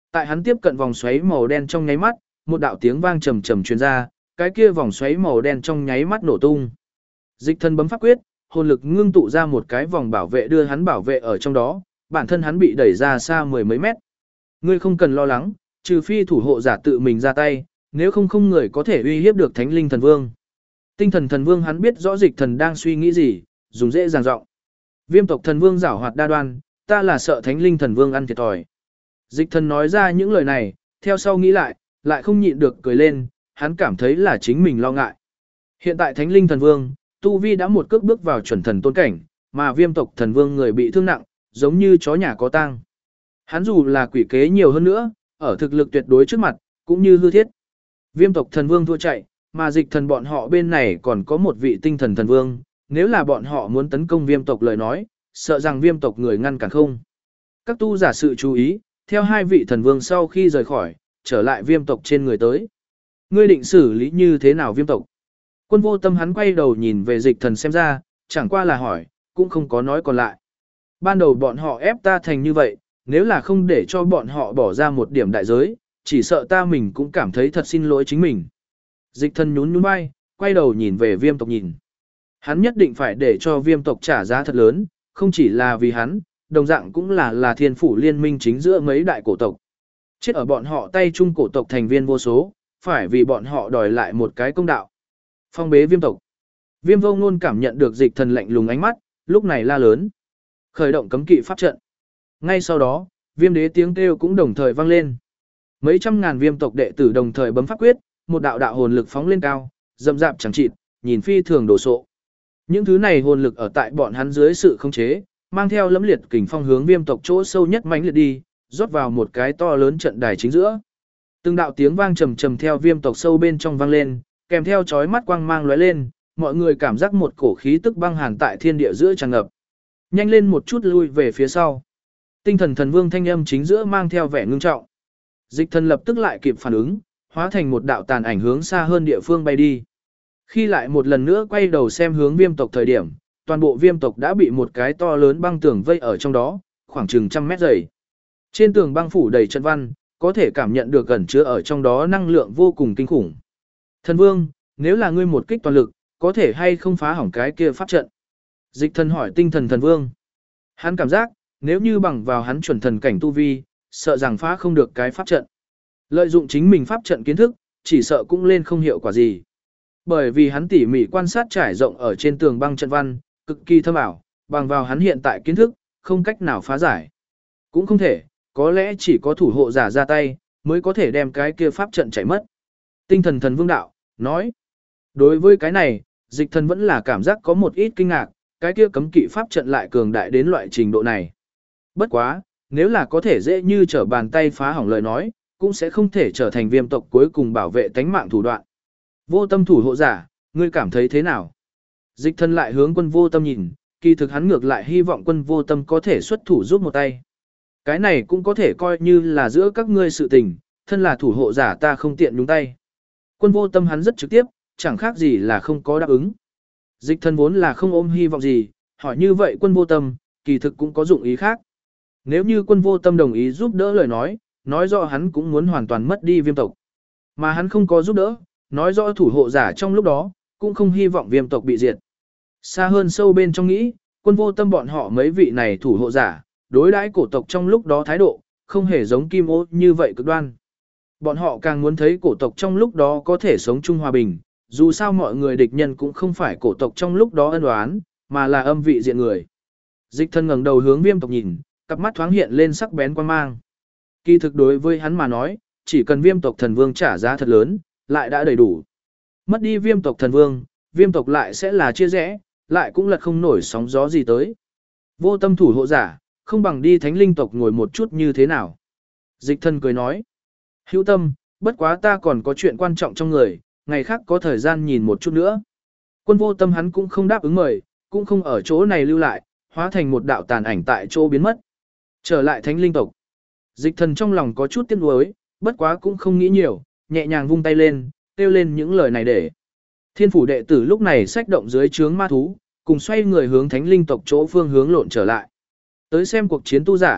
Tại hắn tiếp cận vòng xoáy màu đen trong nháy mắt, một đạo tiếng vang trầm trầm truyền ra, cái kia vòng xoáy màu đen trong nháy mắt nổ tung. Dịch thần bấm pháp quyết, hồn lực ngưng tụ ra một cái vòng bảo vệ đưa hắn bảo vệ ở trong đó, bản thân hắn bị đẩy ra xa mười mấy mét. Ngươi không cần lo lắng, trừ phi thủ hộ giả tự mình ra tay, nếu không người có thể uy hiếp được Thánh Linh Thần Vương. Tinh thần thần vương hắn biết rõ dịch thần đang suy nghĩ gì, dùng dễ dàng giọng. Viêm tộc thần vương giảo hoạt đa đoan, ta là sợ Thánh Linh Thần Vương ăn thiệt thòi. Dịch thần nói ra những lời này, theo sau nghĩ lại không nhịn được cười lên, hắn cảm thấy là chính mình lo ngại. Hiện tại Thánh Linh Thần Vương, Tu Vi đã một cước bước vào chuẩn thần tôn cảnh, mà viêm tộc thần vương người bị thương nặng, giống như chó nhà có tang. Hắn dù là quỷ kế nhiều hơn nữa, ở thực lực tuyệt đối trước mặt, cũng như hư thiết. Viêm tộc thần vương thua chạy, mà dịch thần bọn họ bên này còn có một vị tinh thần thần vương, nếu là bọn họ muốn tấn công viêm tộc lời nói, sợ rằng viêm tộc người ngăn cản không. Các tu giả sự chú ý, theo hai vị thần vương sau khi rời khỏi, trở lại viêm tộc trên người tới. Ngươi định xử lý như thế nào viêm tộc? Quân vô tâm hắn quay đầu nhìn về dịch thần xem ra, chẳng qua là hỏi, cũng không có nói còn lại. Ban đầu bọn họ ép ta thành như vậy, nếu là không để cho bọn họ bỏ ra một điểm đại giới, chỉ sợ ta mình cũng cảm thấy thật xin lỗi chính mình. Dịch thần nhún nhún vai, quay đầu nhìn về viêm tộc nhìn. Hắn nhất định phải để cho viêm tộc trả giá thật lớn, không chỉ là vì hắn, đồng dạng cũng là thiên phủ liên minh chính giữa mấy đại cổ tộc. Chết ở bọn họ tay chung cổ tộc thành viên vô số, phải vì bọn họ đòi lại một cái công đạo. Phong bế viêm tộc. Viêm vô ngôn cảm nhận được dịch thần lạnh lùng ánh mắt, lúc này la lớn. Khởi động cấm kỵ pháp trận. Ngay sau đó, viêm đế tiếng kêu cũng đồng thời vang lên. Mấy trăm ngàn viêm tộc đệ tử đồng thời bấm pháp quyết, một đạo đạo hồn lực phóng lên cao, rậm rạp chẳng chịt, nhìn phi thường đồ sộ. Những thứ này hồn lực ở tại bọn hắn dưới sự khống chế, mang theo lẫm liệt kình phong hướng viêm tộc chỗ sâu nhất mãnh liệt đi, rót vào một cái to lớn trận đài chính giữa. Từng đạo tiếng vang trầm trầm theo viêm tộc sâu bên trong vang lên, kèm theo chói mắt quang mang lóe lên, mọi người cảm giác một cổ khí tức băng hàn tại thiên địa giữa tràn ngập. Nhanh lên một chút lui về phía sau. Tinh thần thần vương thanh âm chính giữa mang theo vẻ ngưng trọng. Dịch thần lập tức lại kịp phản ứng, hóa thành một đạo tàn ảnh hướng xa hơn địa phương bay đi. Khi lại một lần nữa quay đầu xem hướng viêm tộc thời điểm, toàn bộ viêm tộc đã bị một cái to lớn băng tường vây ở trong đó, khoảng chừng trăm mét dày. Trên tường băng phủ đầy trận văn, có thể cảm nhận được ẩn chứa ở trong đó năng lượng vô cùng kinh khủng. Thần vương, nếu là ngươi một kích toàn lực, có thể hay không phá hỏng cái kia pháp trận? Dịch thần hỏi tinh thần thần vương. Hắn cảm giác, nếu như bằng vào hắn chuẩn thần cảnh tu vi, sợ rằng phá không được cái pháp trận. Lợi dụng chính mình pháp trận kiến thức, chỉ sợ cũng lên không hiệu quả gì. Bởi vì hắn tỉ mỉ quan sát trải rộng ở trên tường băng trận văn, cực kỳ thâm ảo, bằng vào hắn hiện tại kiến thức, không cách nào phá giải. Cũng không thể, có lẽ chỉ có thủ hộ giả ra tay, mới có thể đem cái kia pháp trận chạy mất. Tinh thần thần vương đạo, nói. Đối với cái này, dịch thần vẫn là cảm giác có một ít kinh ngạc, cái kia cấm kỵ pháp trận lại cường đại đến loại trình độ này. Bất quá, nếu là có thể dễ như trở bàn tay phá hỏng lời nói, cũng sẽ không thể trở thành viêm tộc cuối cùng bảo vệ tánh mạng thủ đoạn. Vô tâm thủ hộ giả, ngươi cảm thấy thế nào? Dịch thần lại hướng quân vô tâm nhìn, kỳ thực hắn ngược lại hy vọng quân vô tâm có thể xuất thủ giúp một tay. Cái này cũng có thể coi như là giữa các ngươi sự tình, thân là thủ hộ giả ta không tiện nhúng tay. Quân vô tâm hắn rất trực tiếp, chẳng khác gì là không có đáp ứng. Dịch thần vốn là không ôm hy vọng gì, hỏi như vậy quân vô tâm, kỳ thực cũng có dụng ý khác. Nếu như quân vô tâm đồng ý giúp đỡ lời nói rõ hắn cũng muốn hoàn toàn mất đi viêm tộc. Mà hắn không có giúp đỡ, nói rõ thủ hộ giả trong lúc đó, cũng không hy vọng viêm tộc bị diệt. Xa hơn sâu bên trong nghĩ, quân vô tâm bọn họ mấy vị này thủ hộ giả, đối đãi cổ tộc trong lúc đó thái độ, không hề giống Kim Ô như vậy cực đoan. Bọn họ càng muốn thấy cổ tộc trong lúc đó có thể sống chung hòa bình, dù sao mọi người địch nhân cũng không phải cổ tộc trong lúc đó ân oán, mà là âm vị diện người. Dịch thân ngẩng đầu hướng viêm tộc nhìn, cặp mắt thoáng hiện lên sắc bén quan mang. Kỳ thực đối với hắn mà nói, chỉ cần viêm tộc thần vương trả giá thật lớn, lại đã đầy đủ. Mất đi viêm tộc thần vương, viêm tộc lại sẽ là chia rẽ, lại cũng lật không nổi sóng gió gì tới. Vô tâm thủ hộ giả, không bằng đi thánh linh tộc ngồi một chút như thế nào. Dịch thân cười nói. Hữu tâm, bất quá ta còn có chuyện quan trọng trong người, ngày khác có thời gian nhìn một chút nữa. Quân vô tâm hắn cũng không đáp ứng mời, cũng không ở chỗ này lưu lại, hóa thành một đạo tàn ảnh tại chỗ biến mất. Trở lại thánh linh tộc. Dịch thần trong lòng có chút tiếc nuối, bất quá cũng không nghĩ nhiều, nhẹ nhàng vung tay lên, kêu lên những lời này để. Thiên phủ đệ tử lúc này xách động dưới trướng ma thú, cùng xoay người hướng thánh linh tộc chỗ phương hướng lộn trở lại. Tới xem cuộc chiến tu giả,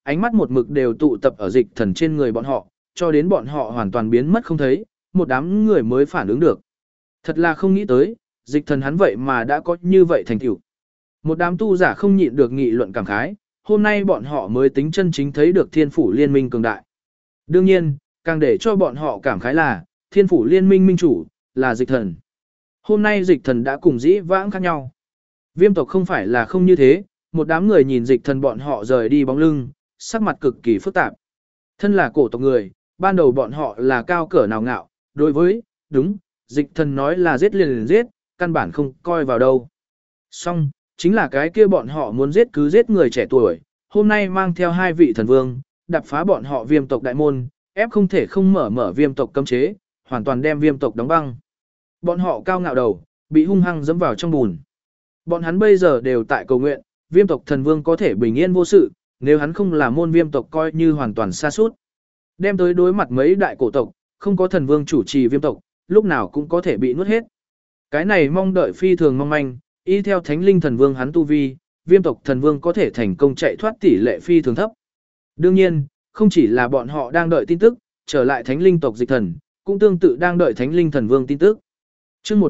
ánh mắt một mực đều tụ tập ở dịch thần trên người bọn họ, cho đến bọn họ hoàn toàn biến mất không thấy, một đám người mới phản ứng được. Thật là không nghĩ tới, dịch thần hắn vậy mà đã có như vậy thành tựu. Một đám tu giả không nhịn được nghị luận cảm khái, hôm nay bọn họ mới tính chân chính thấy được thiên phủ liên minh cường đại. Đương nhiên, càng để cho bọn họ cảm khái là, thiên phủ liên minh minh chủ, là dịch thần. Hôm nay dịch thần đã cùng dĩ vãng khác nhau. Viêm tộc không phải là không như thế, một đám người nhìn dịch thần bọn họ rời đi bóng lưng, sắc mặt cực kỳ phức tạp. Thân là cổ tộc người, ban đầu bọn họ là cao cỡ nào ngạo, đối với, đúng, dịch thần nói là giết liền giết, căn bản không coi vào đâu. Xong, chính là cái kia bọn họ muốn giết cứ giết người trẻ tuổi, hôm nay mang theo hai vị thần vương, đập phá bọn họ viêm tộc đại môn, ép không thể không mở viêm tộc cấm chế, hoàn toàn đem viêm tộc đóng băng. Bọn họ cao ngạo đầu, bị hung hăng dẫm vào trong bùn. Bọn hắn bây giờ đều tại cầu nguyện, viêm tộc thần vương có thể bình yên vô sự, nếu hắn không là môn viêm tộc coi như hoàn toàn xa suốt. Đem tới đối mặt mấy đại cổ tộc, không có thần vương chủ trì viêm tộc, lúc nào cũng có thể bị nuốt hết. Cái này mong đợi phi thường mong manh, y theo thánh linh thần vương hắn tu vi, viêm tộc thần vương có thể thành công chạy thoát tỷ lệ phi thường thấp. Đương nhiên, không chỉ là bọn họ đang đợi tin tức, trở lại thánh linh tộc dịch thần, cũng tương tự đang đợi thánh linh thần vương tin tức. Chương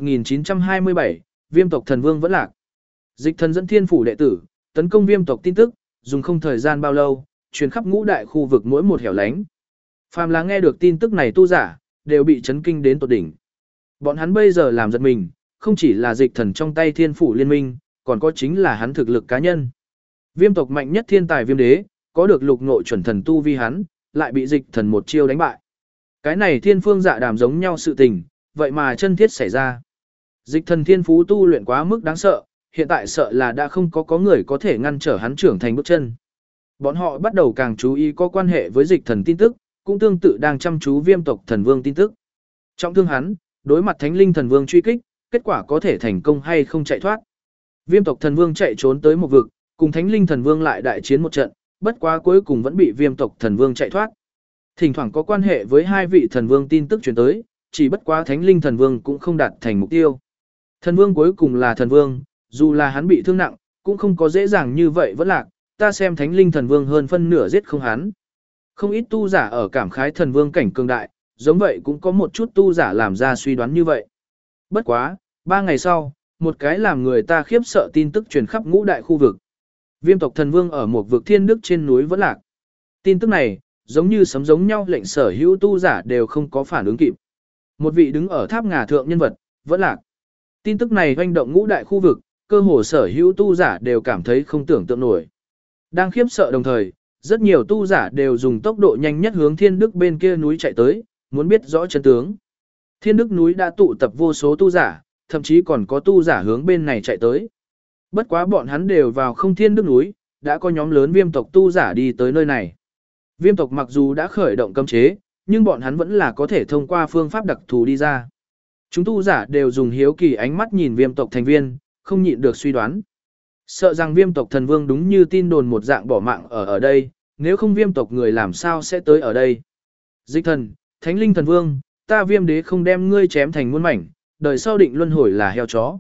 1927, viêm tộc thần vương vẫn lạc. Dịch thần dẫn thiên phủ đệ tử, tấn công viêm tộc tin tức, dùng không thời gian bao lâu, truyền khắp ngũ đại khu vực mỗi một hẻo lánh. Phàm là nghe được tin tức này tu giả, đều bị chấn kinh đến tột đỉnh. Bọn hắn bây giờ làm giật mình, không chỉ là dịch thần trong tay thiên phủ liên minh, còn có chính là hắn thực lực cá nhân. Viêm tộc mạnh nhất thiên tài viêm đế, có được lục ngộ chuẩn thần tu vi hắn, lại bị dịch thần một chiêu đánh bại. Cái này thiên phương dạ đàm giống nhau sự tình, vậy mà chân thiết xảy ra. Dịch thần thiên phú tu luyện quá mức đáng sợ, hiện tại sợ là đã không có người có thể ngăn trở hắn trưởng thành bước chân. Bọn họ bắt đầu càng chú ý có quan hệ với dịch thần tin tức, cũng tương tự đang chăm chú viêm tộc thần vương tin tức. Trọng thương hắn, đối mặt thánh linh thần vương truy kích, kết quả có thể thành công hay không chạy thoát. Viêm tộc thần vương chạy trốn tới một vực, cùng thánh linh thần vương lại đại chiến một trận, bất quá cuối cùng vẫn bị viêm tộc thần vương chạy thoát. Thỉnh thoảng có quan hệ với hai vị thần vương tin tức truyền tới, chỉ bất quá thánh linh thần vương cũng không đạt thành mục tiêu. Thần vương cuối cùng là thần vương, dù là hắn bị thương nặng, cũng không có dễ dàng như vậy vẫn lạc, ta xem thánh linh thần vương hơn phân nửa giết không hắn. Không ít tu giả ở cảm khái thần vương cảnh cường đại, giống vậy cũng có một chút tu giả làm ra suy đoán như vậy. Bất quá, 3 ngày sau, một cái làm người ta khiếp sợ tin tức truyền khắp ngũ đại khu vực. Viêm tộc thần vương ở một vực thiên đức trên núi vẫn lạc. Tin tức này, giống như sấm giống nhau lệnh sở hữu tu giả đều không có phản ứng kịp. Một vị đứng ở tháp ngà thượng nhân vật, vẫn lạc. Tin tức này hoành động ngũ đại khu vực, cơ hồ sở hữu tu giả đều cảm thấy không tưởng tượng nổi. Đang khiếp sợ đồng thời, rất nhiều tu giả đều dùng tốc độ nhanh nhất hướng thiên đức bên kia núi chạy tới, muốn biết rõ chân tướng. Thiên đức núi đã tụ tập vô số tu giả, thậm chí còn có tu giả hướng bên này chạy tới. Bất quá bọn hắn đều vào không thiên đức núi, đã có nhóm lớn viêm tộc tu giả đi tới nơi này. Viêm tộc mặc dù đã khởi động cấm chế, nhưng bọn hắn vẫn là có thể thông qua phương pháp đặc thù đi ra. Chúng tu giả đều dùng hiếu kỳ ánh mắt nhìn viêm tộc thành viên, không nhịn được suy đoán. Sợ rằng viêm tộc thần vương đúng như tin đồn một dạng bỏ mạng ở đây, nếu không viêm tộc người làm sao sẽ tới ở đây. Dịch thần, thánh linh thần vương, ta viêm đế không đem ngươi chém thành muôn mảnh, đời sau định luân hồi là heo chó.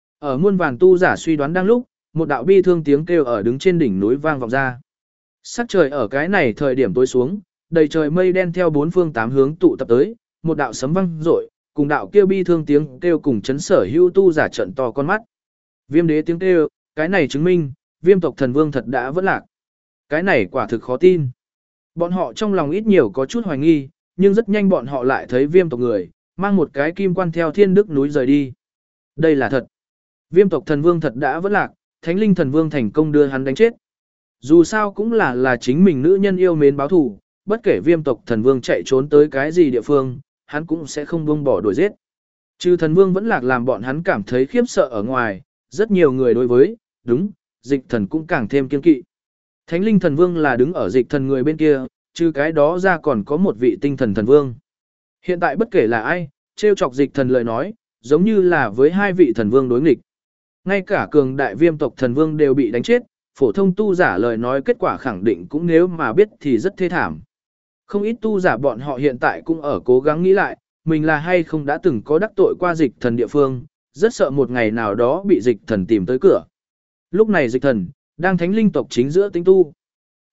Ở muôn vàn tu giả suy đoán đang lúc, một đạo bi thương tiếng kêu ở đứng trên đỉnh núi vang vọng ra. Sắc trời ở cái này thời điểm tối xuống, đầy trời mây đen theo bốn phương tám hướng tụ tập tới, một đạo sấm vang rội, cùng đạo kêu bi thương tiếng kêu cùng chấn sở hữu tu giả trận to con mắt. Viêm đế tiếng kêu, cái này chứng minh, viêm tộc thần vương thật đã vẫn lạc. Cái này quả thực khó tin. Bọn họ trong lòng ít nhiều có chút hoài nghi, nhưng rất nhanh bọn họ lại thấy viêm tộc người, mang một cái kim quan theo thiên đức núi rời đi. Đây là thật. Viêm tộc thần vương thật đã vẫn lạc, thánh linh thần vương thành công đưa hắn đánh chết. Dù sao cũng là chính mình nữ nhân yêu mến báo thù, bất kể viêm tộc thần vương chạy trốn tới cái gì địa phương, hắn cũng sẽ không buông bỏ đuổi giết. Trừ thần vương vẫn lạc làm bọn hắn cảm thấy khiếp sợ ở ngoài, rất nhiều người đối với, đúng, dịch thần cũng càng thêm kiên kỵ. Thánh linh thần vương là đứng ở dịch thần người bên kia, trừ cái đó ra còn có một vị tinh thần thần vương. Hiện tại bất kể là ai, trêu chọc dịch thần lời nói, giống như là với hai vị thần vương đối nghịch. Ngay cả cường đại viêm tộc thần vương đều bị đánh chết, phổ thông tu giả lời nói kết quả khẳng định cũng nếu mà biết thì rất thê thảm. Không ít tu giả bọn họ hiện tại cũng ở cố gắng nghĩ lại, mình là hay không đã từng có đắc tội qua dịch thần địa phương, rất sợ một ngày nào đó bị dịch thần tìm tới cửa. Lúc này dịch thần, đang thánh linh tộc chính giữa tinh tu.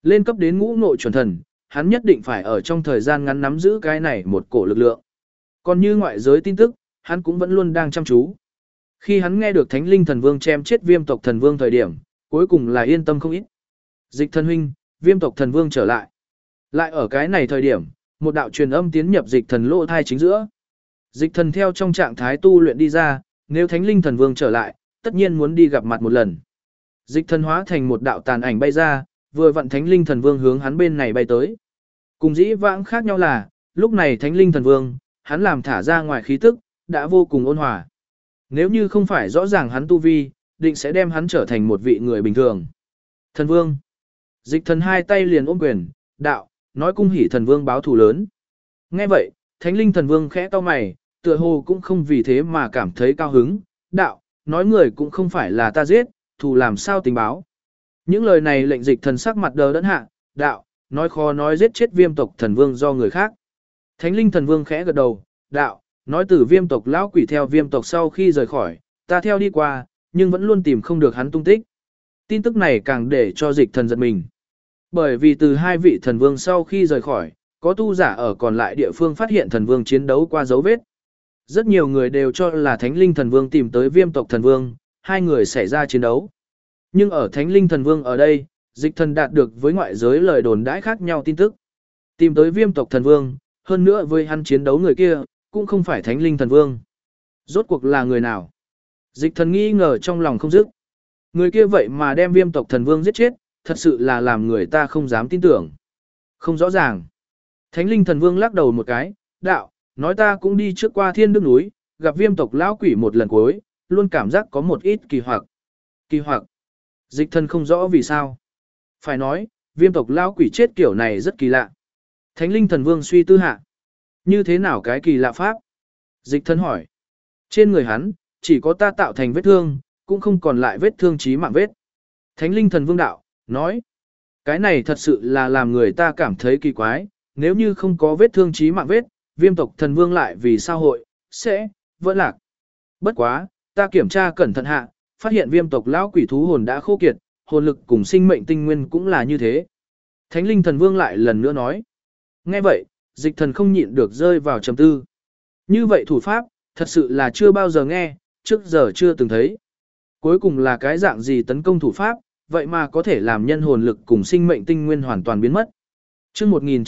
Lên cấp đến ngũ ngộ chuẩn thần, hắn nhất định phải ở trong thời gian ngắn nắm giữ cái này một cổ lực lượng. Còn như ngoại giới tin tức, hắn cũng vẫn luôn đang chăm chú. Khi hắn nghe được Thánh Linh Thần Vương chém chết Viêm tộc Thần Vương thời điểm, cuối cùng là yên tâm không ít. Dịch Thần huynh, Viêm tộc Thần Vương trở lại. Lại ở cái này thời điểm, một đạo truyền âm tiến nhập Dịch Thần lỗ thai chính giữa. Dịch Thần theo trong trạng thái tu luyện đi ra, nếu Thánh Linh Thần Vương trở lại, tất nhiên muốn đi gặp mặt một lần. Dịch Thần hóa thành một đạo tàn ảnh bay ra, vừa vặn Thánh Linh Thần Vương hướng hắn bên này bay tới. Cùng dĩ vãng khác nhau là, lúc này Thánh Linh Thần Vương, hắn làm thả ra ngoài khí tức, đã vô cùng ôn hòa. Nếu như không phải rõ ràng hắn tu vi, định sẽ đem hắn trở thành một vị người bình thường. Thần Vương. Dịch Thần hai tay liền ôm quyền, đạo, nói cung hỉ Thần Vương báo thù lớn. Nghe vậy, Thánh Linh Thần Vương khẽ cau mày, tựa hồ cũng không vì thế mà cảm thấy cao hứng, đạo, nói người cũng không phải là ta giết, thù làm sao tình báo. Những lời này lệnh Dịch Thần sắc mặt đờ đẫn hạ, đạo, nói khó nói giết chết Viêm tộc Thần Vương do người khác. Thánh Linh Thần Vương khẽ gật đầu, đạo, nói từ Viêm tộc lão quỷ theo Viêm tộc sau khi rời khỏi, ta theo đi qua, nhưng vẫn luôn tìm không được hắn tung tích. Tin tức này càng để cho Dịch Thần giật mình. Bởi vì từ hai vị thần vương sau khi rời khỏi, có tu giả ở còn lại địa phương phát hiện thần vương chiến đấu qua dấu vết. Rất nhiều người đều cho là Thánh Linh Thần Vương tìm tới Viêm tộc Thần Vương, hai người xảy ra chiến đấu. Nhưng ở Thánh Linh Thần Vương ở đây, Dịch Thần đạt được với ngoại giới lời đồn đãi khác nhau tin tức. Tìm tới Viêm tộc Thần Vương, hơn nữa với hắn chiến đấu người kia, cũng không phải Thánh Linh Thần Vương. Rốt cuộc là người nào? Dịch Thần nghi ngờ trong lòng không dứt. Người kia vậy mà đem Viêm tộc Thần Vương giết chết, thật sự là làm người ta không dám tin tưởng. Không rõ ràng. Thánh Linh Thần Vương lắc đầu một cái, đạo, nói ta cũng đi trước qua Thiên Đức núi, gặp Viêm tộc lão quỷ một lần cuối, luôn cảm giác có một ít kỳ hoặc. Kỳ hoặc. Dịch Thần không rõ vì sao. Phải nói, Viêm tộc lão quỷ chết kiểu này rất kỳ lạ. Thánh Linh Thần Vương suy tư hạ. Như thế nào cái kỳ lạ pháp? Dịch Thần hỏi. Trên người hắn, chỉ có ta tạo thành vết thương, cũng không còn lại vết thương chí mạng vết. Thánh Linh Thần Vương đạo, nói. Cái này thật sự là làm người ta cảm thấy kỳ quái, nếu như không có vết thương chí mạng vết, Viêm tộc Thần Vương lại vì sao hội, sẽ, vẫn lạc. Bất quá, ta kiểm tra cẩn thận hạ, phát hiện Viêm tộc lão quỷ thú hồn đã khô kiệt, hồn lực cùng sinh mệnh tinh nguyên cũng là như thế. Thánh Linh Thần Vương lại lần nữa nói. Nghe vậy, Dịch Thần không nhịn được rơi vào trầm tư. Như vậy thủ pháp, thật sự là chưa bao giờ nghe, trước giờ chưa từng thấy. Cuối cùng là cái dạng gì tấn công thủ pháp, vậy mà có thể làm nhân hồn lực cùng sinh mệnh tinh nguyên hoàn toàn biến mất. Trước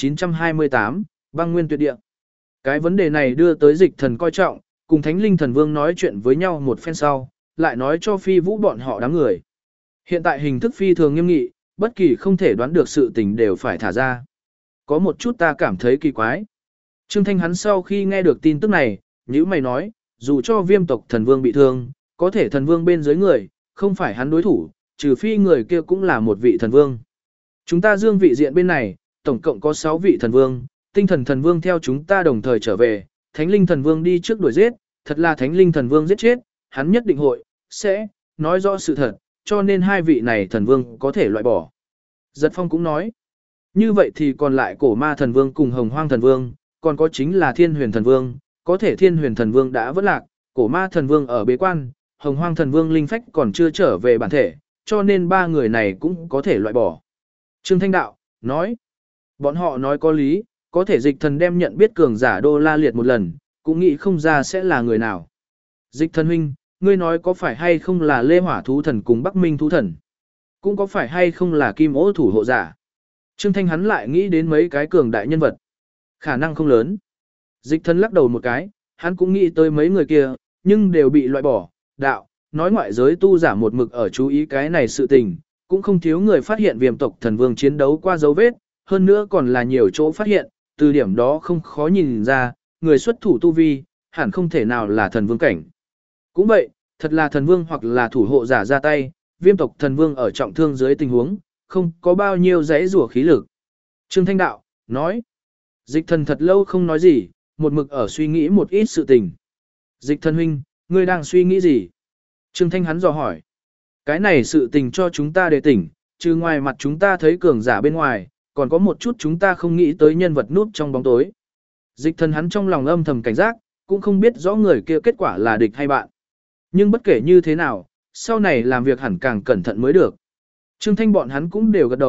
1928, băng nguyên tuyệt địa. Cái vấn đề này đưa tới Dịch Thần coi trọng, cùng Thánh Linh Thần Vương nói chuyện với nhau một phen sau, lại nói cho Phi Vũ bọn họ đám người. Hiện tại hình thức phi thường nghiêm nghị, bất kỳ không thể đoán được sự tình đều phải thả ra. Có một chút ta cảm thấy kỳ quái. Trương Thanh hắn sau khi nghe được tin tức này, nhíu mày nói, dù cho Viêm tộc Thần Vương bị thương, có thể Thần Vương bên dưới người, không phải hắn đối thủ, trừ phi người kia cũng là một vị Thần Vương. Chúng ta dương vị diện bên này, tổng cộng có 6 vị Thần Vương, Tinh Thần Thần Vương theo chúng ta đồng thời trở về, Thánh Linh Thần Vương đi trước đuổi giết, thật là Thánh Linh Thần Vương giết chết, hắn nhất định hội, sẽ, nói rõ sự thật, cho nên hai vị này Thần Vương có thể loại bỏ. Giật Phong cũng nói, như vậy thì còn lại Cổ Ma Thần Vương cùng Hồng Hoang Thần Vương, còn có chính là Thiên Huyền Thần Vương, có thể Thiên Huyền Thần Vương đã vỡ lạc, Cổ Ma Thần Vương ở bế quan, Hồng Hoang Thần Vương linh phách còn chưa trở về bản thể, cho nên ba người này cũng có thể loại bỏ. Trương Thanh Đạo, nói, bọn họ nói có lý, có thể Dịch Thần đem nhận biết cường giả Đô La Liệt một lần, cũng nghĩ không ra sẽ là người nào. Dịch Thần huynh, ngươi nói có phải hay không là Lê Hỏa Thú Thần cùng Bắc Minh Thú Thần? Cũng có phải hay không là Kim Ô thủ hộ giả? Trương Thanh hắn lại nghĩ đến mấy cái cường đại nhân vật. Khả năng không lớn. Dịch Thần lắc đầu một cái, hắn cũng nghĩ tới mấy người kia, nhưng đều bị loại bỏ. Đạo, nói ngoại giới tu giả một mực ở chú ý cái này sự tình, cũng không thiếu người phát hiện Viêm tộc Thần Vương chiến đấu qua dấu vết, hơn nữa còn là nhiều chỗ phát hiện, từ điểm đó không khó nhìn ra, người xuất thủ tu vi, hẳn không thể nào là Thần Vương cảnh. Cũng vậy, thật là Thần Vương hoặc là thủ hộ giả ra tay, Viêm tộc Thần Vương ở trọng thương dưới tình huống, không có bao nhiêu dãy rủa khí lực. Trương Thanh Đạo, nói. Dịch Thần thật lâu không nói gì, một mực ở suy nghĩ một ít sự tình. Dịch Thần huynh, ngươi đang suy nghĩ gì? Trương Thanh hắn dò hỏi. Cái này sự tình cho chúng ta đề tỉnh, trừ ngoài mặt chúng ta thấy cường giả bên ngoài, còn có một chút chúng ta không nghĩ tới nhân vật núp trong bóng tối. Dịch Thần hắn trong lòng âm thầm cảnh giác, cũng không biết rõ người kia kết quả là địch hay bạn. Nhưng bất kể như thế nào, sau này làm việc hẳn càng cẩn thận mới được. Trương Thanh bọn hắn cũng đều gật đầu,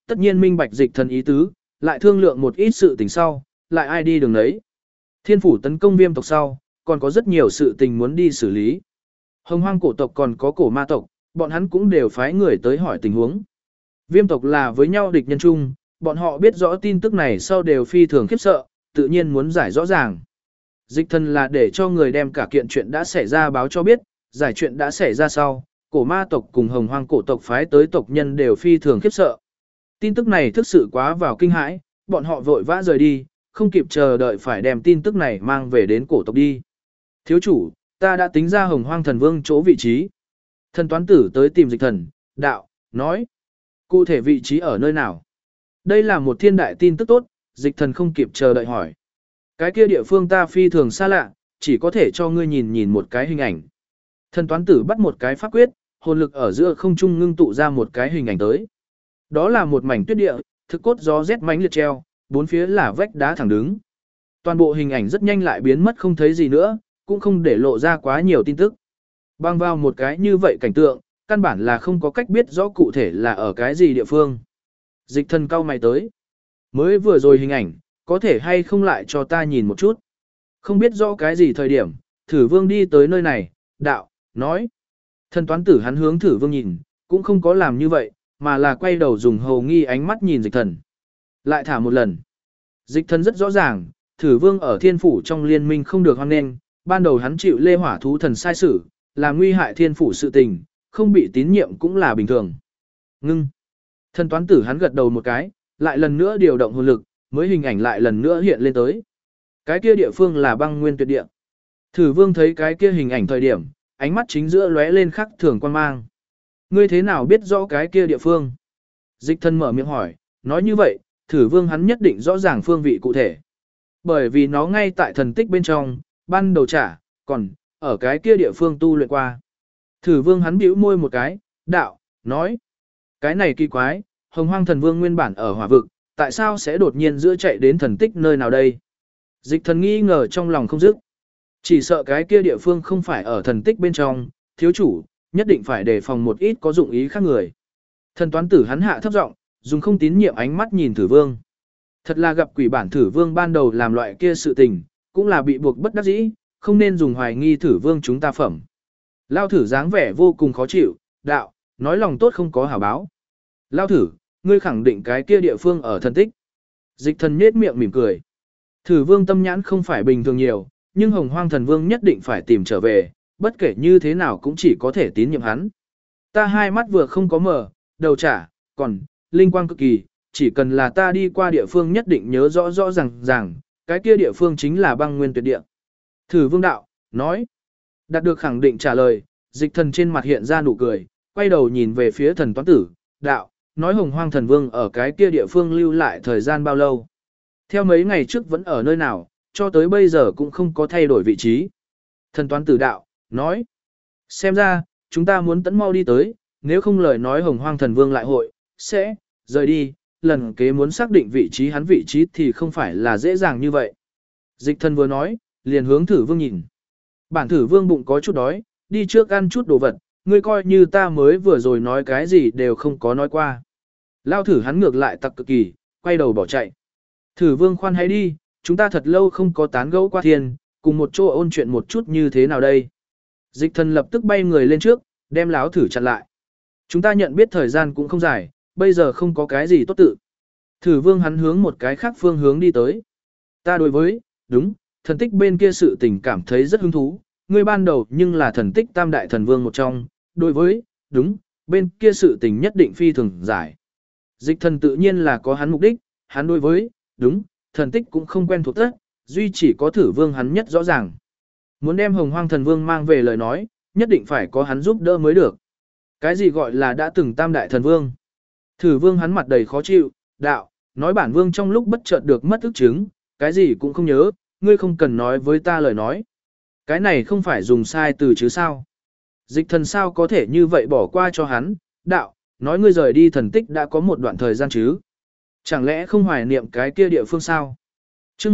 tất nhiên minh bạch dịch thần ý tứ, lại thương lượng một ít sự tình sau, lại ai đi đường đấy. Thiên phủ tấn công viêm tộc sau, còn có rất nhiều sự tình muốn đi xử lý. Hồng hoang cổ tộc còn có cổ ma tộc, bọn hắn cũng đều phái người tới hỏi tình huống. Viêm tộc là với nhau địch nhân chung, bọn họ biết rõ tin tức này sau đều phi thường khiếp sợ, tự nhiên muốn giải rõ ràng. Dịch thần là để cho người đem cả kiện chuyện đã xảy ra báo cho biết, giải chuyện đã xảy ra sau, cổ ma tộc cùng hồng hoang cổ tộc phái tới tộc nhân đều phi thường khiếp sợ. Tin tức này thực sự quá vào kinh hãi, bọn họ vội vã rời đi, không kịp chờ đợi phải đem tin tức này mang về đến cổ tộc đi. Thiếu chủ, ta đã tính ra hồng hoang thần vương chỗ vị trí. Thần toán tử tới tìm dịch thần, đạo, nói. Cụ thể vị trí ở nơi nào? Đây là một thiên đại tin tức tốt, dịch thần không kịp chờ đợi hỏi. Cái kia địa phương ta phi thường xa lạ, chỉ có thể cho ngươi nhìn nhìn một cái hình ảnh. Thần toán tử bắt một cái pháp quyết, hồn lực ở giữa không trung ngưng tụ ra một cái hình ảnh tới. Đó là một mảnh tuyết địa, thực cốt gió rét mãnh liệt treo, bốn phía là vách đá thẳng đứng. Toàn bộ hình ảnh rất nhanh lại biến mất không thấy gì nữa, cũng không để lộ ra quá nhiều tin tức. Bang vào một cái như vậy cảnh tượng, căn bản là không có cách biết rõ cụ thể là ở cái gì địa phương. Dịch thần cau mày tới. Mới vừa rồi hình ảnh, có thể hay không lại cho ta nhìn một chút. Không biết rõ cái gì thời điểm, thử vương đi tới nơi này, đạo, nói. Thần toán tử hắn hướng thử vương nhìn, cũng không có làm như vậy, mà là quay đầu dùng hầu nghi ánh mắt nhìn dịch thần. Lại thả một lần. Dịch thần rất rõ ràng, thử vương ở thiên phủ trong liên minh không được hoan nghênh, ban đầu hắn chịu lê hỏa thú thần sai sử, làm nguy hại thiên phủ sự tình, không bị tín nhiệm cũng là bình thường. Ngưng. Thần toán tử hắn gật đầu một cái, lại lần nữa điều động hồn lực, mới hình ảnh lại lần nữa hiện lên tới. Cái kia địa phương là băng nguyên tuyệt địa. Thử vương thấy cái kia hình ảnh thời điểm, ánh mắt chính giữa lóe lên khắc thường quan mang. Ngươi thế nào biết rõ cái kia địa phương? Dịch thân mở miệng hỏi, nói như vậy, thử vương hắn nhất định rõ ràng phương vị cụ thể. Bởi vì nó ngay tại thần tích bên trong, ban đầu trả, còn, ở cái kia địa phương tu luyện qua. Thử vương hắn bĩu môi một cái, đạo, nói. Cái này kỳ quái, hồng hoang thần vương nguyên bản ở hỏa vực, tại sao sẽ đột nhiên giữa chạy đến thần tích nơi nào đây? Dịch thần nghi ngờ trong lòng không dứt. Chỉ sợ cái kia địa phương không phải ở thần tích bên trong, thiếu chủ, nhất định phải đề phòng một ít có dụng ý khác người. Thần toán tử hắn hạ thấp giọng, dùng không tín nhiệm ánh mắt nhìn thử vương. Thật là gặp quỷ bản thử vương ban đầu làm loại kia sự tình, cũng là bị buộc bất đắc dĩ, không nên dùng hoài nghi thử vương chúng ta phẩm. Lao thử dáng vẻ vô cùng khó chịu, đạo, nói lòng tốt không có hảo báo. Lao thử, ngươi khẳng định cái kia địa phương ở thần tích. Dịch thần nhết miệng mỉm cười. Thử vương tâm nhãn không phải bình thường nhiều, nhưng hồng hoang thần vương nhất định phải tìm trở về, bất kể như thế nào cũng chỉ có thể tín nhiệm hắn. Ta hai mắt vừa không có mở, đầu trả, còn, linh quang cực kỳ, chỉ cần là ta đi qua địa phương nhất định nhớ rõ rõ ràng, cái kia địa phương chính là băng nguyên tuyệt địa. Thử vương đạo, nói. Đạt được khẳng định trả lời, dịch thần trên mặt hiện ra nụ cười, quay đầu nhìn về phía thần toán tử, đạo, nói hồng hoang thần vương ở cái kia địa phương lưu lại thời gian bao lâu. Theo mấy ngày trước vẫn ở nơi nào, cho tới bây giờ cũng không có thay đổi vị trí. Thần toán tử đạo, nói. Xem ra, chúng ta muốn tẫn mau đi tới, nếu không lời nói hồng hoang thần vương lại hội, sẽ, rời đi, lần kế muốn xác định vị trí hắn vị trí thì không phải là dễ dàng như vậy. Dịch thần vừa nói, liền hướng thử vương nhìn. Bản thử vương bụng có chút đói, đi trước ăn chút đồ vật, ngươi coi như ta mới vừa rồi nói cái gì đều không có nói qua. Lao thử hắn ngược lại tặc cực kỳ, quay đầu bỏ chạy. Thử vương khoan hãy đi, chúng ta thật lâu không có tán gẫu qua thiên, cùng một chỗ ôn chuyện một chút như thế nào đây. Dịch thần lập tức bay người lên trước, đem láo thử chặn lại. Chúng ta nhận biết thời gian cũng không dài, bây giờ không có cái gì tốt tự. Thử vương hắn hướng một cái khác phương hướng đi tới. Ta đối với, đúng, thần tích bên kia sự tình cảm thấy rất hứng thú, ngươi ban đầu nhưng là thần tích tam đại thần vương một trong, đối với, đúng, bên kia sự tình nhất định phi thường giải. Dịch thần tự nhiên là có hắn mục đích, hắn đối với, đúng, thần tích cũng không quen thuộc tất, duy chỉ có thử vương hắn nhất rõ ràng. Muốn đem hồng hoang thần vương mang về lời nói, nhất định phải có hắn giúp đỡ mới được. Cái gì gọi là đã từng tam đại thần vương? Thử vương hắn mặt đầy khó chịu, đạo, nói bản vương trong lúc bất chợt được mất ức chứng, cái gì cũng không nhớ, ngươi không cần nói với ta lời nói. Cái này không phải dùng sai từ chứ sao? Dịch thần sao có thể như vậy bỏ qua cho hắn, đạo, nói ngươi rời đi thần tích đã có một đoạn thời gian chứ. Chẳng lẽ không hoài niệm cái kia địa phương sao? Trước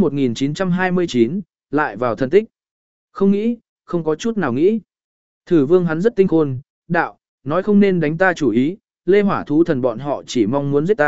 1929, lại vào thần tích. Không nghĩ, không có chút nào nghĩ. Thử vương hắn rất tinh khôn, đạo, nói không nên đánh ta chủ ý, lê hỏa thú thần bọn họ chỉ mong muốn giết ta,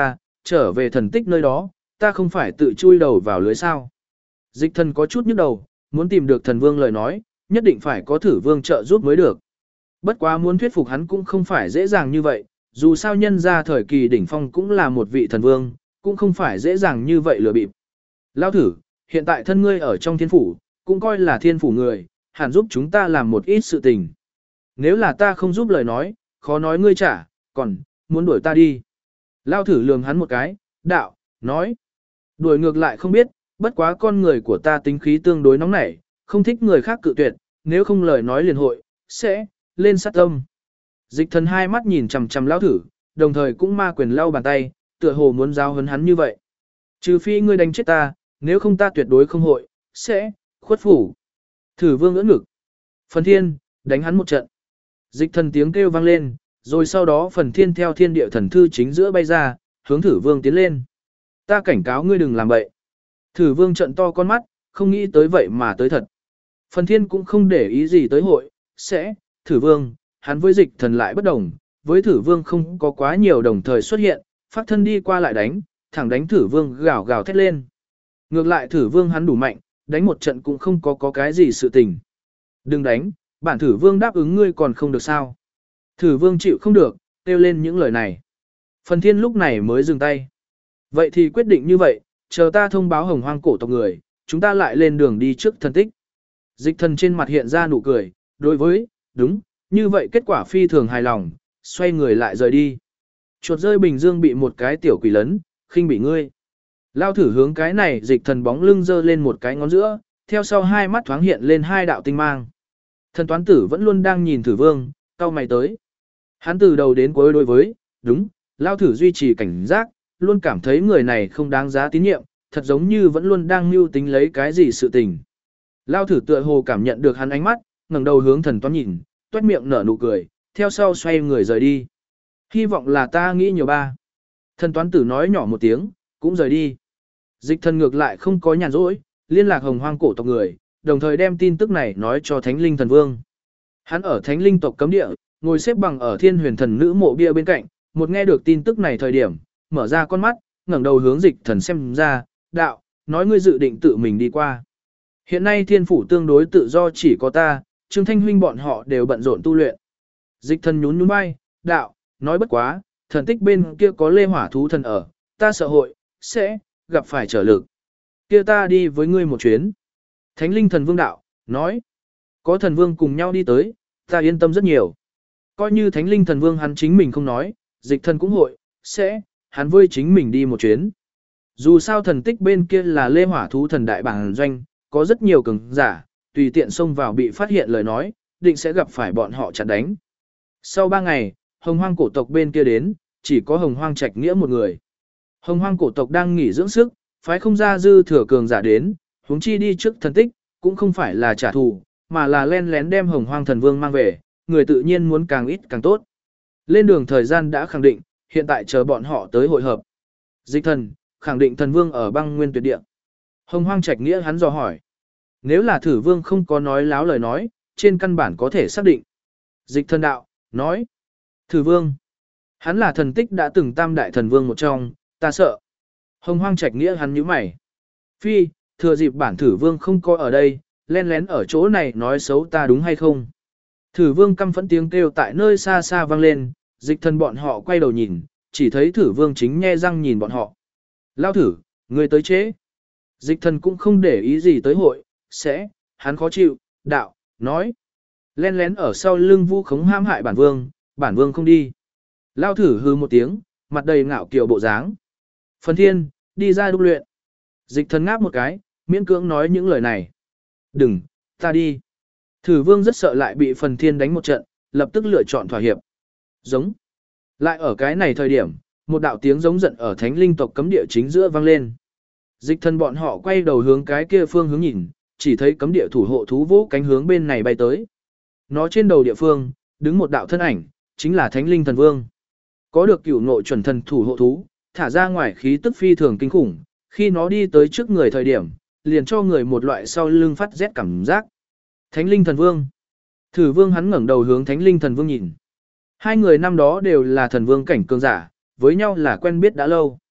trở về thần tích nơi đó, ta không phải tự chui đầu vào lưới sao. Dịch thần có chút nhức đầu, muốn tìm được thần vương lời nói, nhất định phải có thử vương trợ giúp mới được. Bất quá muốn thuyết phục hắn cũng không phải dễ dàng như vậy, dù sao nhân ra thời kỳ đỉnh phong cũng là một vị thần vương, cũng không phải dễ dàng như vậy lừa bịp. Lao thử, hiện tại thân ngươi ở trong thiên phủ, cũng coi là thiên phủ người, hẳn giúp chúng ta làm một ít sự tình. Nếu là ta không giúp lời nói, khó nói ngươi trả, còn, muốn đuổi ta đi. Lao thử lườm hắn một cái, đạo, nói. Đuổi ngược lại không biết, bất quá con người của ta tính khí tương đối nóng nảy, không thích người khác cự tuyệt, nếu không lời nói liền hội, sẽ, lên sát tâm. Dịch thần hai mắt nhìn chằm chằm Lao thử, đồng thời cũng ma quyền lau bàn tay, tựa hồ muốn giao hấn hắn như vậy. Trừ phi ngươi đánh chết ta, nếu không ta tuyệt đối không hội, sẽ, khuất phủ. Thử vương ưỡn ngực. Phần thiên, đánh hắn một trận. Dịch thần tiếng kêu vang lên, rồi sau đó phần thiên theo thiên địa thần thư chính giữa bay ra, hướng thử vương tiến lên. Ta cảnh cáo ngươi đừng làm bậy. Thử vương trận to con mắt, không nghĩ tới vậy mà tới thật. Phần thiên cũng không để ý gì tới hội, sẽ, thử vương, hắn với dịch thần lại bất đồng, với thử vương không có quá nhiều đồng thời xuất hiện, phát thân đi qua lại đánh, thẳng đánh thử vương gào gào thét lên. Ngược lại thử vương hắn đủ mạnh, đánh một trận cũng không có cái gì sự tình. Đừng đánh, bản thử vương đáp ứng ngươi còn không được sao. Thử vương chịu không được, kêu lên những lời này. Phần thiên lúc này mới dừng tay. Vậy thì quyết định như vậy, chờ ta thông báo hồng hoang cổ tộc người, chúng ta lại lên đường đi trước thần tích. Dịch thần trên mặt hiện ra nụ cười, đối với, đúng, như vậy kết quả phi thường hài lòng, xoay người lại rời đi. Chuột rơi bình dương bị một cái tiểu quỷ lấn, khinh bị ngươi. Lao thử hướng cái này dịch thần bóng lưng giơ lên một cái ngón giữa, theo sau hai mắt thoáng hiện lên hai đạo tinh mang. Thần toán tử vẫn luôn đang nhìn thử vương, cau mày tới. Hắn từ đầu đến cuối đối với, đúng, Lao thử duy trì cảnh giác, luôn cảm thấy người này không đáng giá tín nhiệm, thật giống như vẫn luôn đang mưu tính lấy cái gì sự tình. Lao thử tựa hồ cảm nhận được hắn ánh mắt, ngẩng đầu hướng thần toán nhìn, toét miệng nở nụ cười, theo sau xoay người rời đi. Hy vọng là ta nghĩ nhiều ba. Thần toán tử nói nhỏ một tiếng, cũng rời đi. Dịch thần ngược lại không có nhàn rỗi, liên lạc hồng hoang cổ tộc người, đồng thời đem tin tức này nói cho Thánh Linh Thần Vương. Hắn ở Thánh Linh tộc cấm địa, ngồi xếp bằng ở Thiên Huyền Thần Nữ mộ bia bên cạnh, một nghe được tin tức này thời điểm, mở ra con mắt, ngẩng đầu hướng dịch thần xem ra, đạo, nói ngươi dự định tự mình đi qua. Hiện nay thiên phủ tương đối tự do chỉ có ta, Trương Thanh huynh bọn họ đều bận rộn tu luyện. Dịch thần nhún nhún vai, đạo, nói bất quá, thần tích bên kia có lê hỏa thú thần ở, ta sợ hội, sẽ, gặp phải trở lực. Kia ta đi với ngươi một chuyến. Thánh Linh Thần Vương đạo, nói, có thần vương cùng nhau đi tới, ta yên tâm rất nhiều. Coi như Thánh Linh Thần Vương hắn chính mình không nói, dịch thần cũng hội, sẽ, hắn với chính mình đi một chuyến. Dù sao thần tích bên kia là lê hỏa thú thần đại bản doanh, có rất nhiều cường giả, tùy tiện xông vào bị phát hiện lời nói, định sẽ gặp phải bọn họ chặn đánh. Sau 3 ngày, hồng hoang cổ tộc bên kia đến, chỉ có hồng hoang trạch nghĩa một người. Hồng hoang cổ tộc đang nghỉ dưỡng sức, phái không ra dư thừa cường giả đến, huống chi đi trước thần tích, cũng không phải là trả thù, mà là len lén đem hồng hoang thần vương mang về, người tự nhiên muốn càng ít càng tốt. Lên đường thời gian đã khẳng định, hiện tại chờ bọn họ tới hội hợp. Dịch thần, khẳng định thần vương ở băng nguyên tuyệt địa. Hồng hoang trạch nghĩa hắn dò hỏi. Nếu là thử vương không có nói láo lời nói, trên căn bản có thể xác định. Dịch thần đạo, nói. Thử vương. Hắn là thần tích đã từng tam đại thần vương một trong, ta sợ. Hồng hoang trạch nghĩa hắn nhíu mày. Phi, thừa dịp bản thử vương không có ở đây, len lén ở chỗ này nói xấu ta đúng hay không. Thử vương căm phẫn tiếng kêu tại nơi xa xa vang lên, dịch thần bọn họ quay đầu nhìn, chỉ thấy thử vương chính nhe răng nhìn bọn họ. Lao thử, người tới chế. Dịch thần cũng không để ý gì tới hội, sẽ, hắn khó chịu, đạo, nói. Len lén ở sau lưng vu khống ham hại bản vương không đi. Lao thử hư một tiếng, mặt đầy ngạo kiều bộ dáng. Phần thiên, đi ra đúc luyện. Dịch thần ngáp một cái, miễn cưỡng nói những lời này. Đừng, ta đi. Thử vương rất sợ lại bị phần thiên đánh một trận, lập tức lựa chọn thỏa hiệp. Giống. Lại ở cái này thời điểm, một đạo tiếng giống giận ở thánh linh tộc cấm địa chính giữa vang lên. Dịch thần bọn họ quay đầu hướng cái kia phương hướng nhìn, chỉ thấy cấm địa thủ hộ thú vỗ cánh hướng bên này bay tới. Nó trên đầu địa phương, đứng một đạo thân ảnh, chính là thánh linh thần vương. Có được cửu ngộ chuẩn thần thủ hộ thú, thả ra ngoài khí tức phi thường kinh khủng, khi nó đi tới trước người thời điểm, liền cho người một loại sau lưng phát rét cảm giác. Thánh linh thần vương. Thử vương hắn ngẩng đầu hướng thánh linh thần vương nhìn. Hai người năm đó đều là thần vương cảnh cường giả, với nhau là quen biết đã lâu.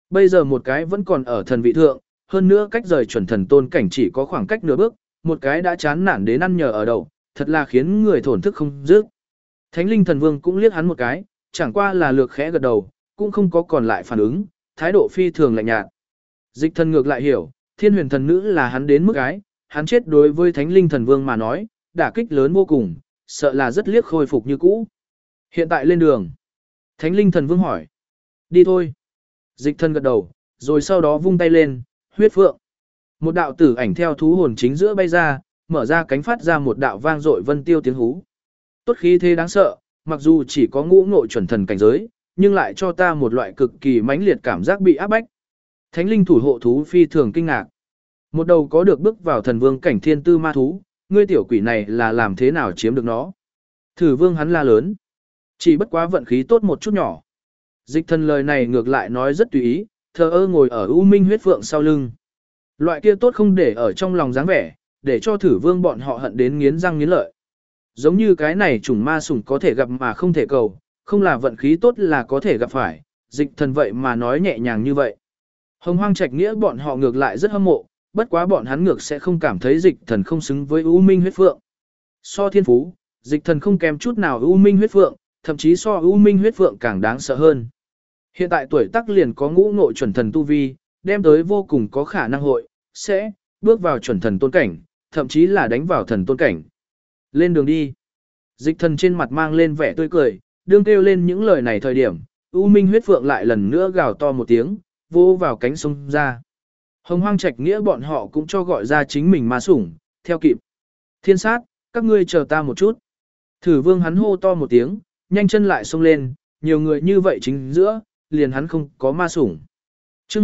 Bây giờ một cái vẫn còn ở thần vị thượng, hơn nữa cách rời chuẩn thần tôn cảnh chỉ có khoảng cách nửa bước, một cái đã chán nản đến ăn nhờ ở đậu, thật là khiến người thổn thức không dứt. Thánh linh thần vương cũng liếc hắn một cái, chẳng qua là lược khẽ gật đầu, cũng không có còn lại phản ứng, thái độ phi thường lạnh nhạt. Dịch thần ngược lại hiểu, thiên huyền thần nữ là hắn đến mức ái, hắn chết đối với thánh linh thần vương mà nói, đả kích lớn vô cùng, sợ là rất liếc khôi phục như cũ. Hiện tại lên đường. Thánh linh thần vương hỏi. Đi thôi. Dịch thần gật đầu, rồi sau đó vung tay lên, huyết phượng. Một đạo tử ảnh theo thú hồn chính giữa bay ra, mở ra cánh phát ra một đạo vang dội vân tiêu tiếng hú. Tốt khí thế đáng sợ, mặc dù chỉ có ngũ ngộ chuẩn thần cảnh giới, nhưng lại cho ta một loại cực kỳ mãnh liệt cảm giác bị áp bách. Thánh linh thủ hộ thú phi thường kinh ngạc. Một đầu có được bước vào thần vương cảnh thiên tư ma thú, ngươi tiểu quỷ này là làm thế nào chiếm được nó? Thử vương hắn la lớn. Chỉ bất quá vận khí tốt một chút nhỏ. Dịch thần lời này ngược lại nói rất tùy ý, thờ ơ ngồi ở U Minh huyết phượng sau lưng. Loại kia tốt không để ở trong lòng dáng vẻ, để cho thử vương bọn họ hận đến nghiến răng nghiến lợi. Giống như cái này chủng ma sủng có thể gặp mà không thể cầu, không là vận khí tốt là có thể gặp phải, dịch thần vậy mà nói nhẹ nhàng như vậy. Hồng Hoang Trạch Nghĩa bọn họ ngược lại rất hâm mộ, bất quá bọn hắn ngược sẽ không cảm thấy dịch thần không xứng với U Minh huyết phượng. So thiên phú, dịch thần không kém chút nào U Minh huyết phượng, thậm chí so U Minh huyết phượng càng đáng sợ hơn. Hiện tại tuổi tác liền có ngũ ngộ chuẩn thần tu vi, đem tới vô cùng có khả năng sẽ bước vào chuẩn thần tôn cảnh, thậm chí là đánh vào thần tôn cảnh. Lên đường đi. Dịch thần trên mặt mang lên vẻ tươi cười, đương kêu lên những lời này thời điểm, U Minh huyết phượng lại lần nữa gào to một tiếng, vô vào cánh sông ra. Hồng Hoang Trạch Nghĩa bọn họ cũng cho gọi ra chính mình ma sủng, theo kịp. Thiên sát, các ngươi chờ ta một chút. Thử vương hắn hô to một tiếng, nhanh chân lại xông lên, nhiều người như vậy chính giữa, liền hắn không có ma sủng. Trước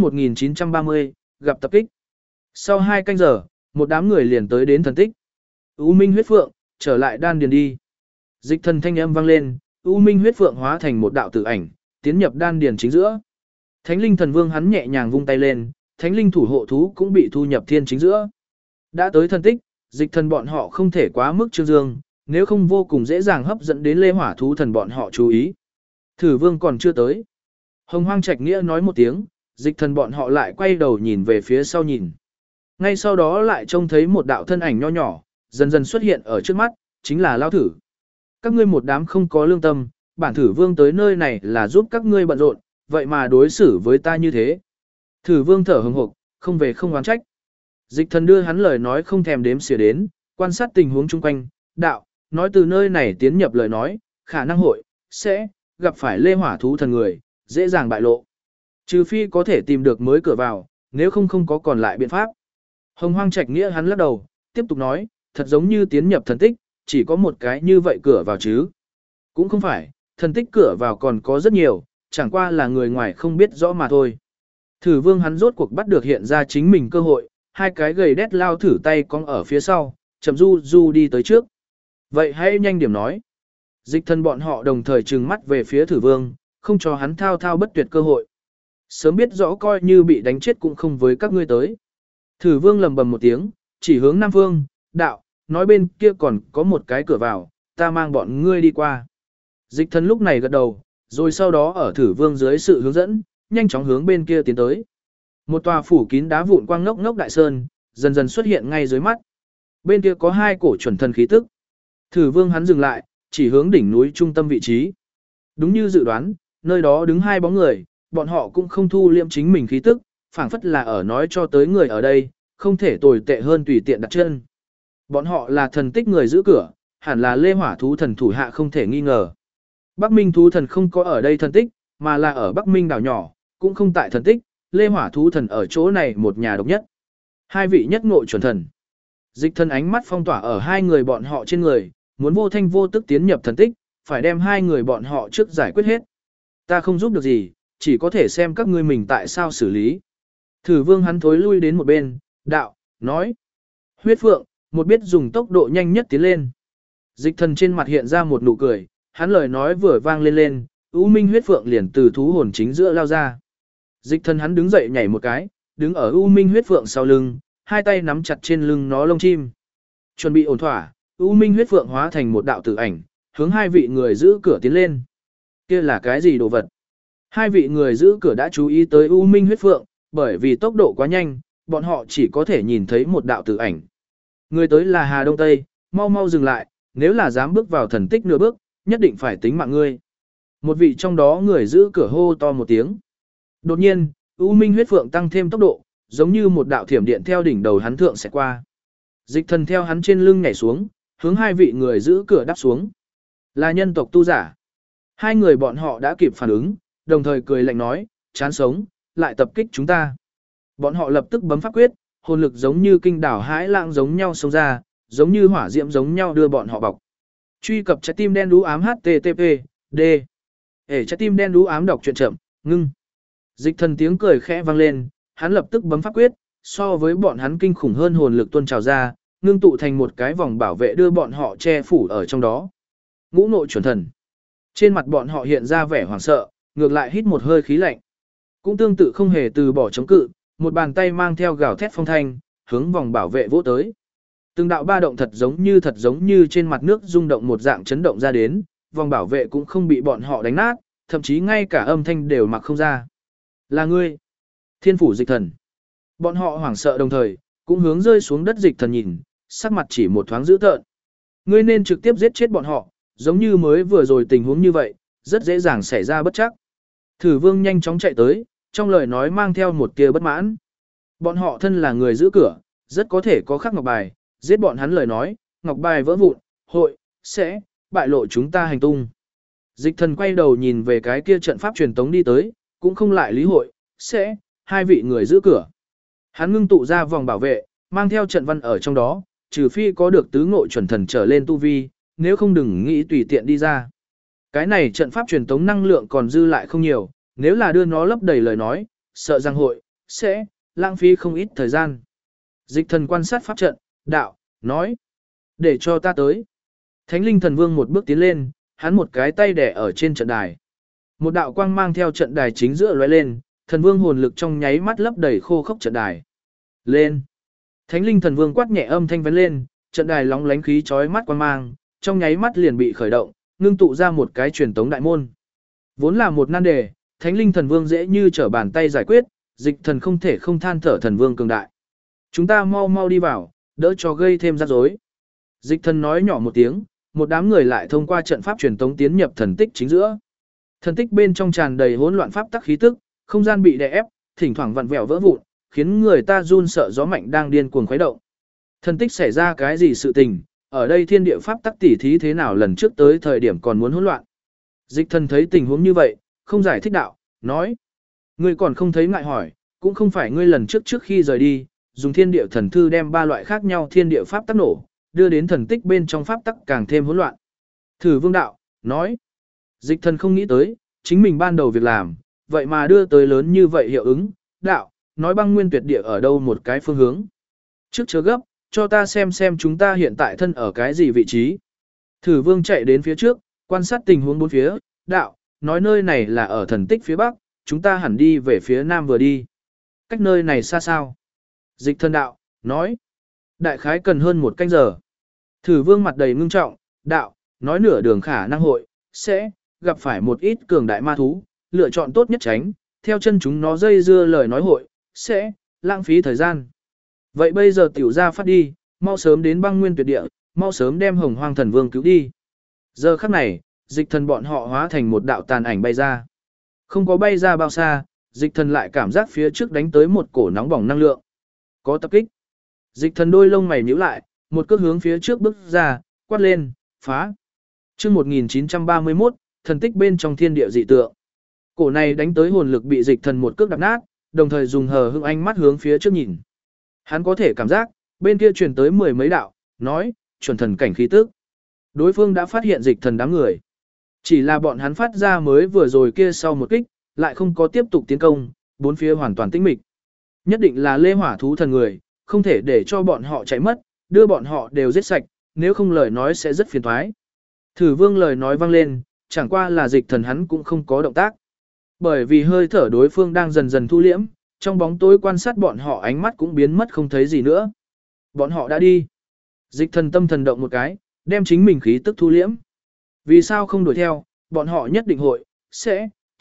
1930, gặp tập kích. Sau 2 canh giờ, một đám người liền tới đến thần tích. U Minh huyết phượng, trở lại đan điền đi. Dịch thần thanh âm vang lên, U Minh huyết phượng hóa thành một đạo tử ảnh, tiến nhập đan điền chính giữa. Thánh linh thần vương hắn nhẹ nhàng vung tay lên, thánh linh thủ hộ thú cũng bị thu nhập thiên chính giữa. Đã tới thần tích, dịch thần bọn họ không thể quá mức trương dương, nếu không vô cùng dễ dàng hấp dẫn đến lê hỏa thú thần bọn họ chú ý. Thử vương còn chưa tới. Hồng Hoang Trạch Nghĩa nói một tiếng, dịch thần bọn họ lại quay đầu nhìn về phía sau nhìn. Ngay sau đó lại trông thấy một đạo thân ảnh nho nhỏ, dần dần xuất hiện ở trước mắt, chính là Lao Thử. Các ngươi một đám không có lương tâm, bản thử vương tới nơi này là giúp các ngươi bận rộn, vậy mà đối xử với ta như thế. Thử vương thở hừng hực, không về không oán trách. Dịch thần đưa hắn lời nói không thèm đếm xỉa đến, quan sát tình huống chung quanh, đạo, nói từ nơi này tiến nhập lời nói, khả năng sẽ gặp phải lê hỏa thú thần người, dễ dàng bại lộ. Trừ phi có thể tìm được mới cửa vào, nếu không không có còn lại biện pháp. Hồng Hoang Trạch Nghĩa hắn lắc đầu, tiếp tục nói, thật giống như tiến nhập thần tích, chỉ có một cái như vậy cửa vào chứ. Cũng không phải, thần tích cửa vào còn có rất nhiều, chẳng qua là người ngoài không biết rõ mà thôi. Thử vương hắn rốt cuộc bắt được hiện ra chính mình cơ hội, 2 cái gầy đét lao thử tay cong ở phía sau, chậm du đi tới trước. Vậy hãy nhanh điểm nói. Dịch thần bọn họ đồng thời trừng mắt về phía thử vương, không cho hắn thao thao bất tuyệt cơ hội. Sớm biết rõ coi như bị đánh chết cũng không với các ngươi tới. Thử vương lầm bầm một tiếng, chỉ hướng Nam Phương, đạo, nói bên kia còn có một cái cửa vào, ta mang bọn ngươi đi qua. Dịch thần lúc này gật đầu, rồi sau đó ở thử vương dưới sự hướng dẫn, nhanh chóng hướng bên kia tiến tới. Một tòa phủ kín đá vụn quang ngốc ngốc đại sơn, dần dần xuất hiện ngay dưới mắt. Bên kia có 2 cổ chuẩn thần khí tức. Thử vương hắn dừng lại, chỉ hướng đỉnh núi trung tâm vị trí. Đúng như dự đoán, nơi đó đứng 2 bóng người, bọn họ cũng không thu liệm chính mình khí tức, phảng phất là ở nói cho tới người ở đây, không thể tồi tệ hơn tùy tiện đặt chân. Bọn họ là thần tích người giữ cửa, hẳn là lê hỏa thú thần thủ hạ không thể nghi ngờ. Bắc Minh thú thần không có ở đây thần tích, mà là ở Bắc Minh đảo nhỏ, cũng không tại thần tích, lê hỏa thú thần ở chỗ này một nhà độc nhất. 2 vị nhất ngộ chuẩn thần. Dịch thần ánh mắt phong tỏa ở 2 người bọn họ trên người, muốn vô thanh vô tức tiến nhập thần tích, phải đem 2 người bọn họ trước giải quyết hết. Ta không giúp được gì, chỉ có thể xem các ngươi mình tại sao xử lý. Thử vương hắn thối lui đến một bên, đạo, nói. Huyết phượng, một biết dùng tốc độ nhanh nhất tiến lên. Dịch thần trên mặt hiện ra một nụ cười, hắn lời nói vừa vang lên, U Minh huyết phượng liền từ thú hồn chính giữa lao ra. Dịch thần hắn đứng dậy nhảy một cái, đứng ở U Minh huyết phượng sau lưng, 2 tay nắm chặt trên lưng nó lông chim. Chuẩn bị ổn thỏa, U Minh huyết phượng hóa thành một đạo tử ảnh, hướng 2 vị người giữ cửa tiến lên. Kia là cái gì đồ vật? Hai vị người giữ cửa đã chú ý tới U Minh huyết phượng, bởi vì tốc độ quá nhanh, bọn họ chỉ có thể nhìn thấy một đạo tử ảnh. Người tới là Hà Đông Tây, mau mau dừng lại, nếu là dám bước vào thần tích nửa bước, nhất định phải tính mạng ngươi. Một vị trong đó người giữ cửa hô to một tiếng. Đột nhiên, U Minh huyết phượng tăng thêm tốc độ, giống như một đạo thiểm điện theo đỉnh đầu hắn thượng sẽ qua. Dịch thần theo hắn trên lưng nhảy xuống, hướng hai vị người giữ cửa đáp xuống. Là nhân tộc tu giả. Hai người bọn họ đã kịp phản ứng, đồng thời cười lạnh nói, chán sống, lại tập kích chúng ta. Bọn họ lập tức bấm pháp quyết, hồn lực giống như kinh đảo hãi lãng giống nhau xông ra, giống như hỏa diễm giống nhau đưa bọn họ bọc. Truy cập trái tim đen đú ám http d. Trái tim đen đú ám đọc truyện chậm, ngưng. Dịch thần tiếng cười khẽ vang lên, hắn lập tức bấm pháp quyết, so với bọn hắn kinh khủng hơn hồn lực tuôn trào ra, ngưng tụ thành một cái vòng bảo vệ đưa bọn họ che phủ ở trong đó. Ngũ nội chuẩn thần. Trên mặt bọn họ hiện ra vẻ hoảng sợ, ngược lại hít một hơi khí lạnh. Cũng tương tự không hề từ bỏ chống cự, một bàn tay mang theo gào thét phong thanh, hướng vòng bảo vệ vỗ tới. Từng đạo ba động thật giống như trên mặt nước rung động một dạng chấn động ra đến, vòng bảo vệ cũng không bị bọn họ đánh nát, thậm chí ngay cả âm thanh đều mặc không ra. Là ngươi, Thiên phủ dịch thần. Bọn họ hoảng sợ đồng thời, cũng hướng rơi xuống đất dịch thần nhìn, sắc mặt chỉ một thoáng dữ tợn. Ngươi nên trực tiếp giết chết bọn họ, giống như mới vừa rồi tình huống như vậy, rất dễ dàng xảy ra bất chắc. Thử vương nhanh chóng chạy tới, trong lời nói mang theo một tia bất mãn. Bọn họ thân là người giữ cửa, rất có thể có khắc ngọc bài, giết bọn hắn lời nói, ngọc bài vỡ vụn, hội, sẽ, bại lộ chúng ta hành tung. Dịch thần quay đầu nhìn về cái kia trận pháp truyền tống đi tới, cũng không lại lý hội, sẽ, hai vị người giữ cửa. Hắn ngưng tụ ra vòng bảo vệ, mang theo trận văn ở trong đó, trừ phi có được tứ ngộ chuẩn thần trở lên tu vi, nếu không đừng nghĩ tùy tiện đi ra. Cái này trận pháp truyền tống năng lượng còn dư lại không nhiều, nếu là đưa nó lấp đầy lời nói, sợ rằng hội, sẽ, lãng phí không ít thời gian. Dịch thần quan sát pháp trận, đạo, nói, để cho ta tới. Thánh linh thần vương một bước tiến lên, hắn một cái tay đẻ ở trên trận đài. Một đạo quang mang theo trận đài chính giữa lóe lên, thần vương hồn lực trong nháy mắt lấp đầy khô khốc trận đài. Lên. Thánh linh thần vương quát nhẹ âm thanh vén lên, trận đài lóng lánh khí chói mắt quang mang, trong nháy mắt liền bị khởi động, ngưng tụ ra một cái truyền tống đại môn. Vốn là một nan đề, thánh linh thần vương dễ như trở bàn tay giải quyết, dịch thần không thể không than thở thần vương cường đại. Chúng ta mau mau đi vào, đỡ cho gây thêm rắc rối. Dịch thần nói nhỏ một tiếng, một đám người lại thông qua trận pháp truyền tống tiến nhập thần tích chính giữa. Thần tích bên trong tràn đầy hỗn loạn pháp tắc khí tức, không gian bị đè ép, thỉnh thoảng vặn vẹo vỡ vụn, khiến người ta run sợ gió mạnh đang điên cuồng khuấy động. Thần tích xảy ra cái gì sự tình, ở đây thiên địa pháp tắc tỉ thí thế nào lần trước tới thời điểm còn muốn hỗn loạn. Dịch thần thấy tình huống như vậy, không giải thích đạo, nói. Ngươi còn không thấy ngại hỏi, cũng không phải ngươi lần trước khi rời đi, dùng thiên địa thần thư đem ba loại khác nhau thiên địa pháp tắc nổ, đưa đến thần tích bên trong pháp tắc càng thêm hỗn loạn. Thử vương đạo, nói. Dịch thần không nghĩ tới, chính mình ban đầu việc làm, vậy mà đưa tới lớn như vậy hiệu ứng, đạo, nói băng nguyên tuyệt địa ở đâu một cái phương hướng. Trước chớ gấp, cho ta xem chúng ta hiện tại thân ở cái gì vị trí. Thử vương chạy đến phía trước, quan sát tình huống bốn phía, đạo, nói nơi này là ở thần tích phía bắc, chúng ta hẳn đi về phía nam vừa đi. Cách nơi này xa sao? Dịch thần đạo, nói, đại khái cần hơn một canh giờ. Thử vương mặt đầy ngưng trọng, đạo, nói nửa đường khả năng hội, sẽ, gặp phải một ít cường đại ma thú, lựa chọn tốt nhất tránh, theo chân chúng nó dây dưa lời nói hội, sẽ, lãng phí thời gian. Vậy bây giờ tiểu ra phát đi, mau sớm đến băng nguyên tuyệt địa, mau sớm đem hồng hoang thần vương cứu đi. Giờ khắc này, dịch thần bọn họ hóa thành một đạo tàn ảnh bay ra. Không có bay ra bao xa, dịch thần lại cảm giác phía trước đánh tới một cổ nóng bỏng năng lượng. Có tập kích. Dịch thần đôi lông mày nhíu lại, một cước hướng phía trước bước ra, quát lên, phá. Chương 1931, thần tích bên trong thiên địa dị tượng. Cổ này đánh tới hồn lực bị dịch thần một cước đập nát, đồng thời dùng hờ hững ánh mắt hướng phía trước nhìn. Hắn có thể cảm giác, bên kia truyền tới mười mấy đạo, nói, chuẩn thần cảnh khí tức. Đối phương đã phát hiện dịch thần đám người. Chỉ là bọn hắn phát ra mới vừa rồi kia sau một kích, lại không có tiếp tục tiến công, bốn phía hoàn toàn tĩnh mịch. Nhất định là lê hỏa thú thần người, không thể để cho bọn họ chạy mất, đưa bọn họ đều giết sạch, nếu không lời nói sẽ rất phiền toái. Thử vương lời nói vang lên, chẳng qua là dịch thần hắn cũng không có động tác. Bởi vì hơi thở đối phương đang dần dần thu liễm, trong bóng tối quan sát bọn họ ánh mắt cũng biến mất không thấy gì nữa. Bọn họ đã đi. Dịch thần tâm thần động một cái, đem chính mình khí tức thu liễm. Vì sao không đuổi theo, bọn họ nhất định hội, sẽ,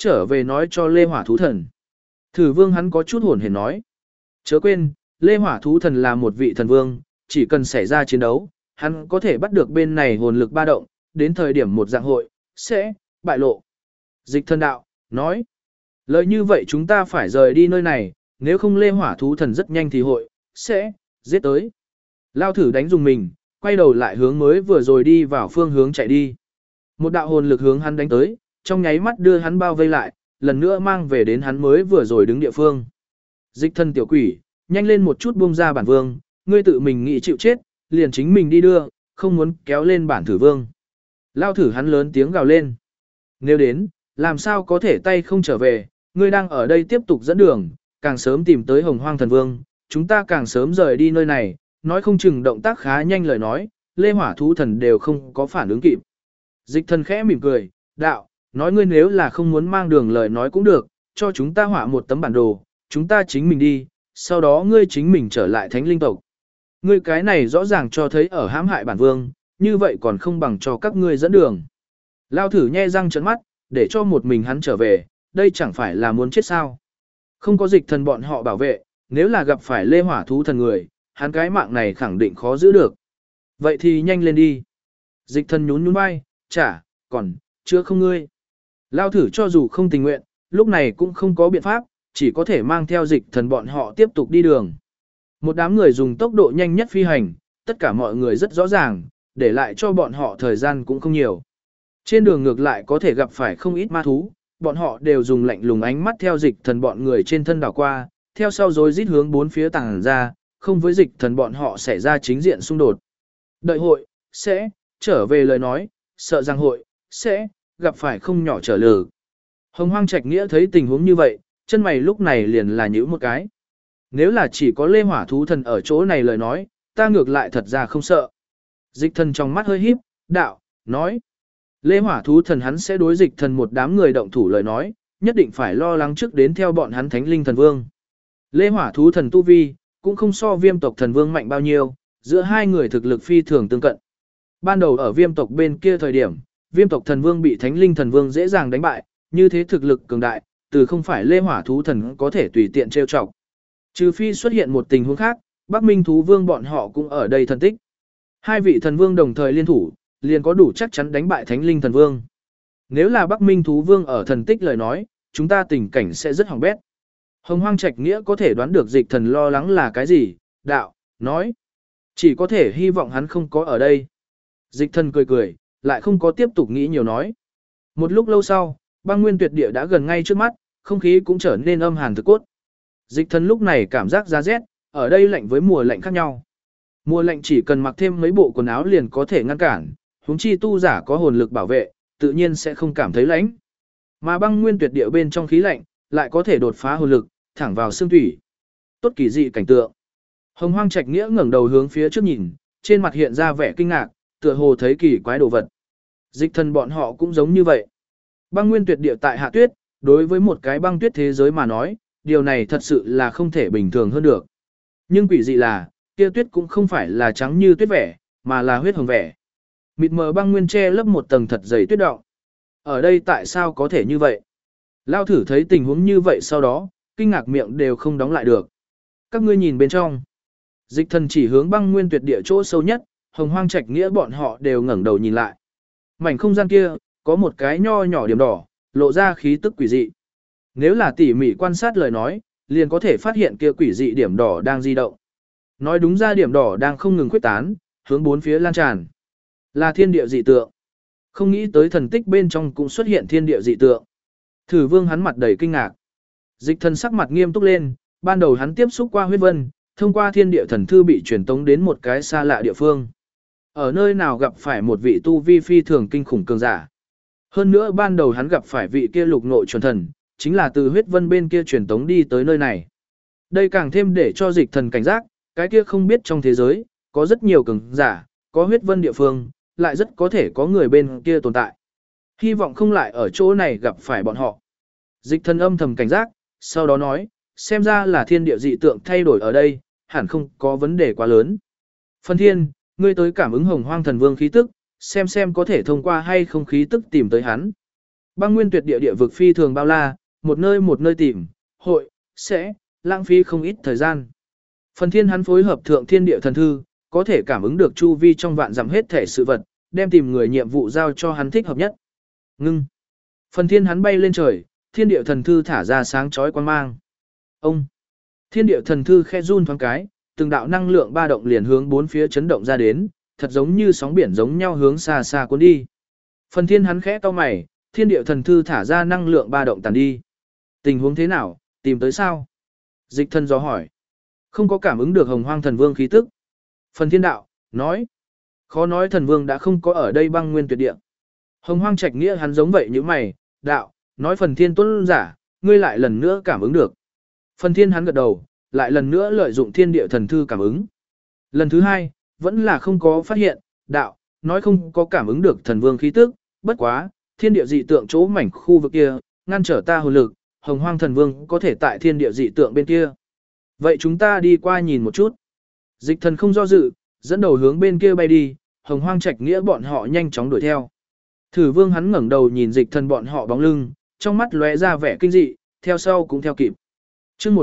trở về nói cho Lê Hỏa Thú Thần. Thử vương hắn có chút hồn hển nói. Chớ quên, Lê Hỏa Thú Thần là một vị thần vương, chỉ cần xảy ra chiến đấu, hắn có thể bắt được bên này hồn lực ba động, đến thời điểm một dạng hội, sẽ, bại lộ. Dịch thần đạo, nói. Lời như vậy chúng ta phải rời đi nơi này, nếu không Lê Hỏa Thú Thần rất nhanh thì hội, sẽ, giết tới. Lao thử đánh dùng mình, quay đầu lại hướng mới vừa rồi đi vào phương hướng chạy đi. Một đạo hồn lực hướng hắn đánh tới, trong nháy mắt đưa hắn bao vây lại, lần nữa mang về đến hắn mới vừa rồi đứng địa phương. Dịch thân tiểu quỷ, nhanh lên một chút buông ra bản vương, ngươi tự mình nghĩ chịu chết, liền chính mình đi đưa, không muốn kéo lên bản thử vương. Lao thử hắn lớn tiếng gào lên. Nếu đến, làm sao có thể tay không trở về, ngươi đang ở đây tiếp tục dẫn đường, càng sớm tìm tới Hồng Hoang Thần Vương, chúng ta càng sớm rời đi nơi này, nói không chừng động tác khá nhanh lời nói, Lê Hỏa Thú Thần đều không có phản ứng kịp. Dịch thần khẽ mỉm cười, đạo, nói ngươi nếu là không muốn mang đường lời nói cũng được, cho chúng ta họa một tấm bản đồ, chúng ta chính mình đi, sau đó ngươi chính mình trở lại thánh linh tộc. Ngươi cái này rõ ràng cho thấy ở hãm hại bản vương, như vậy còn không bằng cho các ngươi dẫn đường. Lao thử nhe răng trợn mắt, để cho một mình hắn trở về, đây chẳng phải là muốn chết sao. Không có dịch thần bọn họ bảo vệ, nếu là gặp phải Lê Hỏa Thú Thần người, hắn cái mạng này khẳng định khó giữ được. Vậy thì nhanh lên đi. Dịch thần nhún nhún vai, chả, còn, chưa không ngươi. Lao thử cho dù không tình nguyện, lúc này cũng không có biện pháp, chỉ có thể mang theo dịch thần bọn họ tiếp tục đi đường. Một đám người dùng tốc độ nhanh nhất phi hành, tất cả mọi người rất rõ ràng, để lại cho bọn họ thời gian cũng không nhiều. Trên đường ngược lại có thể gặp phải không ít ma thú, bọn họ đều dùng lạnh lùng ánh mắt theo dịch thần bọn người trên thân đảo qua, theo sau rồi rít hướng bốn phía tàng ra, không với dịch thần bọn họ xảy ra chính diện xung đột. Đợi hội, sẽ, trở về lời nói, sợ rằng hội, sẽ, gặp phải không nhỏ trở lử. Hồng Hoang Trạch Nghĩa thấy tình huống như vậy, chân mày lúc này liền là nhíu một cái. Nếu là chỉ có Lê Hỏa Thú Thần ở chỗ này lời nói, ta ngược lại thật ra không sợ. Dịch thần trong mắt hơi híp, đạo, nói. Lê Hỏa Thú Thần hắn sẽ đối dịch thần một đám người động thủ lời nói, nhất định phải lo lắng trước đến theo bọn hắn Thánh Linh Thần Vương. Lê Hỏa Thú Thần tu vi, cũng không so Viêm tộc Thần Vương mạnh bao nhiêu, giữa hai người thực lực phi thường tương cận. Ban đầu ở Viêm tộc bên kia thời điểm, Viêm tộc Thần Vương bị Thánh Linh Thần Vương dễ dàng đánh bại, như thế thực lực cường đại, từ không phải Lê Hỏa Thú Thần có thể tùy tiện trêu chọc. Trừ phi xuất hiện một tình huống khác, Bắc Minh Thú Vương bọn họ cũng ở đây thần tích. Hai vị thần vương đồng thời liên thủ, liền có đủ chắc chắn đánh bại Thánh Linh Thần Vương. Nếu là Bắc Minh Thú Vương ở thần tích lời nói, chúng ta tình cảnh sẽ rất hỏng bét. Hồng Hoang Trạch Nghĩa có thể đoán được dịch thần lo lắng là cái gì, đạo, nói. Chỉ có thể hy vọng hắn không có ở đây. Dịch thần cười cười, lại không có tiếp tục nghĩ nhiều nói. Một lúc lâu sau, băng nguyên tuyệt địa đã gần ngay trước mắt, không khí cũng trở nên âm hàn thực cốt. Dịch thần lúc này cảm giác giá rét, ở đây lạnh với mùa lạnh khác nhau. Mùa lạnh chỉ cần mặc thêm mấy bộ quần áo liền có thể ngăn cản, huống chi tu giả có hồn lực bảo vệ, tự nhiên sẽ không cảm thấy lạnh. Mà băng nguyên tuyệt địa bên trong khí lạnh, lại có thể đột phá hồn lực, thẳng vào xương thủy. Tốt kỳ dị cảnh tượng. Hồng Hoang Trạch Nghĩa ngẩng đầu hướng phía trước nhìn, trên mặt hiện ra vẻ kinh ngạc, tựa hồ thấy kỳ quái đồ vật. Dịch thần bọn họ cũng giống như vậy. Băng nguyên tuyệt địa tại hạ tuyết, đối với một cái băng tuyết thế giới mà nói, điều này thật sự là không thể bình thường hơn được. Nhưng quỷ dị là, kia tuyết cũng không phải là trắng như tuyết vẻ, mà là huyết hồng vẻ. Mịt mờ băng nguyên che lấp một tầng thật dày tuyết đọng. Ở đây tại sao có thể như vậy? Lao thử thấy tình huống như vậy sau đó, kinh ngạc miệng đều không đóng lại được. Các ngươi nhìn bên trong. Dịch thần chỉ hướng băng nguyên tuyệt địa chỗ sâu nhất, Hồng Hoang Trạch Nghĩa bọn họ đều ngẩng đầu nhìn lại. Mảnh không gian kia, có một cái nho nhỏ điểm đỏ, lộ ra khí tức quỷ dị. Nếu là tỉ mỉ quan sát lời nói, liền có thể phát hiện kia quỷ dị điểm đỏ đang di động. Nói đúng ra điểm đỏ đang không ngừng khuếch tán, hướng bốn phía lan tràn. Là thiên địa dị tượng. Không nghĩ tới thần tích bên trong cũng xuất hiện thiên địa dị tượng. Thử vương hắn mặt đầy kinh ngạc. Dịch thần sắc mặt nghiêm túc lên, ban đầu hắn tiếp xúc qua huyết vân, thông qua thiên địa thần thư bị truyền tống đến một cái xa lạ địa phương. Ở nơi nào gặp phải một vị tu vi phi thường kinh khủng cường giả. Hơn nữa ban đầu hắn gặp phải vị kia lục nội chuẩn thần, chính là từ huyết vân bên kia truyền tống đi tới nơi này. Đây càng thêm để cho dịch thần cảnh giác, cái kia không biết trong thế giới, có rất nhiều cường giả, có huyết vân địa phương, lại rất có thể có người bên kia tồn tại. Hy vọng không lại ở chỗ này gặp phải bọn họ. Dịch thần âm thầm cảnh giác, sau đó nói, xem ra là thiên địa dị tượng thay đổi ở đây, hẳn không có vấn đề quá lớn. Phân thiên, ngươi tới cảm ứng Hồng Hoang Thần Vương khí tức, xem có thể thông qua hay không khí tức tìm tới hắn. Băng nguyên tuyệt địa địa vực phi thường bao la, một nơi tìm, hội, sẽ, lãng phí không ít thời gian. Phần thiên hắn phối hợp thượng thiên địa thần thư, có thể cảm ứng được chu vi trong vạn dặm hết thể sự vật, đem tìm người nhiệm vụ giao cho hắn thích hợp nhất. Ngưng. Phần thiên hắn bay lên trời, thiên địa thần thư thả ra sáng chói quang mang. Ông. Thiên địa thần thư khe run thoáng cái, từng đạo năng lượng ba động liền hướng bốn phía chấn động ra đến, thật giống như sóng biển giống nhau hướng xa xa cuốn đi. Phần thiên hắn khẽ cau mày, thiên địa thần thư thả ra năng lượng ba động tàn đi. Tình huống thế nào, tìm tới sao? Dịch thân gió hỏi. Không có cảm ứng được hồng hoang thần vương khí tức. Phần thiên đạo, nói. Khó nói thần vương đã không có ở đây băng nguyên tuyệt địa. Hồng hoang trạch nghĩa hắn giống vậy như mày, đạo, nói phần thiên tuân giả, ngươi lại lần nữa cảm ứng được. Phần thiên hắn gật đầu, lại lần nữa lợi dụng thiên địa thần thư cảm ứng. Lần thứ hai, vẫn là không có phát hiện, đạo, nói không có cảm ứng được thần vương khí tức, bất quá, thiên địa dị tượng chỗ mảnh khu vực kia, ngăn trở ta hồn lực, hồng hoang thần vương có thể tại thiên địa dị tượng bên kia. Vậy chúng ta đi qua nhìn một chút. Dịch thần không do dự, dẫn đầu hướng bên kia bay đi, hồng hoang trạch nghĩa bọn họ nhanh chóng đuổi theo. Thử vương hắn ngẩng đầu nhìn dịch thần bọn họ bóng lưng, trong mắt lóe ra vẻ kinh dị, theo sau cũng theo kịp. Chương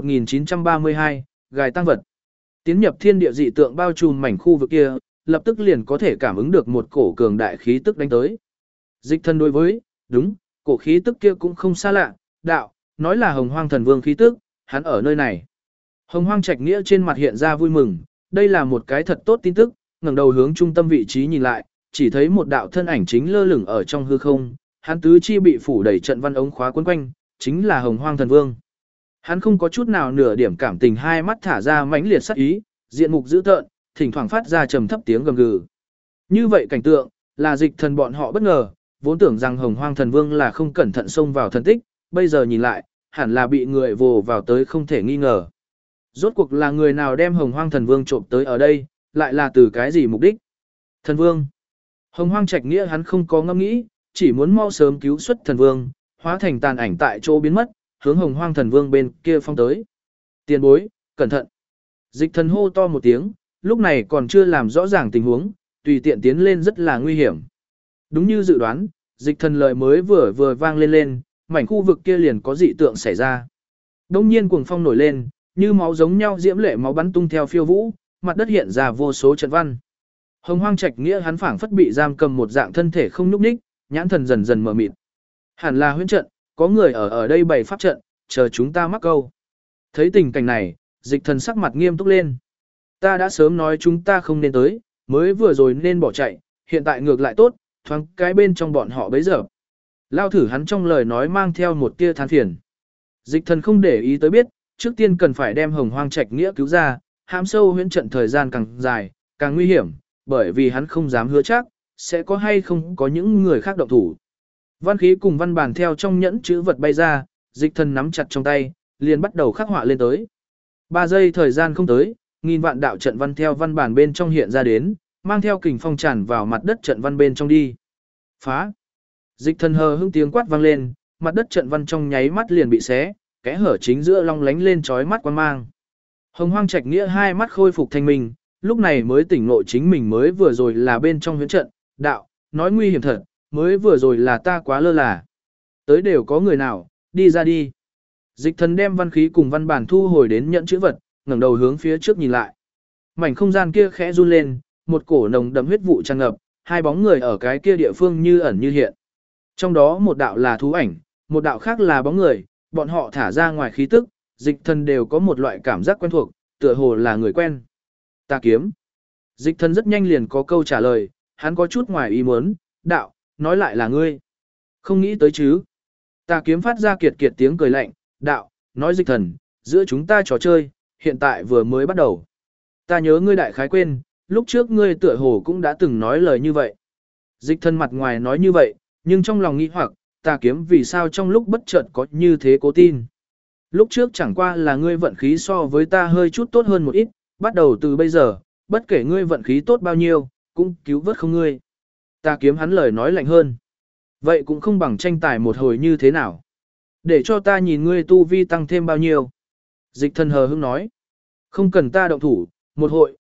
1932, gài tăng vật. Tiến nhập thiên địa dị tượng bao trùm mảnh khu vực kia, lập tức liền có thể cảm ứng được một cổ cường đại khí tức đánh tới. Dịch thần đối với, đúng, cổ khí tức kia cũng không xa lạ, đạo, nói là hồng hoang thần vương khí tức, hắn ở nơi này. Hồng hoang trạch nghĩa trên mặt hiện ra vui mừng, đây là một cái thật tốt tin tức, ngẩng đầu hướng trung tâm vị trí nhìn lại, chỉ thấy một đạo thân ảnh chính lơ lửng ở trong hư không, hắn tứ chi bị phủ đầy trận văn ống khóa quấn quanh, chính là hồng hoang thần vương. Hắn không có chút nào nửa điểm cảm tình, hai mắt thả ra mãnh liệt sát ý, diện mục dữ tợn, thỉnh thoảng phát ra trầm thấp tiếng gầm gừ. Như vậy cảnh tượng, là dịch thần bọn họ bất ngờ, vốn tưởng rằng hồng hoang thần vương là không cẩn thận xông vào thần tích, bây giờ nhìn lại, hẳn là bị người vồ vào tới không thể nghi ngờ. Rốt cuộc là người nào đem hồng hoang thần vương trộm tới ở đây, lại là từ cái gì mục đích? Thần vương. Hồng hoang trạch nghĩa hắn không có ngẫm nghĩ, chỉ muốn mau sớm cứu xuất thần vương, hóa thành tàn ảnh tại chỗ biến mất, hướng hồng hoang thần vương bên kia phong tới. Tiền bối, cẩn thận. Dịch thần hô to một tiếng, lúc này còn chưa làm rõ ràng tình huống, tùy tiện tiến lên rất là nguy hiểm. Đúng như dự đoán, dịch thần lời mới vừa vang lên, mảnh khu vực kia liền có dị tượng xảy ra. Đông nhiên cuồng phong nổi lên, như máu giống nhau diễm lệ máu bắn tung theo phiêu vũ, mặt đất hiện ra vô số trận văn. Hồng hoang trạch nghĩa hắn phảng phất bị giam cầm một dạng thân thể không nhúc nhích, nhãn thần dần dần mờ mịt. Hẳn là huyễn trận, có người ở đây bày pháp trận, chờ chúng ta mắc câu. Thấy tình cảnh này, dịch thần sắc mặt nghiêm túc lên. Ta đã sớm nói chúng ta không nên tới, mới vừa rồi nên bỏ chạy, hiện tại ngược lại tốt, thoáng cái bên trong bọn họ bấy giờ. Lao thử hắn trong lời nói mang theo một tia than phiền. Dịch thần không để ý tới biết, trước tiên cần phải đem hồng hoang trạch nghĩa cứu ra, hãm sâu huyễn trận thời gian càng dài, càng nguy hiểm, bởi vì hắn không dám hứa chắc, sẽ có hay không có những người khác động thủ. Văn khí cùng văn bản theo trong nhẫn chữ vật bay ra, dịch thần nắm chặt trong tay, liền bắt đầu khắc họa lên tới. 3 giây thời gian không tới, nghìn vạn đạo trận văn theo văn bản bên trong hiện ra đến, mang theo kình phong tràn vào mặt đất trận văn bên trong đi. Phá! Dịch thần hờ hững tiếng quát vang lên, mặt đất trận văn trong nháy mắt liền bị xé, kẽ hở chính giữa long lánh lên chói mắt quang mang. Hồng hoang trạch nghĩa hai mắt khôi phục thanh minh, lúc này mới tỉnh ngộ chính mình mới vừa rồi là bên trong huyễn trận, đạo, nói nguy hiểm thật, mới vừa rồi là ta quá lơ là. Tới đều có người nào, đi ra đi. Dịch thần đem văn khí cùng văn bản thu hồi đến nhận chữ vật, ngẩng đầu hướng phía trước nhìn lại. Mảnh không gian kia khẽ run lên, một cổ nồng đậm huyết vụ tràn ngập, hai bóng người ở cái kia địa phương như ẩn như hiện. Trong đó một đạo là thú ảnh, một đạo khác là bóng người, bọn họ thả ra ngoài khí tức, dịch thần đều có một loại cảm giác quen thuộc, tựa hồ là người quen. Ta kiếm. Dịch thần rất nhanh liền có câu trả lời, hắn có chút ngoài ý muốn, đạo, nói lại là ngươi. Không nghĩ tới chứ. Ta kiếm phát ra kiệt kiệt tiếng cười lạnh, đạo, nói dịch thần, giữa chúng ta trò chơi, hiện tại vừa mới bắt đầu. Ta nhớ ngươi đại khái quên, lúc trước ngươi tựa hồ cũng đã từng nói lời như vậy. Dịch thần mặt ngoài nói như vậy, nhưng trong lòng nghĩ hoặc, ta kiếm vì sao trong lúc bất chợt có như thế cố tin. Lúc trước chẳng qua là ngươi vận khí so với ta hơi chút tốt hơn một ít, bắt đầu từ bây giờ, bất kể ngươi vận khí tốt bao nhiêu, cũng cứu vớt không ngươi. Ta kiếm hắn lời nói lạnh hơn. Vậy cũng không bằng tranh tài một hồi như thế nào. Để cho ta nhìn ngươi tu vi tăng thêm bao nhiêu. Dịch thần hờ hững nói. Không cần ta động thủ, một hội,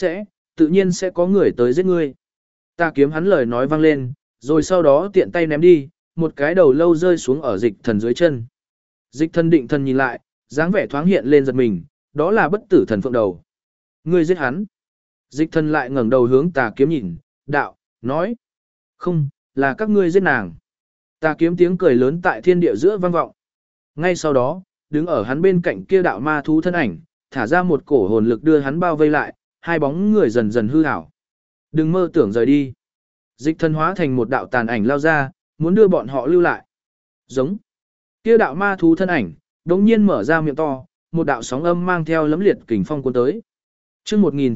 tự nhiên sẽ có người tới giết ngươi. Ta kiếm hắn lời nói vang lên, rồi sau đó tiện tay ném đi, một cái đầu lâu rơi xuống ở dịch thần dưới chân. Dịch thần định thần nhìn lại, dáng vẻ thoáng hiện lên giật mình, đó là bất tử thần phượng đầu. Ngươi giết hắn. Dịch thần lại ngẩng đầu hướng Tà Kiếm nhìn, đạo, nói. Không, là các ngươi giết nàng. Tà Kiếm tiếng cười lớn tại thiên địa giữa vang vọng. Ngay sau đó, đứng ở hắn bên cạnh kia đạo ma thú thân ảnh, thả ra một cổ hồn lực đưa hắn bao vây lại, hai bóng người dần dần hư ảo. Đừng mơ tưởng rời đi. Dịch thần hóa thành một đạo tàn ảnh lao ra, muốn đưa bọn họ lưu lại. Giống. Kia đạo ma thú thân ảnh, đống nhiên mở ra miệng to, một đạo sóng âm mang theo lấm liệt kình phong cuốn tới. Chương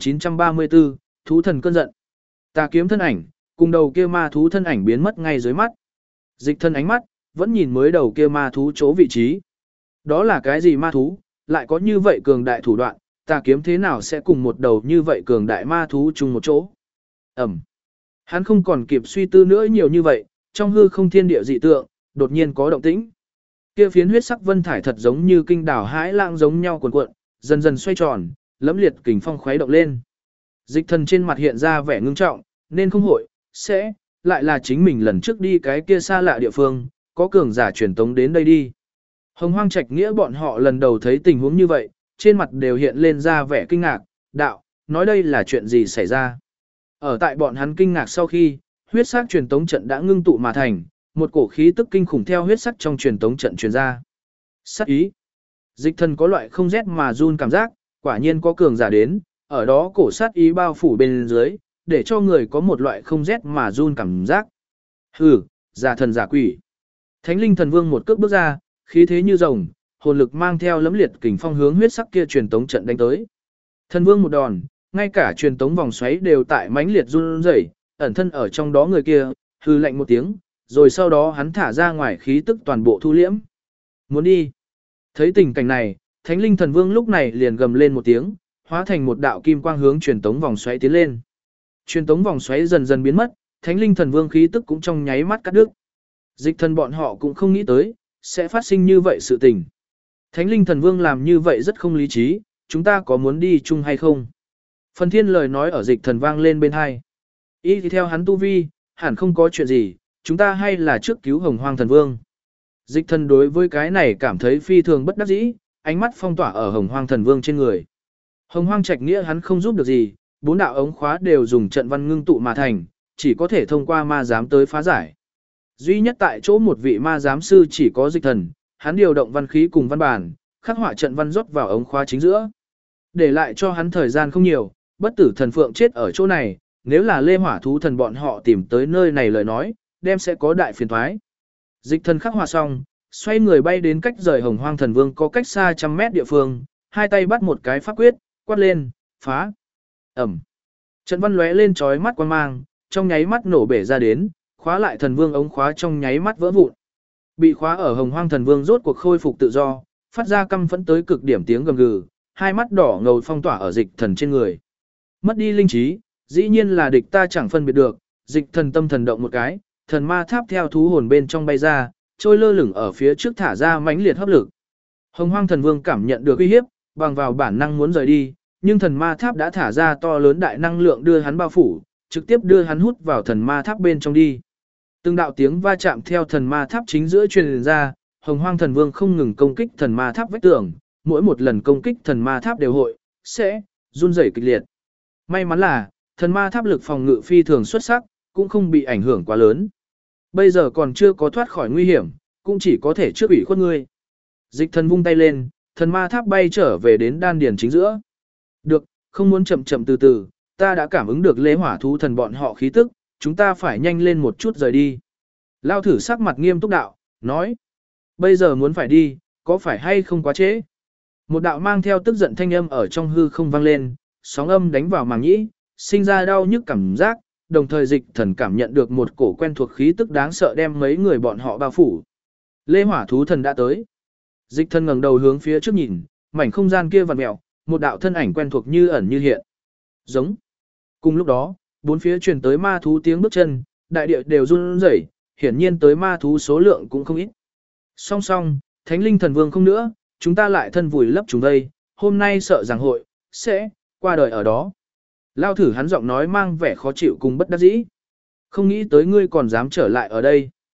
1934, thú thần cơn giận. Tà Kiếm thân ảnh, cùng đầu kia ma thú thân ảnh biến mất ngay dưới mắt. Dịch thân ánh mắt, vẫn nhìn mới đầu kia ma thú chỗ vị trí. Đó là cái gì ma thú, lại có như vậy cường đại thủ đoạn, Tà Kiếm thế nào sẽ cùng một đầu như vậy cường đại ma thú chung một chỗ. Ẩm. Hắn không còn kịp suy tư nữa nhiều như vậy, trong hư không thiên địa dị tượng, đột nhiên có động tĩnh. Kia phiến huyết sắc vân thải thật giống như kinh đảo hãi lãng giống nhau cuộn cuộn, dần dần xoay tròn, lẫm liệt kình phong khuấy động lên. Dịch thần trên mặt hiện ra vẻ ngưng trọng, nên không hội, sẽ, lại là chính mình lần trước đi cái kia xa lạ địa phương, có cường giả truyền tống đến đây đi. Hồng Hoang Trạch Nghĩa bọn họ lần đầu thấy tình huống như vậy, trên mặt đều hiện lên ra vẻ kinh ngạc, đạo, nói đây là chuyện gì xảy ra. Ở tại bọn hắn kinh ngạc sau khi, huyết sắc truyền tống trận đã ngưng tụ mà thành, một cổ khí tức kinh khủng theo huyết sắc trong truyền tống trận truyền ra. Sát ý. Dịch thần có loại không rét mà run cảm giác, quả nhiên có cường giả đến, ở đó cổ sát ý bao phủ bên dưới, để cho người có một loại không rét mà run cảm giác. Hừ, giả thần giả quỷ. Thánh linh thần vương một cước bước ra, khí thế như rồng, hồn lực mang theo lẫm liệt kình phong hướng huyết sắc kia truyền tống trận đánh tới. Thần vương một đòn, ngay cả truyền tống vòng xoáy đều tại mãnh liệt run rẩy, ẩn thân ở trong đó người kia, hừ lạnh một tiếng, rồi sau đó hắn thả ra ngoài khí tức toàn bộ thu liễm. Muốn đi. Thấy tình cảnh này, Thánh linh thần vương lúc này liền gầm lên một tiếng, hóa thành một đạo kim quang hướng truyền tống vòng xoáy tiến lên. Truyền tống vòng xoáy dần dần biến mất, Thánh linh thần vương khí tức cũng trong nháy mắt cắt đứt. Dịch thần bọn họ cũng không nghĩ tới, sẽ phát sinh như vậy sự tình. Thánh linh thần vương làm như vậy rất không lý trí, chúng ta có muốn đi chung hay không? Phần thiên lời nói ở dịch thần vang lên bên hai. Ý thì theo hắn tu vi, hẳn không có chuyện gì, chúng ta hay là trước cứu Hồng Hoang thần vương. Dịch thần đối với cái này cảm thấy phi thường bất đắc dĩ, ánh mắt phong tỏa ở Hồng Hoang thần vương trên người. Hồng Hoang Trạch Nghĩa hắn không giúp được gì, bốn đạo ống khóa đều dùng trận văn ngưng tụ mà thành, chỉ có thể thông qua ma giám tới phá giải. Duy nhất tại chỗ một vị ma giám sư chỉ có dịch thần, hắn điều động văn khí cùng văn bản, khắc họa trận văn rót vào ống khóa chính giữa. Để lại cho hắn thời gian không nhiều, bất tử thần phượng chết ở chỗ này, nếu là Lê Hỏa thú thần bọn họ tìm tới nơi này lời nói, đem sẽ có đại phiền toái. Dịch thần khắc họa xong, xoay người bay đến cách rời Hồng Hoang thần vương có cách xa trăm mét địa phương, hai tay bắt một cái pháp quyết, quát lên, phá. Ẩm. Trận văn lóe lên chói mắt quang mang, trong nháy mắt nổ bể ra đến, khóa lại thần vương ống khóa trong nháy mắt vỡ vụn. Bị khóa ở Hồng Hoang thần vương rốt cuộc khôi phục tự do, phát ra căm phẫn tới cực điểm tiếng gầm gừ, hai mắt đỏ ngầu phong tỏa ở dịch thần trên người. Mất đi linh trí, dĩ nhiên là địch ta chẳng phân biệt được, dịch thần tâm thần động một cái, thần ma tháp theo thú hồn bên trong bay ra, trôi lơ lửng ở phía trước thả ra mãnh liệt hấp lực. Hồng Hoang thần vương cảm nhận được uy hiếp, bằng vào bản năng muốn rời đi, nhưng thần ma tháp đã thả ra to lớn đại năng lượng đưa hắn bao phủ, trực tiếp đưa hắn hút vào thần ma tháp bên trong đi. Từng đạo tiếng va chạm theo thần ma tháp chính giữa truyền ra, Hồng Hoang thần vương không ngừng công kích thần ma tháp vách tường, mỗi một lần công kích thần ma tháp đều hội sẽ run rẩy kịch liệt. May mắn là thần ma tháp lực phòng ngự phi thường xuất sắc, cũng không bị ảnh hưởng quá lớn. Bây giờ còn chưa có thoát khỏi nguy hiểm, cũng chỉ có thể trước ủy khuất ngươi. Dịch thần vung tay lên, thần ma tháp bay trở về đến đan điền chính giữa. Được, không muốn chậm chậm từ từ, ta đã cảm ứng được Lê Hỏa thú thần bọn họ khí tức, chúng ta phải nhanh lên một chút rời đi. Lao thử sắc mặt nghiêm túc đạo, nói. Bây giờ muốn phải đi, có phải hay không quá trễ? Một đạo mang theo tức giận thanh âm ở trong hư không vang lên, sóng âm đánh vào màng nhĩ, sinh ra đau nhức cảm giác, đồng thời dịch thần cảm nhận được một cổ quen thuộc khí tức đáng sợ đem mấy người bọn họ bao phủ. Lê Hỏa thú thần đã tới. Dịch thần ngẩng đầu hướng phía trước nhìn, mảnh không gian kia vặn mèo, một đạo thân ảnh quen thuộc như ẩn như hiện. Giống. Cùng lúc đó, bốn phía truyền tới ma thú tiếng bước chân, đại địa đều run rẩy, hiển nhiên tới ma thú số lượng cũng không ít. Song song, Thánh linh thần vương không nữa, chúng ta lại thân vùi lấp chúng đây, hôm nay sợ rằng hội sẽ qua đời ở đó. Lao thử hắn giọng nói mang vẻ khó chịu cùng bất đắc dĩ. Không nghĩ tới ngươi còn dám trở lại ở đây.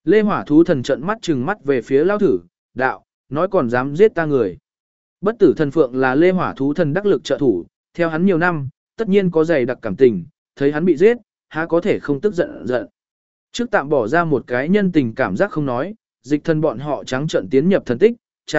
Lê Hỏa thú thần trợn mắt trừng mắt về phía lao thử, đạo, nói còn dám giết ta người. Bất tử thần phượng là Lê Hỏa thú thần đắc lực trợ thủ, theo hắn nhiều năm, tất nhiên có dày đặc cảm tình, thấy hắn bị giết, há có thể không tức giận giận. Trước tạm bỏ ra một cái nhân tình cảm giác không nói, dịch thần bọn họ trắng trợn tiến nhập thần tích,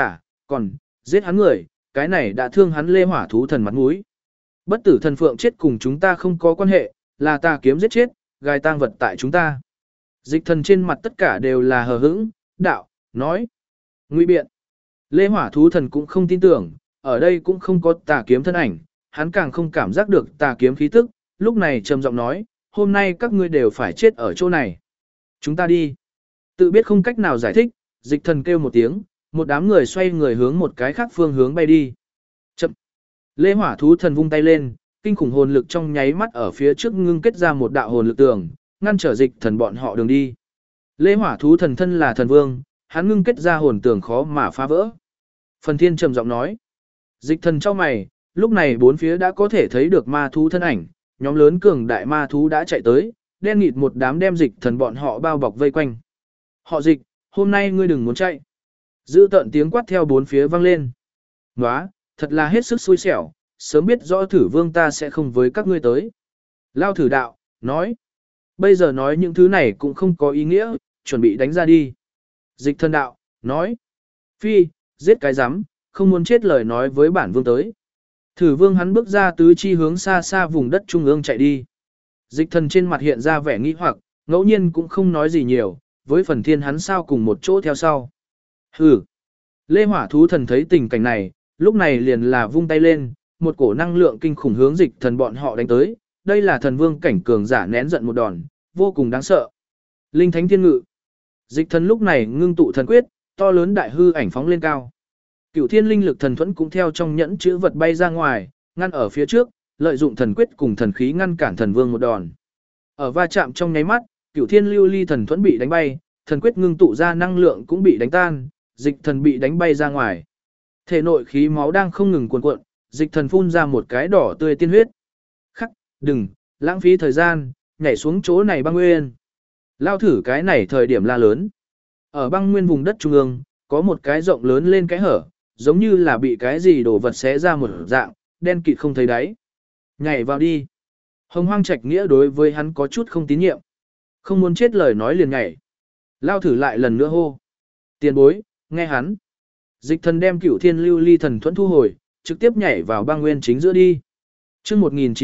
còn giết hắn người, cái này đã thương hắn Lê Hỏa thú thần mặt mũi. Bất tử thần phượng chết cùng chúng ta không có quan hệ, là ta kiếm giết chết, gai tang vật tại chúng ta. Dịch thần trên mặt tất cả đều là hờ hững, đạo, nói. Ngụy biện. Lê Hỏa thú thần cũng không tin tưởng, ở đây cũng không có tà kiếm thân ảnh, hắn càng không cảm giác được tà kiếm khí tức, lúc này trầm giọng nói, hôm nay các ngươi đều phải chết ở chỗ này. Chúng ta đi. Tự biết không cách nào giải thích, dịch thần kêu một tiếng, một đám người xoay người hướng một cái khác phương hướng bay đi. Chậm. Lê Hỏa thú thần vung tay lên, kinh khủng hồn lực trong nháy mắt ở phía trước ngưng kết ra một đạo hồn lực tường, ngăn trở dịch thần bọn họ đường đi. Lê Hỏa thú thần thân là thần vương, hắn ngưng kết ra hồn tường khó mà phá vỡ. Phần Thiên trầm giọng nói. Dịch thần trong mày, lúc này bốn phía đã có thể thấy được ma thú thân ảnh, nhóm lớn cường đại ma thú đã chạy tới, đen nghịt một đám đem dịch thần bọn họ bao bọc vây quanh. Họ dịch, hôm nay ngươi đừng muốn chạy. Giữ tận tiếng quát theo bốn phía vang lên. Nóa, thật là hết sức xui xẻo, sớm biết rõ thử vương ta sẽ không với các ngươi tới. Lao thử đạo, nói. Bây giờ nói những thứ này cũng không có ý nghĩa, chuẩn bị đánh ra đi. Dịch thần đạo, nói. Phi, giết cái rắm, không muốn chết lời nói với bản vương tới. Thử vương hắn bước ra tứ chi hướng xa xa vùng đất trung ương chạy đi. Dịch thần trên mặt hiện ra vẻ nghi hoặc, ngẫu nhiên cũng không nói gì nhiều, với Phần Thiên hắn sao cùng một chỗ theo sau. Hừ. Lê Hỏa thú thần thấy tình cảnh này, lúc này liền là vung tay lên, một cổ năng lượng kinh khủng hướng dịch thần bọn họ đánh tới, đây là thần vương cảnh cường giả nén giận một đòn, vô cùng đáng sợ. Linh thánh thiên ngự. Dịch thần lúc này ngưng tụ thần quyết, to lớn đại hư ảnh phóng lên cao. Cửu thiên linh lực thần thuẫn cũng theo trong nhẫn chữ vật bay ra ngoài, ngăn ở phía trước, lợi dụng thần quyết cùng thần khí ngăn cản thần vương một đòn. Ở va chạm trong nháy mắt, Cửu thiên lưu ly thần thuẫn bị đánh bay, thần quyết ngưng tụ ra năng lượng cũng bị đánh tan, dịch thần bị đánh bay ra ngoài. Thể nội khí máu đang không ngừng cuồn cuộn, dịch thần phun ra một cái đỏ tươi tiên huyết. Khắc, đừng, lãng phí thời gian, nhảy xuống chỗ này băng nguyên. Lao thử cái này thời điểm la lớn. Ở băng nguyên vùng đất trung ương, có một cái rộng lớn lên cái hở, giống như là bị cái gì đổ vật xé ra một dạng, đen kịt không thấy đáy. Nhảy vào đi. Hồng Hoang Trạch Nghĩa đối với hắn có chút không tín nhiệm. Không muốn chết lời nói liền nhảy. Lao thử lại lần nữa hô. Tiền bối, nghe hắn. Dịch thần đem Cửu thiên lưu ly thần thuẫn thu hồi, trực tiếp nhảy vào băng nguyên chính giữa đi. Chương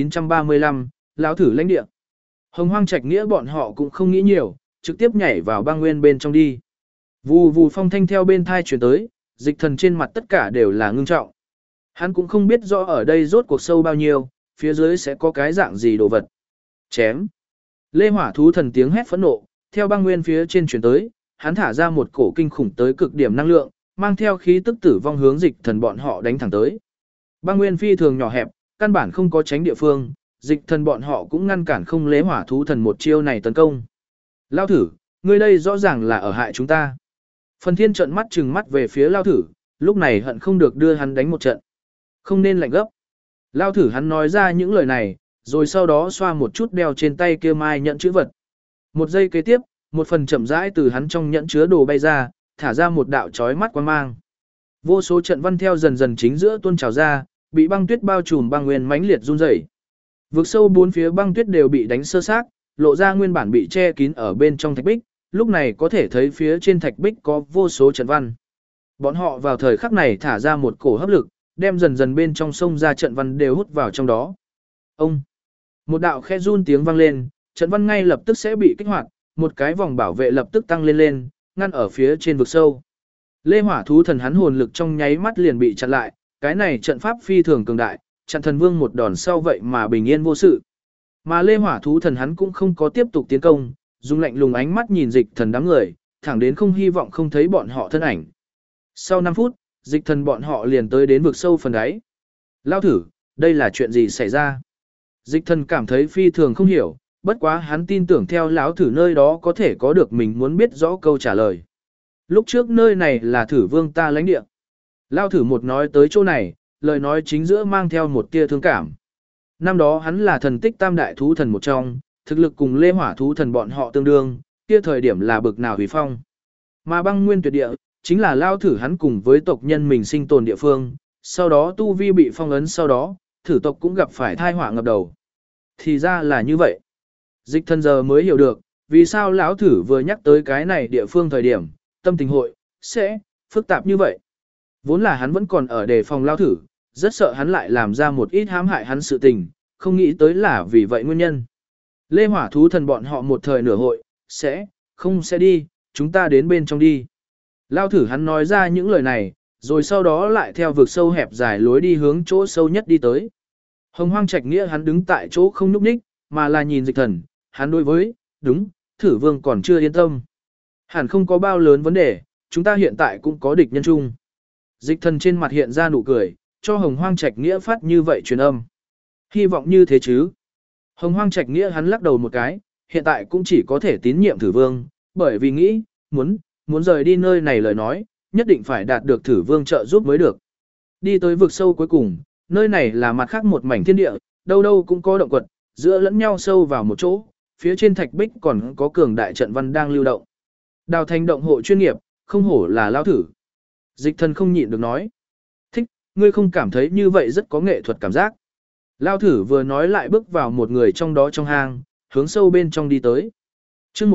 1935, lão thử lãnh địa. Hồng Hoang Trạch Nghĩa bọn họ cũng không nghĩ nhiều, trực tiếp nhảy vào băng nguyên bên trong đi. Vù vù phong thanh theo bên thai truyền tới, dịch thần trên mặt tất cả đều là ngưng trọng. Hắn cũng không biết rõ ở đây rốt cuộc sâu bao nhiêu, phía dưới sẽ có cái dạng gì đồ vật. Chém. Lê Hỏa thú thần tiếng hét phẫn nộ, theo băng nguyên phía trên truyền tới, hắn thả ra một cổ kinh khủng tới cực điểm năng lượng, mang theo khí tức tử vong hướng dịch thần bọn họ đánh thẳng tới. Băng nguyên phi thường nhỏ hẹp, căn bản không có tránh địa phương, dịch thần bọn họ cũng ngăn cản không Lê Hỏa thú thần một chiêu này tấn công. Lao thử, ngươi đây rõ ràng là ở hại chúng ta. Phần Thiên trợn mắt trừng mắt về phía Lao thử, lúc này hận không được đưa hắn đánh một trận. Không nên lạnh gấp. Lao thử hắn nói ra những lời này, rồi sau đó xoa một chút đeo trên tay kia mai nhận chữ vật. Một giây kế tiếp, một phần chậm rãi từ hắn trong nhẫn chứa đồ bay ra, thả ra một đạo chói mắt quang mang. Vô số trận văn theo dần dần chính giữa tuôn trào ra, bị băng tuyết bao trùm băng nguyên mãnh liệt run rẩy. Vực sâu bốn phía băng tuyết đều bị đánh sơ xác, lộ ra nguyên bản bị che kín ở bên trong thạch bích, lúc này có thể thấy phía trên thạch bích có vô số trận văn. Bọn họ vào thời khắc này thả ra một cổ hấp lực, đem dần dần bên trong sông ra trận văn đều hút vào trong đó. Ông! Một đạo khe run tiếng vang lên, trận văn ngay lập tức sẽ bị kích hoạt, một cái vòng bảo vệ lập tức tăng lên, ngăn ở phía trên vực sâu. Lê Hỏa thú thần hắn hồn lực trong nháy mắt liền bị chặn lại, cái này trận pháp phi thường cường đại, chặn thần vương một đòn sau vậy mà bình yên vô sự. Mà Lê Hỏa thú thần hắn cũng không có tiếp tục tiến công, dùng lạnh lùng ánh mắt nhìn dịch thần đám người, thẳng đến không hy vọng không thấy bọn họ thân ảnh. Sau 5 phút, dịch thần bọn họ liền tới đến vực sâu phần đáy. Lao thử, đây là chuyện gì xảy ra? Dịch thần cảm thấy phi thường không hiểu, bất quá hắn tin tưởng theo lão thử nơi đó có thể có được mình muốn biết rõ câu trả lời. Lúc trước nơi này là thử vương ta lãnh địa. Lao thử một nói tới chỗ này, lời nói chính giữa mang theo một tia thương cảm. Năm đó hắn là thần tích tam đại thú thần một trong, thực lực cùng Lê Hỏa thú thần bọn họ tương đương, kia thời điểm là bực nào hủy phong. Mà băng nguyên tuyệt địa, chính là lao thử hắn cùng với tộc nhân mình sinh tồn địa phương, sau đó tu vi bị phong ấn sau đó, thử tộc cũng gặp phải thai họa ngập đầu. Thì ra là như vậy. Dịch thần giờ mới hiểu được, vì sao lão thử vừa nhắc tới cái này địa phương thời điểm, tâm tình hội, sẽ, phức tạp như vậy. Vốn là hắn vẫn còn ở đề phòng lao thử, rất sợ hắn lại làm ra một ít hãm hại hắn sự tình, không nghĩ tới là vì vậy nguyên nhân. Lê Hỏa thú thần bọn họ một thời nửa hội, không sẽ đi, chúng ta đến bên trong đi. Lao thử hắn nói ra những lời này, rồi sau đó lại theo vực sâu hẹp dài lối đi hướng chỗ sâu nhất đi tới. Hồng Hoang Trạch Nghĩa hắn đứng tại chỗ không nhúc nhích, mà là nhìn Dịch Thần, hắn đối với, đúng, thử vương còn chưa yên tâm. Hẳn không có bao lớn vấn đề, chúng ta hiện tại cũng có địch nhân chung. Dịch Thần trên mặt hiện ra nụ cười, cho Hồng Hoang Trạch Nghĩa phát như vậy truyền âm. Hy vọng như thế chứ. Hồng Hoang Trạch Nghĩa hắn lắc đầu một cái, hiện tại cũng chỉ có thể tín nhiệm thử vương, bởi vì nghĩ, muốn rời đi nơi này lời nói, nhất định phải đạt được thử vương trợ giúp mới được. Đi tới vực sâu cuối cùng, nơi này là mặt khác một mảnh thiên địa, đâu đâu cũng có động quật, giữa lẫn nhau sâu vào một chỗ, phía trên thạch bích còn có cường đại trận văn đang lưu động. Đào thành động hộ chuyên nghiệp, không hổ là lao thử. Dịch Thần không nhịn được nói. Thích, ngươi không cảm thấy như vậy rất có nghệ thuật cảm giác. Lao thử vừa nói lại bước vào một người trong đó trong hang, hướng sâu bên trong đi tới. Trước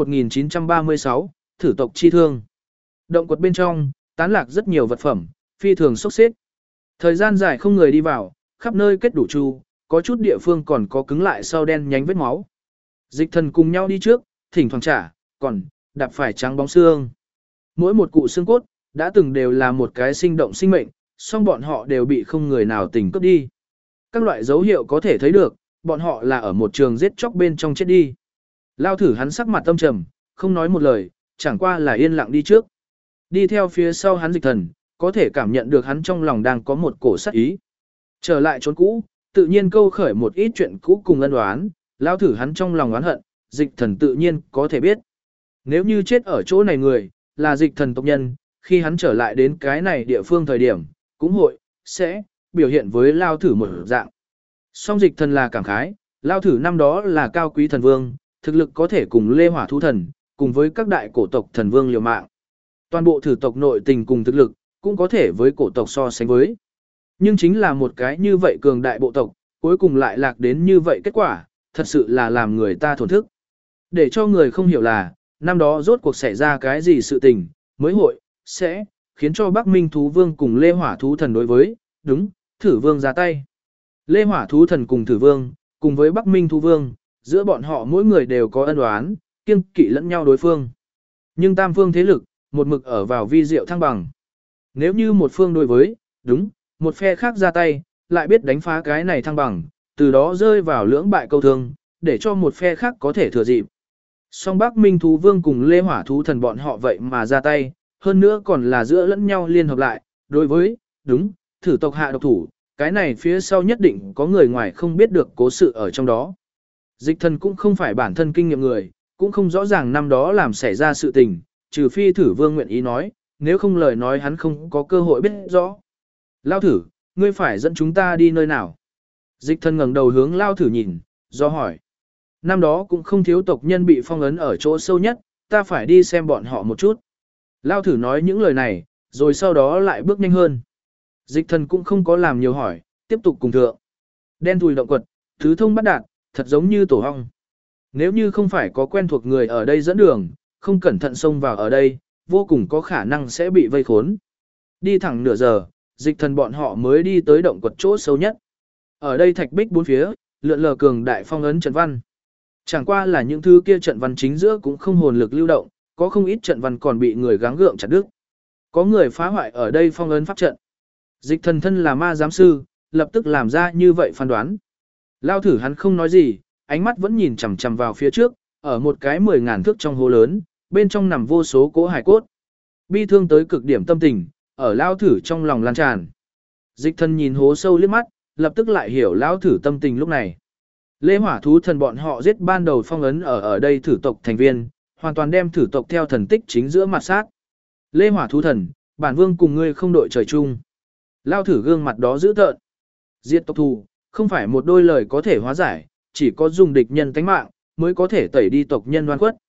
1936, thử tộc chi thương. Động quật bên trong, tán lạc rất nhiều vật phẩm, phi thường sốc xếp. Thời gian dài không người đi vào, khắp nơi kết đủ chu, có chút địa phương còn có cứng lại sau đen nhánh vết máu. Dịch Thần cùng nhau đi trước, thỉnh thoảng trả, còn đạp phải trắng bóng xương. Mỗi một cụ xương cốt, đã từng đều là một cái sinh động sinh mệnh, song bọn họ đều bị không người nào tình cướp đi. Các loại dấu hiệu có thể thấy được, bọn họ là ở một trường giết chóc bên trong chết đi. Lao thử hắn sắc mặt tâm trầm, không nói một lời, chẳng qua là yên lặng đi trước. Đi theo phía sau hắn Dịch Thần, có thể cảm nhận được hắn trong lòng đang có một cổ sát ý. Trở lại chốn cũ, tự nhiên câu khởi một ít chuyện cũ cùng ân oán, lao thử hắn trong lòng oán hận, Dịch Thần tự nhiên có thể biết. Nếu như chết ở chỗ này người, là Dịch Thần tộc nhân, khi hắn trở lại đến cái này địa phương thời điểm, cũng hội, sẽ, biểu hiện với lao thử một dạng. Song Dịch Thần là cảm khái, lao thử năm đó là cao quý thần vương, thực lực có thể cùng Lê Hỏa thú thần, cùng với các đại cổ tộc thần vương liều mạng. Toàn bộ thử tộc nội tình cùng thực lực, cũng có thể với cổ tộc so sánh với. Nhưng chính là một cái như vậy cường đại bộ tộc, cuối cùng lại lạc đến như vậy kết quả, thật sự là làm người ta thổn thức. Để cho người không hiểu là, năm đó rốt cuộc xảy ra cái gì sự tình, mới hội, sẽ, khiến cho Bắc Minh thú vương cùng Lê Hỏa thú thần đối với, đúng, thử vương ra tay. Lê Hỏa thú thần cùng thử vương, cùng với Bắc Minh thú vương, giữa bọn họ mỗi người đều có ân oán, kiêng kỵ lẫn nhau đối phương. Nhưng tam phương thế lực, một mực ở vào vi diệu thăng bằng. Nếu như một phương đối với, đúng, một phe khác ra tay, lại biết đánh phá cái này thăng bằng, từ đó rơi vào lưỡng bại câu thương, để cho một phe khác có thể thừa dịp. Song Bắc Minh thú vương cùng Lê Hỏa thú thần bọn họ vậy mà ra tay, hơn nữa còn là giữa lẫn nhau liên hợp lại, đối với, đúng, thử tộc hạ độc thủ, cái này phía sau nhất định có người ngoài không biết được cố sự ở trong đó. Dịch Thần cũng không phải bản thân kinh nghiệm người, cũng không rõ ràng năm đó làm xảy ra sự tình, trừ phi thử vương nguyện ý nói, nếu không lời nói hắn không có cơ hội biết rõ. Lao thử, ngươi phải dẫn chúng ta đi nơi nào? Dịch Thần ngẩng đầu hướng Lao thử nhìn, do hỏi. Năm đó cũng không thiếu tộc nhân bị phong ấn ở chỗ sâu nhất, ta phải đi xem bọn họ một chút. Lao thử nói những lời này, rồi sau đó lại bước nhanh hơn. Dịch Thần cũng không có làm nhiều hỏi, tiếp tục cùng thượng. Đen thùi động quật, thứ thông bắt đạt, thật giống như tổ hong. Nếu như không phải có quen thuộc người ở đây dẫn đường, không cẩn thận xông vào ở đây, vô cùng có khả năng sẽ bị vây khốn. Đi thẳng nửa giờ, Dịch Thần bọn họ mới đi tới động quật chỗ sâu nhất. Ở đây thạch bích bốn phía, lượn lờ cường đại phong ấn trận văn. Chẳng qua là những thứ kia trận văn chính giữa cũng không hồn lực lưu động, có không ít trận văn còn bị người gắng gượng chặt đứt. Có người phá hoại ở đây phong ấn pháp trận. Dịch Thần thân là ma giám sư, lập tức làm ra như vậy phán đoán. Lao thử hắn không nói gì, ánh mắt vẫn nhìn chằm chằm vào phía trước, ở một cái 10.000 thước trong hố lớn, bên trong nằm vô số cỗ hải cốt. Bi thương tới cực điểm tâm tình, ở Lao thử trong lòng lan tràn. Dịch Thần nhìn hố sâu liếc mắt, lập tức lại hiểu Lao thử tâm tình lúc này. Lê Hỏa thú thần bọn họ giết ban đầu phong ấn ở đây thử tộc thành viên, hoàn toàn đem thử tộc theo thần tích chính giữa mặt sát. Lê Hỏa thú thần, bản vương cùng ngươi không đội trời chung. Lao thử gương mặt đó dữ tợn. Diệt tộc thù, không phải một đôi lời có thể hóa giải, chỉ có dùng địch nhân tánh mạng, mới có thể tẩy đi tộc nhân oan khuất.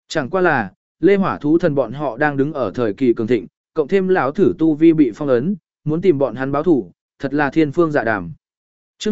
Chẳng qua là, Lê Hỏa thú thần bọn họ đang đứng ở thời kỳ cường thịnh, cộng thêm lão thử tu vi bị phong ấn, muốn tìm bọn hắn báo thủ, thật là thiên phương dạ đàm. Chương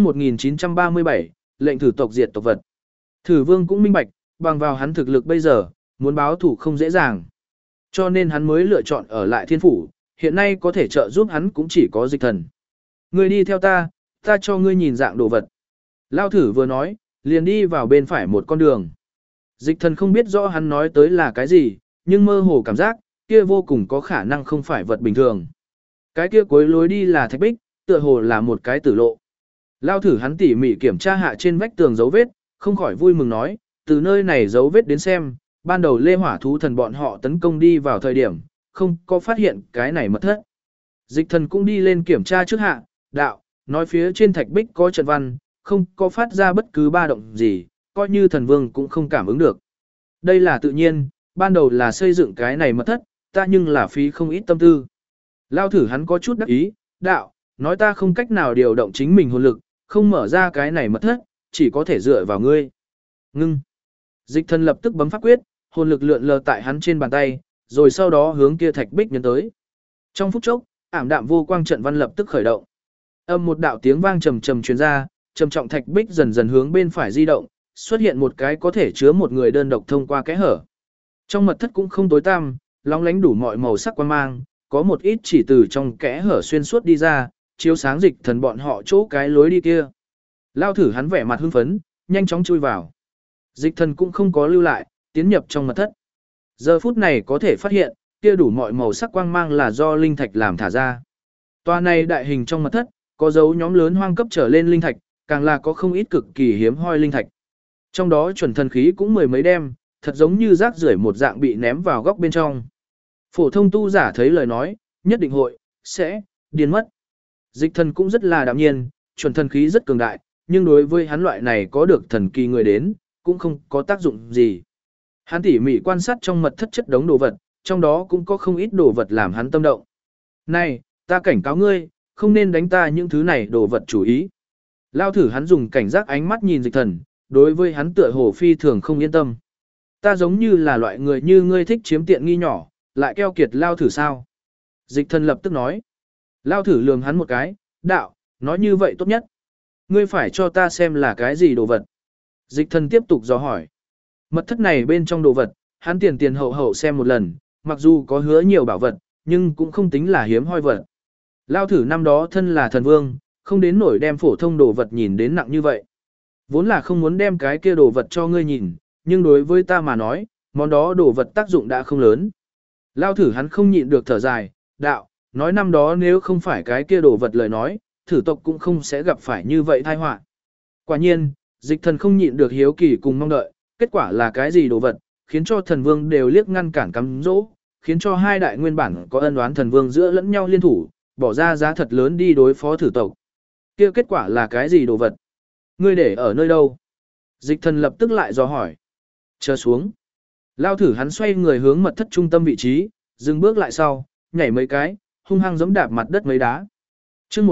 1937, lệnh thử tộc diệt tộc vật. Thử Vương cũng minh bạch, bằng vào hắn thực lực bây giờ, muốn báo thủ không dễ dàng. Cho nên hắn mới lựa chọn ở lại thiên phủ, hiện nay có thể trợ giúp hắn cũng chỉ có Dịch Thần. Ngươi đi theo ta, ta cho ngươi nhìn dạng đồ vật. Lao thử vừa nói, liền đi vào bên phải một con đường. Dịch Thần không biết rõ hắn nói tới là cái gì, nhưng mơ hồ cảm giác, kia vô cùng có khả năng không phải vật bình thường. Cái kia cuối lối đi là thạch bích, tựa hồ là một cái tử lộ. Lao thử hắn tỉ mỉ kiểm tra hạ trên vách tường dấu vết, không khỏi vui mừng nói, từ nơi này dấu vết đến xem, ban đầu Lê Hỏa thú thần bọn họ tấn công đi vào thời điểm, không có phát hiện cái này mật thất. Dịch Thần cũng đi lên kiểm tra trước hạ, đạo, nói phía trên thạch bích có trận văn, không có phát ra bất cứ ba động gì, coi như thần vương cũng không cảm ứng được. Đây là tự nhiên, ban đầu là xây dựng cái này mật thất, ta nhưng là phí không ít tâm tư. Lao thử hắn có chút đắc ý, đạo, nói ta không cách nào điều động chính mình hồn lực, không mở ra cái này mật thất, chỉ có thể dựa vào ngươi. Ngưng. Dịch Thần lập tức bấm pháp quyết, hồn lực lượn lờ tại hắn trên bàn tay, rồi sau đó hướng kia thạch bích nhấn tới. Trong phút chốc, ảm đạm vô quang trận văn lập tức khởi động. Âm một đạo tiếng vang trầm trầm truyền ra, trầm trọng thạch bích dần dần hướng bên phải di động, xuất hiện một cái có thể chứa một người đơn độc thông qua kẽ hở. Trong mật thất cũng không tối tăm, lóng lánh đủ mọi màu sắc quang mang, có một ít chỉ từ trong kẽ hở xuyên suốt đi ra, chiếu sáng Dịch Thần bọn họ chỗ cái lối đi kia. Lao thử hắn vẻ mặt hưng phấn, nhanh chóng chui vào. Dịch Thần cũng không có lưu lại, tiến nhập trong mật thất. Giờ phút này có thể phát hiện, kia đủ mọi màu sắc quang mang là do linh thạch làm thả ra. Tòa này đại hình trong mật thất, có dấu nhóm lớn hoang cấp trở lên linh thạch, càng là có không ít cực kỳ hiếm hoi linh thạch. Trong đó chuẩn thần khí cũng mười mấy đem, thật giống như rác rưởi một dạng bị ném vào góc bên trong. Phổ thông tu giả thấy lời nói, nhất định hội, sẽ, điên mất. Dịch Thần cũng rất là đạm nhiên, chuẩn thần khí rất cường đại, nhưng đối với hắn loại này có được thần kỳ người đến, cũng không có tác dụng gì. Hắn tỉ mỉ quan sát trong mật thất chất đống đồ vật, trong đó cũng có không ít đồ vật làm hắn tâm động. Này, ta cảnh cáo ngươi, không nên đánh ta những thứ này đồ vật chủ ý. Lao thử hắn dùng cảnh giác ánh mắt nhìn Dịch Thần, đối với hắn tựa hồ phi thường không yên tâm. Ta giống như là loại người như ngươi thích chiếm tiện nghi nhỏ, lại keo kiệt Lao thử sao? Dịch Thần lập tức nói. Lao thử lườm hắn một cái, đạo, nói như vậy tốt nhất. Ngươi phải cho ta xem là cái gì đồ vật. Dịch Thần tiếp tục dò hỏi. Mật thất này bên trong đồ vật, hắn tiền tiền hậu hậu xem một lần, mặc dù có hứa nhiều bảo vật, nhưng cũng không tính là hiếm hoi vật. Lao thử năm đó thân là thần vương, không đến nổi đem phổ thông đồ vật nhìn đến nặng như vậy. Vốn là không muốn đem cái kia đồ vật cho ngươi nhìn, nhưng đối với ta mà nói, món đó đồ vật tác dụng đã không lớn. Lao thử hắn không nhịn được thở dài, đạo, nói năm đó nếu không phải cái kia đồ vật lời nói, thử tộc cũng không sẽ gặp phải như vậy tai họa. Quả nhiên, Dịch Thần không nhịn được hiếu kỳ cùng mong đợi, kết quả là cái gì đồ vật, khiến cho thần vương đều liếc ngăn cản cắm dỗ, khiến cho hai đại nguyên bản có ân oán thần vương giữa lẫn nhau liên thủ, bỏ ra giá thật lớn đi đối phó thử tộc. Kia kết quả là cái gì đồ vật? Ngươi để ở nơi đâu? Dịch Thần lập tức lại dò hỏi. Chờ xuống. Lao thử hắn xoay người hướng mật thất trung tâm vị trí, dừng bước lại sau, nhảy mấy cái, hung hăng giẫm đạp mặt đất mấy đá. Chương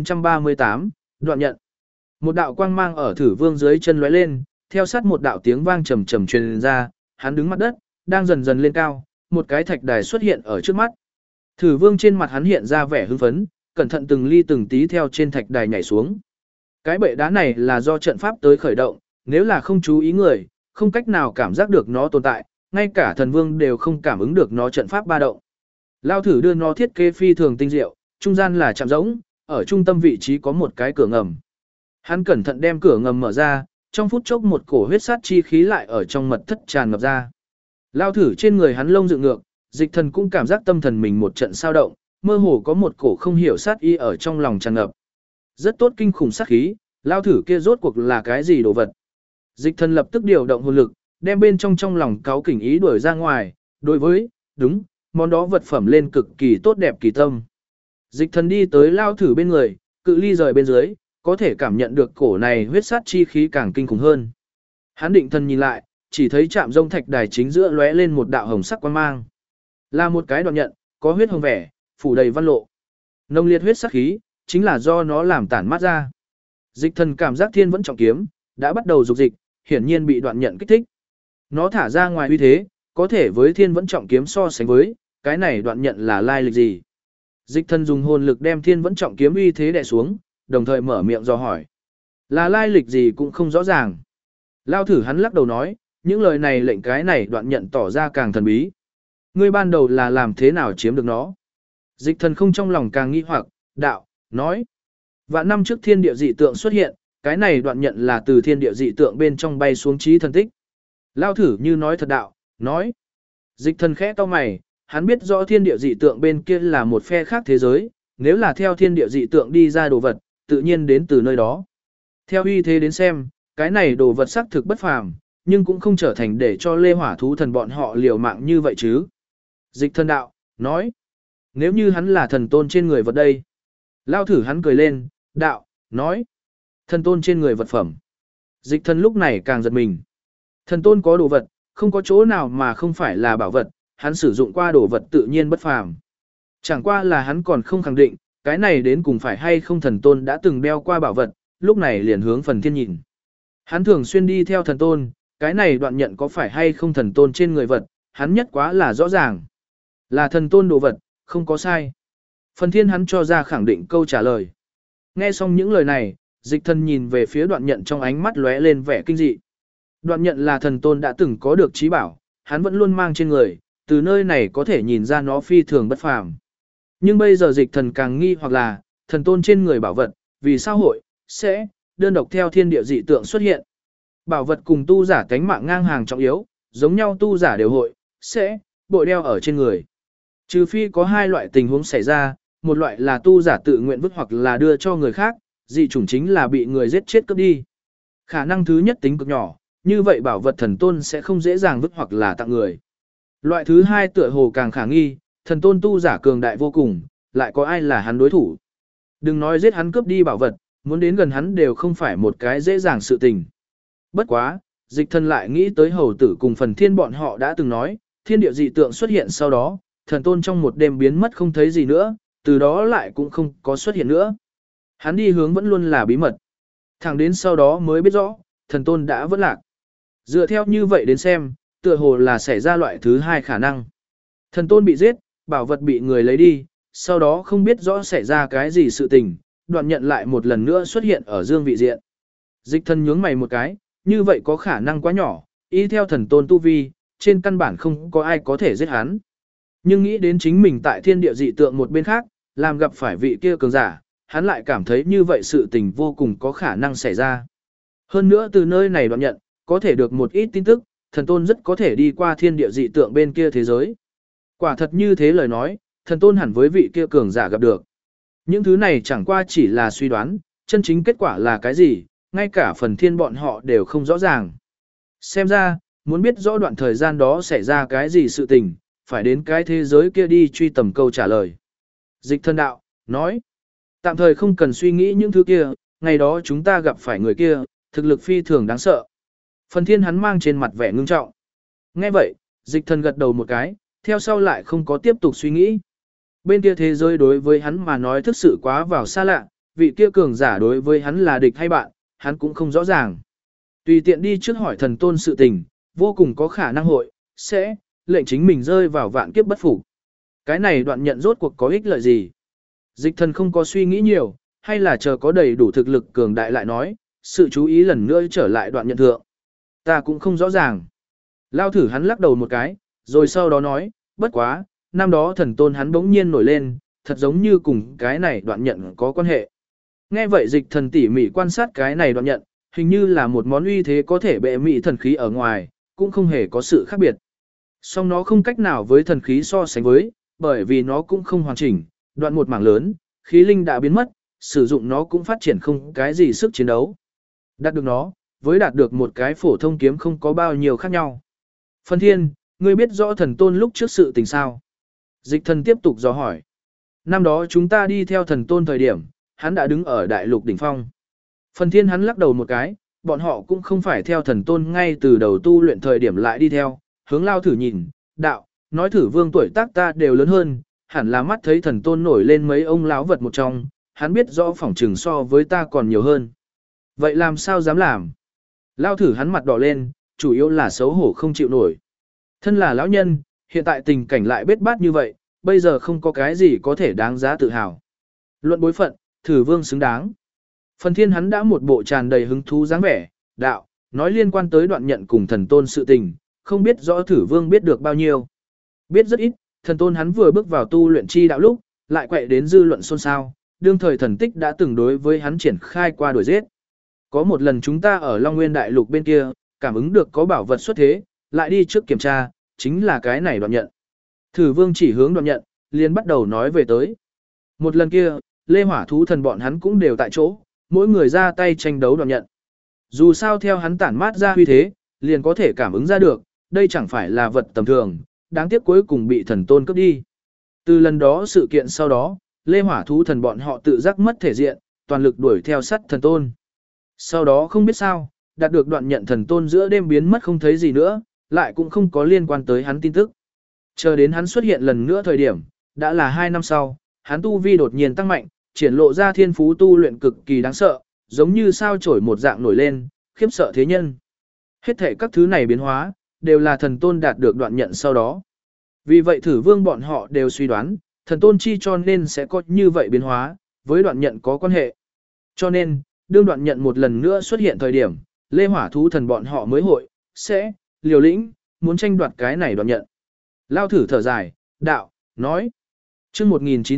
1938, đoạn nhận. Một đạo quang mang ở thử vương dưới chân lóe lên, theo sát một đạo tiếng vang trầm trầm truyền ra, hắn đứng mặt đất, đang dần dần lên cao, một cái thạch đài xuất hiện ở trước mắt. Thử vương trên mặt hắn hiện ra vẻ hưng phấn, cẩn thận từng ly từng tí theo trên thạch đài nhảy xuống. Cái bệ đá này là do trận pháp tới khởi động, nếu là không chú ý người, không cách nào cảm giác được nó tồn tại, ngay cả thần vương đều không cảm ứng được nó trận pháp ba động. Lao thử đưa nó thiết kế phi thường tinh diệu, trung gian là chạm rỗng, ở trung tâm vị trí có một cái cửa ngầm. Hắn cẩn thận đem cửa ngầm mở ra, trong phút chốc một cổ huyết sát chi khí lại ở trong mật thất tràn ngập ra. Lao thử trên người hắn lông dựng ngược, Dịch Thần cũng cảm giác tâm thần mình một trận sao động, mơ hồ có một cổ không hiểu sát y ở trong lòng tràn ngập. Rất tốt kinh khủng sát khí, Lao thử kia rốt cuộc là cái gì đồ vật. Dịch Thần lập tức điều động hồn lực, đem bên trong lòng cáu kỉnh ý đuổi ra ngoài, đối với, đúng, món đó vật phẩm lên cực kỳ tốt đẹp kỳ tâm. Dịch Thần đi tới Lao thử bên người, cự ly rời bên dưới, có thể cảm nhận được cổ này huyết sát chi khí càng kinh khủng hơn. Hắn định thần nhìn lại, chỉ thấy chạm rông thạch đài chính giữa lóe lên một đạo hồng sắc quang mang. Là một cái đoạn nhận, có huyết hồng vẻ, phủ đầy văn lộ. Nông liệt huyết sắc khí, chính là do nó làm tản mát ra. Dịch Thần cảm giác thiên vẫn trọng kiếm, đã bắt đầu dục dịch, hiển nhiên bị đoạn nhận kích thích. Nó thả ra ngoài uy thế, có thể với thiên vẫn trọng kiếm so sánh với, cái này đoạn nhận là lai lịch gì? Dịch thần dùng hồn lực đem thiên vẫn trọng kiếm uy thế đè xuống, đồng thời mở miệng dò hỏi. Là lai lịch gì cũng không rõ ràng. Lao thử hắn lắc đầu nói, những lời này lệnh cái này đoạn nhận tỏ ra càng thần bí. Ngươi ban đầu là làm thế nào chiếm được nó? Dịch thần không trong lòng càng nghi hoặc, đạo, nói. Vạn năm trước thiên địa dị tượng xuất hiện, cái này đoạn nhận là từ thiên địa dị tượng bên trong bay xuống trí thần tích. Lao thử như nói thật đạo, nói. Dịch thần khẽ cau mày, hắn biết rõ thiên địa dị tượng bên kia là một phe khác thế giới, nếu là theo thiên địa dị tượng đi ra đồ vật, tự nhiên đến từ nơi đó. Theo uy thế đến xem, cái này đồ vật xác thực bất phàm, nhưng cũng không trở thành để cho lê hỏa thú thần bọn họ liều mạng như vậy chứ. Dịch thần đạo, nói. Nếu như hắn là thần tôn trên người vật đây. Lao thử hắn cười lên, đạo, nói. Thần tôn trên người vật phẩm. Dịch thần lúc này càng giật mình. Thần tôn có đồ vật, không có chỗ nào mà không phải là bảo vật, hắn sử dụng qua đồ vật tự nhiên bất phàm. Chẳng qua là hắn còn không khẳng định, cái này đến cùng phải hay không thần tôn đã từng đeo qua bảo vật, lúc này liền hướng phần thiên nhìn. Hắn thường xuyên đi theo thần tôn, cái này đoạn nhận có phải hay không thần tôn trên người vật, hắn nhất quá là rõ ràng. Là thần tôn đồ vật, không có sai. Phần thiên hắn cho ra khẳng định câu trả lời. Nghe xong những lời này, dịch thần nhìn về phía đoạn nhận trong ánh mắt lóe lên vẻ kinh dị. Đoạn nhận là thần tôn đã từng có được trí bảo, hắn vẫn luôn mang trên người, từ nơi này có thể nhìn ra nó phi thường bất phàm. Nhưng bây giờ dịch thần càng nghi hoặc là, thần tôn trên người bảo vật, vì sao hội, sẽ, đơn độc theo thiên địa dị tượng xuất hiện. Bảo vật cùng tu giả cánh mạng ngang hàng trọng yếu, giống nhau tu giả đều hội, sẽ, bội đeo ở trên người. Trừ phi có hai loại tình huống xảy ra, một loại là tu giả tự nguyện vứt hoặc là đưa cho người khác, dị chủng chính là bị người giết chết cướp đi. Khả năng thứ nhất tính cực nhỏ, như vậy bảo vật thần tôn sẽ không dễ dàng vứt hoặc là tặng người. Loại thứ hai tựa hồ càng khả nghi, thần tôn tu giả cường đại vô cùng, lại có ai là hắn đối thủ. Đừng nói giết hắn cướp đi bảo vật, muốn đến gần hắn đều không phải một cái dễ dàng sự tình. Bất quá, dịch thần lại nghĩ tới hầu tử cùng phần thiên bọn họ đã từng nói, thiên địa dị tượng xuất hiện sau đó, thần tôn trong một đêm biến mất không thấy gì nữa, từ đó lại cũng không có xuất hiện nữa. Hắn đi hướng vẫn luôn là bí mật. Thẳng đến sau đó mới biết rõ, thần tôn đã vỡ lạc. Dựa theo như vậy đến xem, tựa hồ là xảy ra loại thứ hai khả năng. Thần tôn bị giết, bảo vật bị người lấy đi, sau đó không biết rõ xảy ra cái gì sự tình, đoạn nhận lại một lần nữa xuất hiện ở dương vị diện. Dịch thần nhướng mày một cái, như vậy có khả năng quá nhỏ, y theo thần tôn tu vi, trên căn bản không có ai có thể giết hắn. Nhưng nghĩ đến chính mình tại thiên địa dị tượng một bên khác, làm gặp phải vị kia cường giả, hắn lại cảm thấy như vậy sự tình vô cùng có khả năng xảy ra. Hơn nữa từ nơi này đoạn nhận, có thể được một ít tin tức, thần tôn rất có thể đi qua thiên địa dị tượng bên kia thế giới. Quả thật như thế lời nói, thần tôn hẳn với vị kia cường giả gặp được. Những thứ này chẳng qua chỉ là suy đoán, chân chính kết quả là cái gì, ngay cả phần thiên bọn họ đều không rõ ràng. Xem ra, muốn biết rõ đoạn thời gian đó xảy ra cái gì sự tình, phải đến cái thế giới kia đi truy tầm câu trả lời. Dịch thần đạo, nói, tạm thời không cần suy nghĩ những thứ kia, ngày đó chúng ta gặp phải người kia, thực lực phi thường đáng sợ. Phần thiên hắn mang trên mặt vẻ ngưng trọng. Nghe vậy, dịch thần gật đầu một cái, theo sau lại không có tiếp tục suy nghĩ. Bên kia thế giới đối với hắn mà nói thực sự quá vào xa lạ, vị kia cường giả đối với hắn là địch hay bạn, hắn cũng không rõ ràng. Tùy tiện đi trước hỏi thần tôn sự tình, vô cùng có khả năng hội, sẽ, lệnh chính mình rơi vào vạn kiếp bất phục. Cái này đoạn nhận rốt cuộc có ích lợi gì? Dịch thần không có suy nghĩ nhiều, hay là chờ có đầy đủ thực lực cường đại lại nói, sự chú ý lần nữa trở lại đoạn nhận thượng. Ta cũng không rõ ràng. Lao thử hắn lắc đầu một cái, rồi sau đó nói, bất quá, năm đó thần tôn hắn bỗng nhiên nổi lên, thật giống như cùng cái này đoạn nhận có quan hệ. Nghe vậy dịch thần tỉ mỉ quan sát cái này đoạn nhận, hình như là một món uy thế có thể bệ mị thần khí ở ngoài, cũng không hề có sự khác biệt. Song nó không cách nào với thần khí so sánh với, bởi vì nó cũng không hoàn chỉnh, đoạn một mảng lớn, khí linh đã biến mất, sử dụng nó cũng phát triển không cái gì sức chiến đấu. Đạt được nó, với đạt được một cái phổ thông kiếm không có bao nhiêu khác nhau. Phần thiên, ngươi biết rõ thần tôn lúc trước sự tình sao? Dịch thần tiếp tục dò hỏi. Năm đó chúng ta đi theo thần tôn thời điểm, hắn đã đứng ở đại lục đỉnh phong. Phần thiên hắn lắc đầu một cái, bọn họ cũng không phải theo thần tôn ngay từ đầu tu luyện thời điểm lại đi theo, hướng lao thử nhìn, đạo, nói thử vương tuổi tác ta đều lớn hơn, hẳn là mắt thấy thần tôn nổi lên mấy ông láo vật một trong, hắn biết rõ phỏng trừng so với ta còn nhiều hơn. Vậy làm sao dám làm? Lao thử hắn mặt đỏ lên, chủ yếu là xấu hổ không chịu nổi. Thân là lão nhân, hiện tại tình cảnh lại bết bát như vậy, bây giờ không có cái gì có thể đáng giá tự hào. Luận bối phận, Thử Vương xứng đáng. Phần Thiên hắn đã một bộ tràn đầy hứng thú dáng vẻ, đạo, nói liên quan tới Đoạn Nhận cùng Thần Tôn sự tình, không biết rõ Thử Vương biết được bao nhiêu. Biết rất ít, Thần Tôn hắn vừa bước vào tu luyện chi đạo lúc, lại quậy đến dư luận xôn xao, đương thời thần tích đã từng đối với hắn triển khai qua đuổi giết. Có một lần chúng ta ở Long Nguyên Đại Lục bên kia, cảm ứng được có bảo vật xuất thế, lại đi trước kiểm tra, chính là cái này Đoạn Nhận. Thử Vương chỉ hướng Đoạn Nhận, liền bắt đầu nói về tới. Một lần kia, Lê Hỏa thú thần bọn hắn cũng đều tại chỗ, mỗi người ra tay tranh đấu Đoạn Nhận. Dù sao theo hắn tản mát ra huy thế, liền có thể cảm ứng ra được, đây chẳng phải là vật tầm thường, đáng tiếc cuối cùng bị thần tôn cướp đi. Từ lần đó sự kiện sau đó, Lê Hỏa thú thần bọn họ tự giác mất thể diện, toàn lực đuổi theo sát thần tôn. Sau đó không biết sao, đạt được Đoạn Nhận thần tôn giữa đêm biến mất không thấy gì nữa, lại cũng không có liên quan tới hắn tin tức. Chờ đến hắn xuất hiện lần nữa thời điểm, đã là 2 năm sau, hắn tu vi đột nhiên tăng mạnh, triển lộ ra thiên phú tu luyện cực kỳ đáng sợ, giống như sao chổi một dạng nổi lên, khiếp sợ thế nhân. Hết thể các thứ này biến hóa, đều là thần tôn đạt được Đoạn Nhận sau đó. Vì vậy Thử Vương bọn họ đều suy đoán, thần tôn chi cho nên sẽ có như vậy biến hóa, với Đoạn Nhận có quan hệ. Cho nên, đương Đoạn Nhận một lần nữa xuất hiện thời điểm, Lê Hỏa thú thần bọn họ mới hội, sẽ, liều lĩnh, muốn tranh đoạt cái này Đoạn Nhận. Lao Thử thở dài, đạo, nói. Chương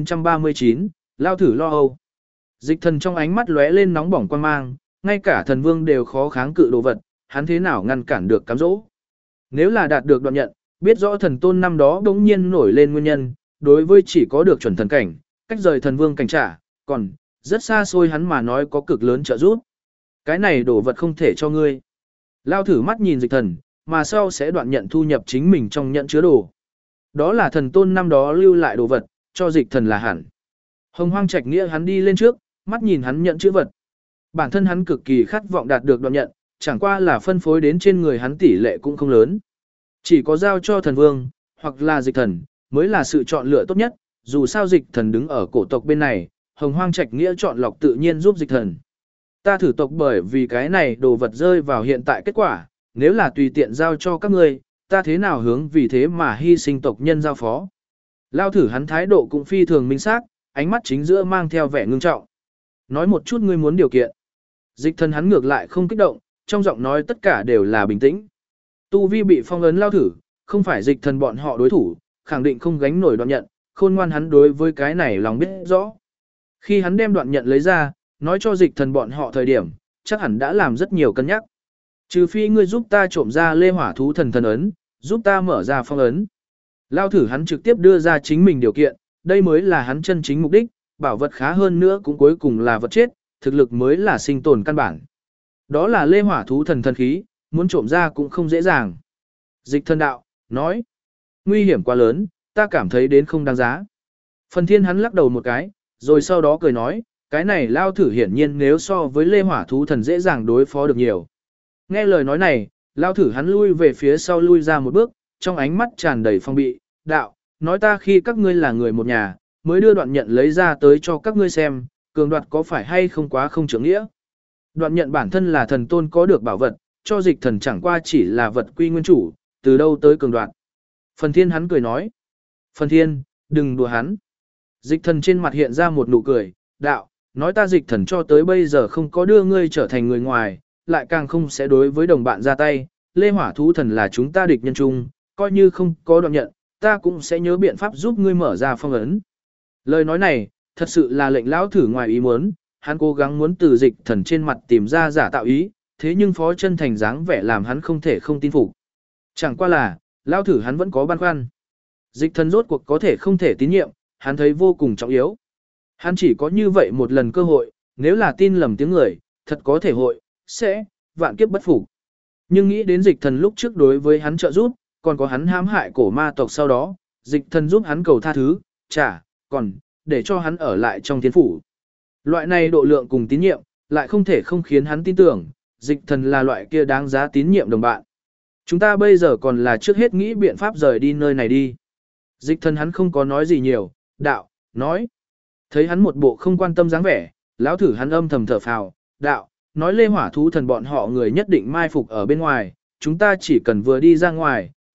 1939, Lao Thử lo âu. Dịch thần trong ánh mắt lóe lên nóng bỏng quan mang, ngay cả thần vương đều khó kháng cự đồ vật, hắn thế nào ngăn cản được cám dỗ. Nếu là đạt được Đoạn Nhận, biết rõ thần tôn năm đó đống nhiên nổi lên nguyên nhân, đối với chỉ có được chuẩn thần cảnh, cách rời thần vương cảnh trả, còn, rất xa xôi hắn mà nói có cực lớn trợ giúp. Cái này đồ vật không thể cho ngươi. Lao Thử mắt nhìn dịch thần, mà sau sẽ Đoạn Nhận thu nhập chính mình trong nhận chứa đồ. Đó là thần tôn năm đó lưu lại đồ vật, cho dịch thần là hẳn. Hồng Hoang Trạch Nghĩa hắn đi lên trước, mắt nhìn hắn nhận chữ vật. Bản thân hắn cực kỳ khát vọng đạt được Đoạn Nhận, chẳng qua là phân phối đến trên người hắn tỷ lệ cũng không lớn. Chỉ có giao cho thần vương, hoặc là dịch thần, mới là sự chọn lựa tốt nhất, dù sao dịch thần đứng ở cổ tộc bên này, Hồng Hoang Trạch Nghĩa chọn lọc tự nhiên giúp dịch thần. Ta thử tộc bởi vì cái này đồ vật rơi vào hiện tại kết quả, nếu là tùy tiện giao cho các ngươi, ta thế nào hướng vì thế mà hy sinh tộc nhân giao phó. Lao Thử hắn thái độ cũng phi thường minh xác, ánh mắt chính giữa mang theo vẻ ngưng trọng. Nói một chút ngươi muốn điều kiện. Dịch thần hắn ngược lại không kích động, trong giọng nói tất cả đều là bình tĩnh. Tu vi bị phong ấn Lao Thử, không phải dịch thần bọn họ đối thủ, khẳng định không gánh nổi Đoạn Nhận, khôn ngoan hắn đối với cái này lòng biết rõ. Khi hắn đem Đoạn Nhận lấy ra, nói cho dịch thần bọn họ thời điểm, chắc hẳn đã làm rất nhiều cân nhắc. Trừ phi ngươi giúp ta trộm ra Lê Hỏa thú thần thần ấn, giúp ta mở ra phong ấn. Lao Thử hắn trực tiếp đưa ra chính mình điều kiện, đây mới là hắn chân chính mục đích, bảo vật khá hơn nữa cũng cuối cùng là vật chết, thực lực mới là sinh tồn căn bản. Đó là Lê Hỏa thú thần thần khí, muốn trộm ra cũng không dễ dàng. Dịch thần đạo, nói, nguy hiểm quá lớn, ta cảm thấy đến không đáng giá. Phần Thiên hắn lắc đầu một cái, rồi sau đó cười nói, cái này Lao Thử hiển nhiên nếu so với Lê Hỏa thú thần dễ dàng đối phó được nhiều. Nghe lời nói này, Lao Thử hắn lui về phía sau lui ra một bước, trong ánh mắt tràn đầy phong bị, đạo, nói ta khi các ngươi là người một nhà, mới đưa Đoạn Nhận lấy ra tới cho các ngươi xem, cường đoạt có phải hay không quá không trưởng nghĩa. Đoạn Nhận bản thân là thần tôn có được bảo vật, cho dịch thần chẳng qua chỉ là vật quy nguyên chủ, từ đâu tới cường đoạt. Phần Thiên hắn cười nói, Phần Thiên, đừng đùa hắn. Dịch thần trên mặt hiện ra một nụ cười, đạo, nói ta dịch thần cho tới bây giờ không có đưa ngươi trở thành người ngoài, lại càng không sẽ đối với đồng bạn ra tay, Lê Hỏa thú thần là chúng ta địch nhân chung, coi như không có Đoạn Nhận, ta cũng sẽ nhớ biện pháp giúp ngươi mở ra phong ấn. Lời nói này, thật sự là lệnh Lão Thử ngoài ý muốn, hắn cố gắng muốn từ dịch thần trên mặt tìm ra giả tạo ý, thế nhưng Phó Chân Thành dáng vẻ làm hắn không thể không tin phục. Chẳng qua là, Lão Thử hắn vẫn có băn khoăn. Dịch thần rốt cuộc có thể không thể tín nhiệm, hắn thấy vô cùng trọng yếu. Hắn chỉ có như vậy một lần cơ hội, nếu là tin lầm tiếng người, thật có thể hội, sẽ, vạn kiếp bất phục. Nhưng nghĩ đến dịch thần lúc trước đối với hắn trợ giúp, còn có hắn hãm hại cổ ma tộc sau đó, dịch thần giúp hắn cầu tha thứ, còn, để cho hắn ở lại trong thiên phủ. Loại này độ lượng cùng tín nhiệm, lại không thể không khiến hắn tin tưởng, dịch thần là loại kia đáng giá tín nhiệm đồng bạn. Chúng ta bây giờ còn là trước hết nghĩ biện pháp rời đi nơi này đi. Dịch thần hắn không có nói gì nhiều, đạo, nói. Thấy hắn một bộ không quan tâm dáng vẻ, Lão Thử hắn âm thầm thở phào, đạo, nói Lê Hỏa thú thần bọn họ người nhất định mai phục ở bên ngoài, chúng ta chỉ cần vừa đi ra ngoài,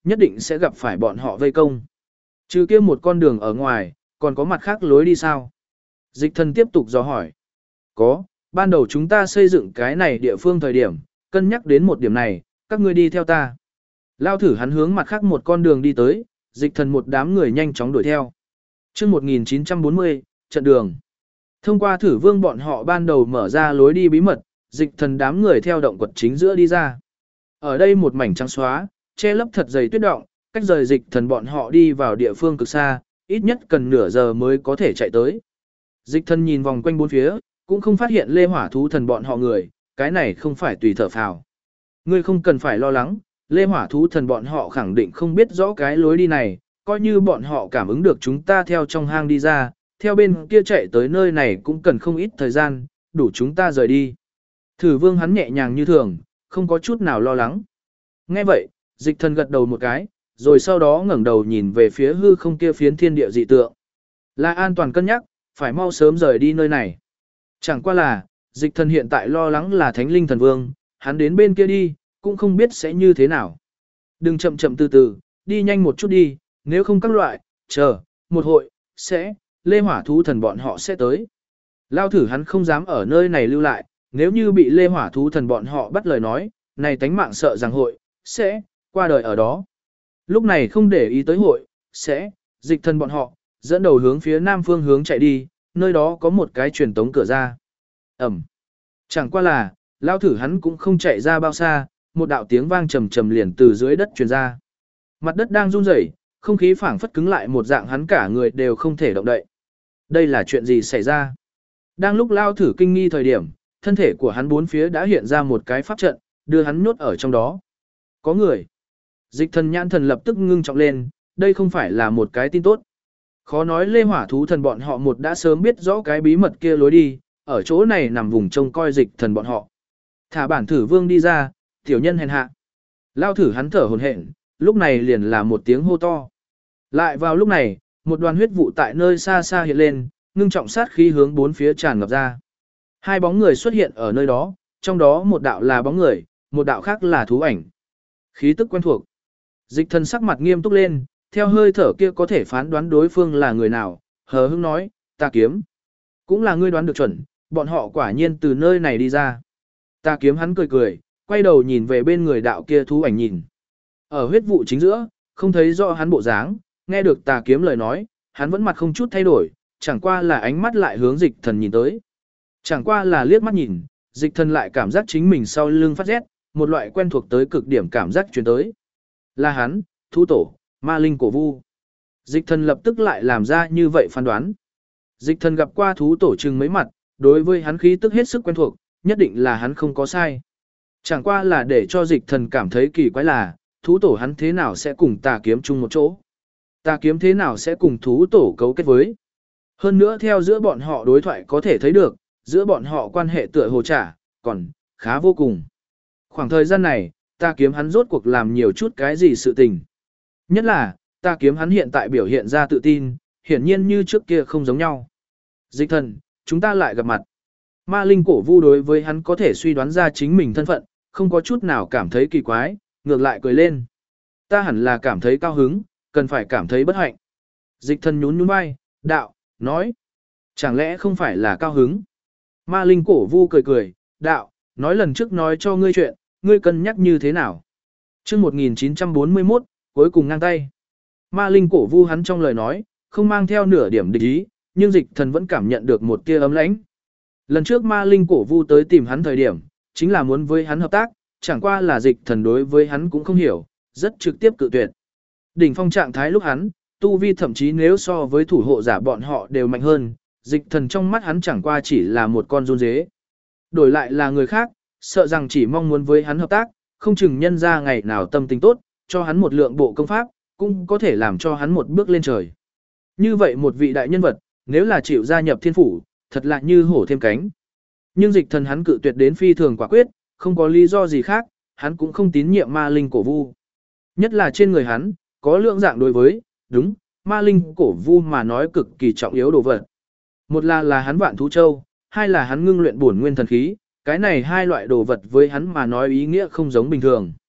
nhất định sẽ gặp phải bọn họ vây công. Trừ kia một con đường ở ngoài, còn có mặt khác lối đi sao? Dịch thần tiếp tục dò hỏi. Có, ban đầu chúng ta xây dựng cái này địa phương thời điểm, cân nhắc đến một điểm này, các ngươi đi theo ta. Lao thử hắn hướng mặt khác một con đường đi tới, dịch thần một đám người nhanh chóng đuổi theo. Trước 1940, trận đường. Thông qua thử vương bọn họ ban đầu mở ra lối đi bí mật, dịch thần đám người theo động quật chính giữa đi ra. Ở đây một mảnh trắng xóa, che lấp thật dày tuyết động, cách rời dịch thần bọn họ đi vào địa phương cực xa, ít nhất cần nửa giờ mới có thể chạy tới. Dịch thần nhìn vòng quanh bốn phía, cũng không phát hiện lê hỏa thú thần bọn họ người, cái này không phải tùy thở phào. Ngươi không cần phải lo lắng, lê hỏa thú thần bọn họ khẳng định không biết rõ cái lối đi này, coi như bọn họ cảm ứng được chúng ta theo trong hang đi ra, theo bên kia chạy tới nơi này cũng cần không ít thời gian, đủ chúng ta rời đi. Thử vương hắn nhẹ nhàng như thường, không có chút nào lo lắng. Nghe vậy, dịch thần gật đầu một cái, rồi sau đó ngẩng đầu nhìn về phía hư không kia phiến thiên địa dị tượng. Là an toàn cân nhắc, phải mau sớm rời đi nơi này. Chẳng qua là, dịch thần hiện tại lo lắng là thánh linh thần vương, hắn đến bên kia đi, cũng không biết sẽ như thế nào. Đừng chậm chậm từ từ, đi nhanh một chút đi, nếu không các loại, chờ, một hội, lê hỏa thú thần bọn họ sẽ tới. Lao thử hắn không dám ở nơi này lưu lại, nếu như bị lê hỏa thú thần bọn họ bắt lời nói, này tánh mạng sợ rằng hội, qua đời ở đó. Lúc này không để ý tới hội, dịch thần bọn họ, dẫn đầu hướng phía nam phương hướng chạy đi, nơi đó có một cái truyền tống cửa ra. Ẩm. Chẳng qua là, lao thử hắn cũng không chạy ra bao xa, một đạo tiếng vang trầm trầm liền từ dưới đất truyền ra. Mặt đất đang run rẩy, không khí phảng phất cứng lại một dạng, hắn cả người đều không thể động đậy. Đây là chuyện gì xảy ra? Đang lúc lao thử kinh nghi thời điểm, thân thể của hắn bốn phía đã hiện ra một cái pháp trận, đưa hắn nhốt ở trong đó. Có người. Dịch thần nhãn thần lập tức ngưng trọng lên, đây không phải là một cái tin tốt. Khó nói lê hỏa thú thần bọn họ một đã sớm biết rõ cái bí mật kia lối đi, ở chỗ này nằm vùng trông coi dịch thần bọn họ. Thả bản thử vương đi ra, tiểu nhân hèn hạ. Lao thử hắn thở hổn hển, lúc này liền là một tiếng hô to. Lại vào lúc này, một đoàn huyết vụ tại nơi xa xa hiện lên, ngưng trọng sát khí hướng bốn phía tràn ngập ra. Hai bóng người xuất hiện ở nơi đó, trong đó một đạo là bóng người, một đạo khác là thú ảnh. Khí tức quen thuộc. Dịch thần sắc mặt nghiêm túc lên, theo hơi thở kia có thể phán đoán đối phương là người nào, hờ hững nói, ta kiếm. Cũng là ngươi đoán được chuẩn, bọn họ quả nhiên từ nơi này đi ra. Ta kiếm hắn cười cười, quay đầu nhìn về bên người đạo kia thú ảnh nhìn. Ở huyết vụ chính giữa, không thấy rõ hắn bộ dáng, nghe được tà kiếm lời nói, hắn vẫn mặt không chút thay đổi, chẳng qua là ánh mắt lại hướng dịch thần nhìn tới. Chẳng qua là liếc mắt nhìn, dịch thần lại cảm giác chính mình sau lưng phát rét, một loại quen thuộc tới cực điểm cảm giác truyền tới. Là hắn, thú tổ, ma linh cổ vu. Dịch thần lập tức lại làm ra như vậy phán đoán. Dịch thần gặp qua thú tổ chừng mấy mặt, đối với hắn khí tức hết sức quen thuộc, nhất định là hắn không có sai. Chẳng qua là để cho dịch thần cảm thấy kỳ quái là, thú tổ hắn thế nào sẽ cùng tà kiếm chung một chỗ. Tà kiếm thế nào sẽ cùng thú tổ cấu kết với. Hơn nữa theo giữa bọn họ đối thoại có thể thấy được, giữa bọn họ quan hệ tựa hồ trả, còn khá vô cùng. Khoảng thời gian này, tà kiếm hắn rốt cuộc làm nhiều chút cái gì sự tình. Nhất là, tà kiếm hắn hiện tại biểu hiện ra tự tin, hiển nhiên như trước kia không giống nhau. Dịch thần, chúng ta lại gặp mặt. Ma linh cổ vu đối với hắn có thể suy đoán ra chính mình thân phận, không có chút nào cảm thấy kỳ quái, ngược lại cười lên. Ta hẳn là cảm thấy cao hứng, cần phải cảm thấy bất hạnh. Dịch thần nhún nhún vai, đạo, nói. Chẳng lẽ không phải là cao hứng? Ma linh cổ vu cười cười, đạo, nói lần trước nói cho ngươi chuyện, ngươi cân nhắc như thế nào? Trước 1941, cuối cùng ngang tay. Ma linh cổ vu hắn trong lời nói, không mang theo nửa điểm địch ý, nhưng dịch thần vẫn cảm nhận được một tia ấm lãnh. Lần trước ma linh cổ vu tới tìm hắn thời điểm, chính là muốn với hắn hợp tác, chẳng qua là dịch thần đối với hắn cũng không hiểu, rất trực tiếp cự tuyệt. Đỉnh phong trạng thái lúc hắn, tu vi thậm chí nếu so với thủ hộ giả bọn họ đều mạnh hơn, dịch thần trong mắt hắn chẳng qua chỉ là một con run dế. Đổi lại là người khác, sợ rằng chỉ mong muốn với hắn hợp tác, không chừng nhân ra ngày nào tâm tình tốt, cho hắn một lượng bộ công pháp, cũng có thể làm cho hắn một bước lên trời. Như vậy một vị đại nhân vật, nếu là chịu gia nhập thiên phủ, thật là như hổ thêm cánh. Nhưng dịch thần hắn cự tuyệt đến phi thường quả quyết, không có lý do gì khác, hắn cũng không tín nhiệm ma linh cổ vu. Nhất là trên người hắn, có lượng dạng đối với, đúng, ma linh cổ vu mà nói cực kỳ trọng yếu đồ vật. Một là hắn vạn thú châu, hai là hắn ngưng luyện bổn nguyên thần khí, cái này hai loại đồ vật với hắn mà nói ý nghĩa không giống bình thường.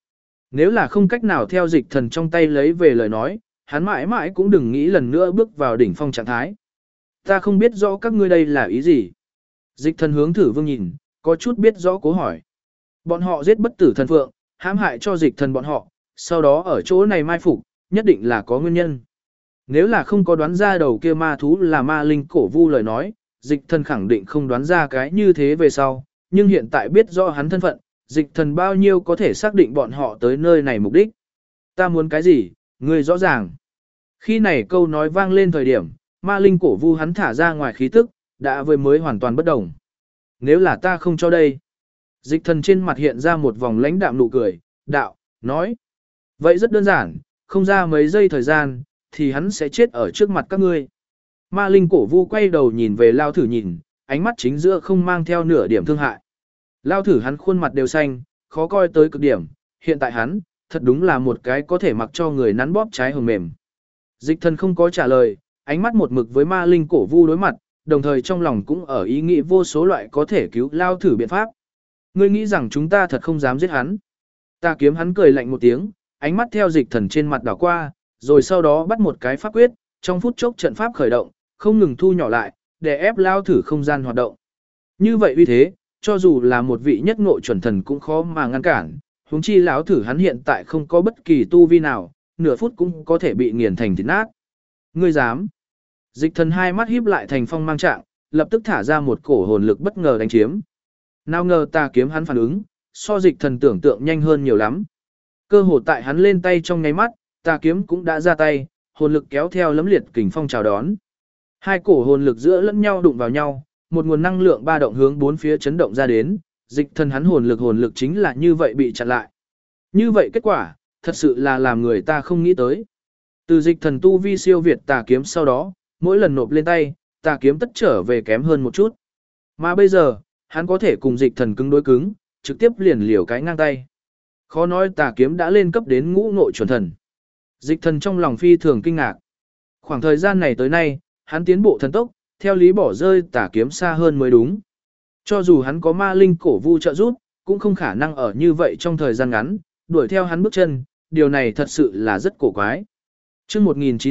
Nếu là không cách nào theo dịch thần trong tay lấy về lời nói, hắn mãi mãi cũng đừng nghĩ lần nữa bước vào đỉnh phong trạng thái. Ta không biết rõ các ngươi đây là ý gì. Dịch thần hướng Thử Vương nhìn, có chút biết rõ cố hỏi. Bọn họ giết bất tử thần phượng, hãm hại cho dịch thần bọn họ, sau đó ở chỗ này mai phục, nhất định là có nguyên nhân. Nếu là không có đoán ra đầu kia ma thú là ma linh cổ vu lời nói, dịch thần khẳng định không đoán ra cái như thế về sau, nhưng hiện tại biết rõ hắn thân phận, dịch thần bao nhiêu có thể xác định bọn họ tới nơi này mục đích. Ta muốn cái gì, ngươi rõ ràng. Khi này câu nói vang lên thời điểm, ma linh cổ vu hắn thả ra ngoài khí tức, đã với mới hoàn toàn bất đồng. Nếu là ta không cho đây. Dịch thần trên mặt hiện ra một vòng lãnh đạm nụ cười, đạo, nói. Vậy rất đơn giản, không ra mấy giây thời gian, thì hắn sẽ chết ở trước mặt các ngươi. Ma linh cổ vu quay đầu nhìn về Lao Thử nhìn, ánh mắt chính giữa không mang theo nửa điểm thương hại. Lao Thử hắn khuôn mặt đều xanh, khó coi tới cực điểm, hiện tại hắn, thật đúng là một cái có thể mặc cho người nắn bóp trái hồng mềm. Dịch thần không có trả lời, ánh mắt một mực với ma linh cổ vu đối mặt, đồng thời trong lòng cũng ở ý nghĩ vô số loại có thể cứu Lao Thử biện pháp. Ngươi nghĩ rằng chúng ta thật không dám giết hắn. Ta kiếm hắn cười lạnh một tiếng, ánh mắt theo dịch thần trên mặt đảo qua, rồi sau đó bắt một cái pháp quyết, trong phút chốc trận pháp khởi động, không ngừng thu nhỏ lại, để ép Lao Thử không gian hoạt động. Như vậy uy thế, cho dù là một vị nhất ngộ chuẩn thần cũng khó mà ngăn cản, huống chi Lão Thử hắn hiện tại không có bất kỳ tu vi nào, nửa phút cũng có thể bị nghiền thành thịt nát. Ngươi dám? Dịch thần hai mắt híp lại thành phong mang trạng, lập tức thả ra một cổ hồn lực bất ngờ đánh chiếm. Nào ngờ ta kiếm hắn phản ứng, so dịch thần tưởng tượng nhanh hơn nhiều lắm. Cơ hồ tại hắn lên tay trong nháy mắt, ta kiếm cũng đã ra tay, hồn lực kéo theo lấm liệt kình phong chào đón. Hai cổ hồn lực giữa lẫn nhau đụng vào nhau, một nguồn năng lượng ba động hướng bốn phía chấn động ra đến, dịch thần hắn hồn lực chính là như vậy bị chặn lại. Như vậy kết quả, thật sự là làm người ta không nghĩ tới. Từ dịch thần tu vi siêu việt tà kiếm sau đó, mỗi lần nộp lên tay, tà kiếm tất trở về kém hơn một chút. Mà bây giờ, hắn có thể cùng dịch thần cứng đối cứng, trực tiếp liền liều cái ngang tay. Khó nói tà kiếm đã lên cấp đến ngũ ngộ chuẩn thần. Dịch thần trong lòng phi thường kinh ngạc. Khoảng thời gian này tới nay, hắn tiến bộ thần tốc, theo lý bỏ rơi tà kiếm xa hơn mới đúng. Cho dù hắn có ma linh cổ vu trợ giúp, cũng không khả năng ở như vậy trong thời gian ngắn, đuổi theo hắn bước chân, điều này thật sự là rất cổ quái. Trước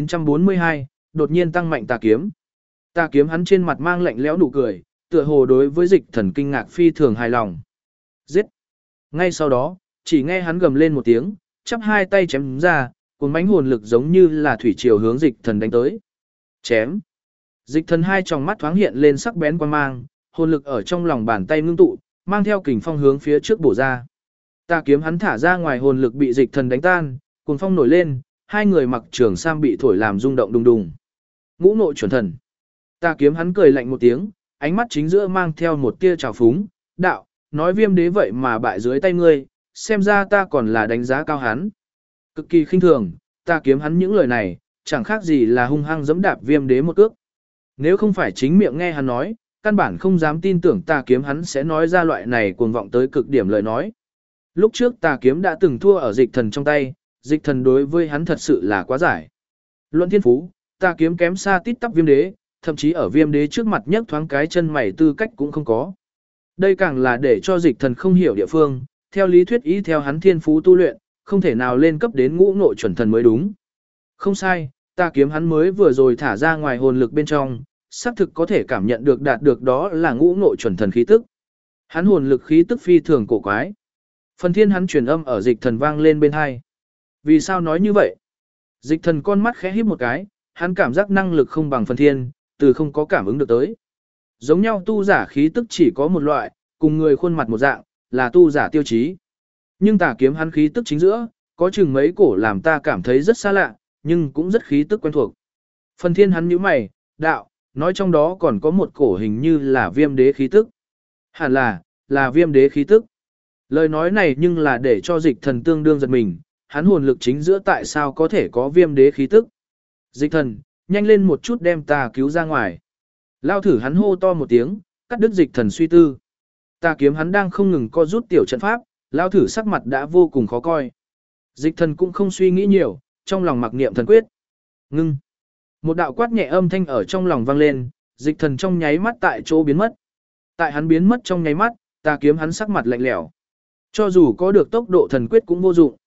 1942, đột nhiên tăng mạnh tà kiếm. Tà kiếm hắn trên mặt mang lạnh lẽo nụ cười, tựa hồ đối với dịch thần kinh ngạc phi thường hài lòng. Giết! Ngay sau đó, chỉ nghe hắn gầm lên một tiếng, chắp hai tay chém ra, cuốn bánh hồn lực giống như là thủy triều hướng dịch thần đánh tới. Chém! Dịch thần hai tròng mắt thoáng hiện lên sắc bén quan mang, hồn lực ở trong lòng bàn tay ngưng tụ, mang theo kình phong hướng phía trước bổ ra. Tà kiếm hắn thả ra ngoài hồn lực bị dịch thần đánh tan, cuồng phong nổi lên, hai người mặc trường sam bị thổi làm rung động đùng đùng. Ngũ nội chuẩn thần. Tà kiếm hắn cười lạnh một tiếng, ánh mắt chính giữa mang theo một tia trào phúng, đạo, nói Viêm Đế vậy mà bại dưới tay ngươi, xem ra ta còn là đánh giá cao hắn. Cực kỳ khinh thường, Tà kiếm hắn những lời này, chẳng khác gì là hung hăng giẫm đạp Viêm Đế một cước. Nếu không phải chính miệng nghe hắn nói, căn bản không dám tin tưởng Tà kiếm hắn sẽ nói ra loại này cuồng vọng tới cực điểm lời nói. Lúc trước Tà kiếm đã từng thua ở dịch thần trong tay, dịch thần đối với hắn thật sự là quá giải. Luận thiên phú, Tà kiếm kém xa tít tắp Viêm Đế, thậm chí ở Viêm Đế trước mặt nhấc thoáng cái chân mày tư cách cũng không có. Đây càng là để cho dịch thần không hiểu địa phương, theo lý thuyết ý theo hắn thiên phú tu luyện, không thể nào lên cấp đến ngũ nội chuẩn thần mới đúng. Không sai, Tà kiếm hắn mới vừa rồi thả ra ngoài hồn lực bên trong, xác thực có thể cảm nhận được đạt được đó là ngũ nội chuẩn thần khí tức. Hắn hồn lực khí tức phi thường cổ quái. Phần thiên hắn truyền âm ở dịch thần vang lên bên hai. Vì sao nói như vậy? Dịch thần con mắt khẽ híp một cái, hắn cảm giác năng lực không bằng phần thiên, từ không có cảm ứng được tới. Giống nhau tu giả khí tức chỉ có một loại, cùng người khuôn mặt một dạng, là tu giả tiêu chí. Nhưng Tà kiếm hắn khí tức chính giữa, có chừng mấy cổ làm ta cảm thấy rất xa lạ, nhưng cũng rất khí tức quen thuộc. Phần thiên hắn nhíu mày, đạo, nói trong đó còn có một cổ hình như là Viêm Đế khí tức. Hẳn là Viêm Đế khí tức. Lời nói này nhưng là để cho dịch thần tương đương giật mình, hắn hồn lực chính giữa tại sao có thể có Viêm Đế khí tức. Dịch thần, nhanh lên một chút đem ta cứu ra ngoài. Lao Thử hắn hô to một tiếng, cắt đứt dịch thần suy tư. Tà kiếm hắn đang không ngừng co rút tiểu trận pháp, Lao Thử sắc mặt đã vô cùng khó coi. Dịch thần cũng không suy nghĩ nhiều, trong lòng mặc niệm thần quyết. Ngưng. Một đạo quát nhẹ âm thanh ở trong lòng vang lên, dịch thần trong nháy mắt tại chỗ biến mất. Tại hắn biến mất trong nháy mắt, Tà kiếm hắn sắc mặt lạnh lẽo. Cho dù có được tốc độ thần quyết cũng vô dụng.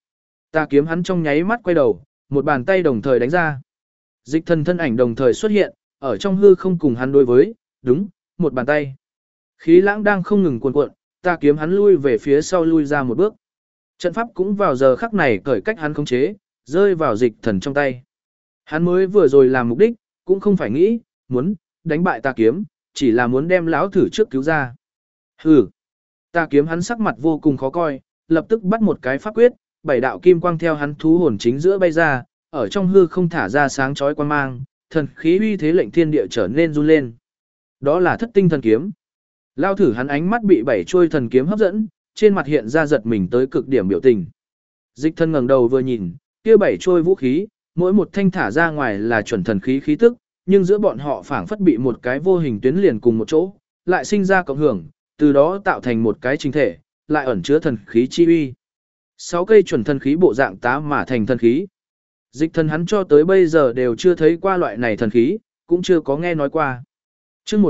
Tà kiếm hắn trong nháy mắt quay đầu, một bàn tay đồng thời đánh ra. Dịch thần thân ảnh đồng thời xuất hiện, ở trong hư không cùng hắn đối với, đúng, một bàn tay. Khí lãng đang không ngừng cuồn cuộn, tà kiếm hắn lui về phía sau lui ra một bước. Trận pháp cũng vào giờ khắc này cởi cách hắn khống chế, rơi vào dịch thần trong tay. Hắn mới vừa rồi làm mục đích, cũng không phải nghĩ, muốn, đánh bại tà kiếm, chỉ là muốn đem lão thử trước cứu ra. Hừ. Tà kiếm hắn sắc mặt vô cùng khó coi, lập tức bắt một cái pháp quyết, 7 đạo kim quang theo hắn thú hồn chính giữa bay ra, ở trong hư không thả ra sáng chói quang mang, thần khí uy thế lệnh thiên địa trở nên run lên. Đó là Thất Tinh thần kiếm. Lao thử hắn ánh mắt bị 7 chuôi thần kiếm hấp dẫn, trên mặt hiện ra giật mình tới cực điểm biểu tình. Dịch thân ngẩng đầu vừa nhìn, kia 7 chuôi vũ khí, mỗi một thanh thả ra ngoài là chuẩn thần khí khí tức, nhưng giữa bọn họ phảng phất bị một cái vô hình tuyến liền cùng một chỗ, lại sinh ra cộng hưởng, từ đó tạo thành một cái chính thể, lại ẩn chứa thần khí chi uy. 6 cây chuẩn thần khí bộ dạng tá mà thành thần khí. Dịch thần hắn cho tới bây giờ đều chưa thấy qua loại này thần khí, cũng chưa có nghe nói qua. Chương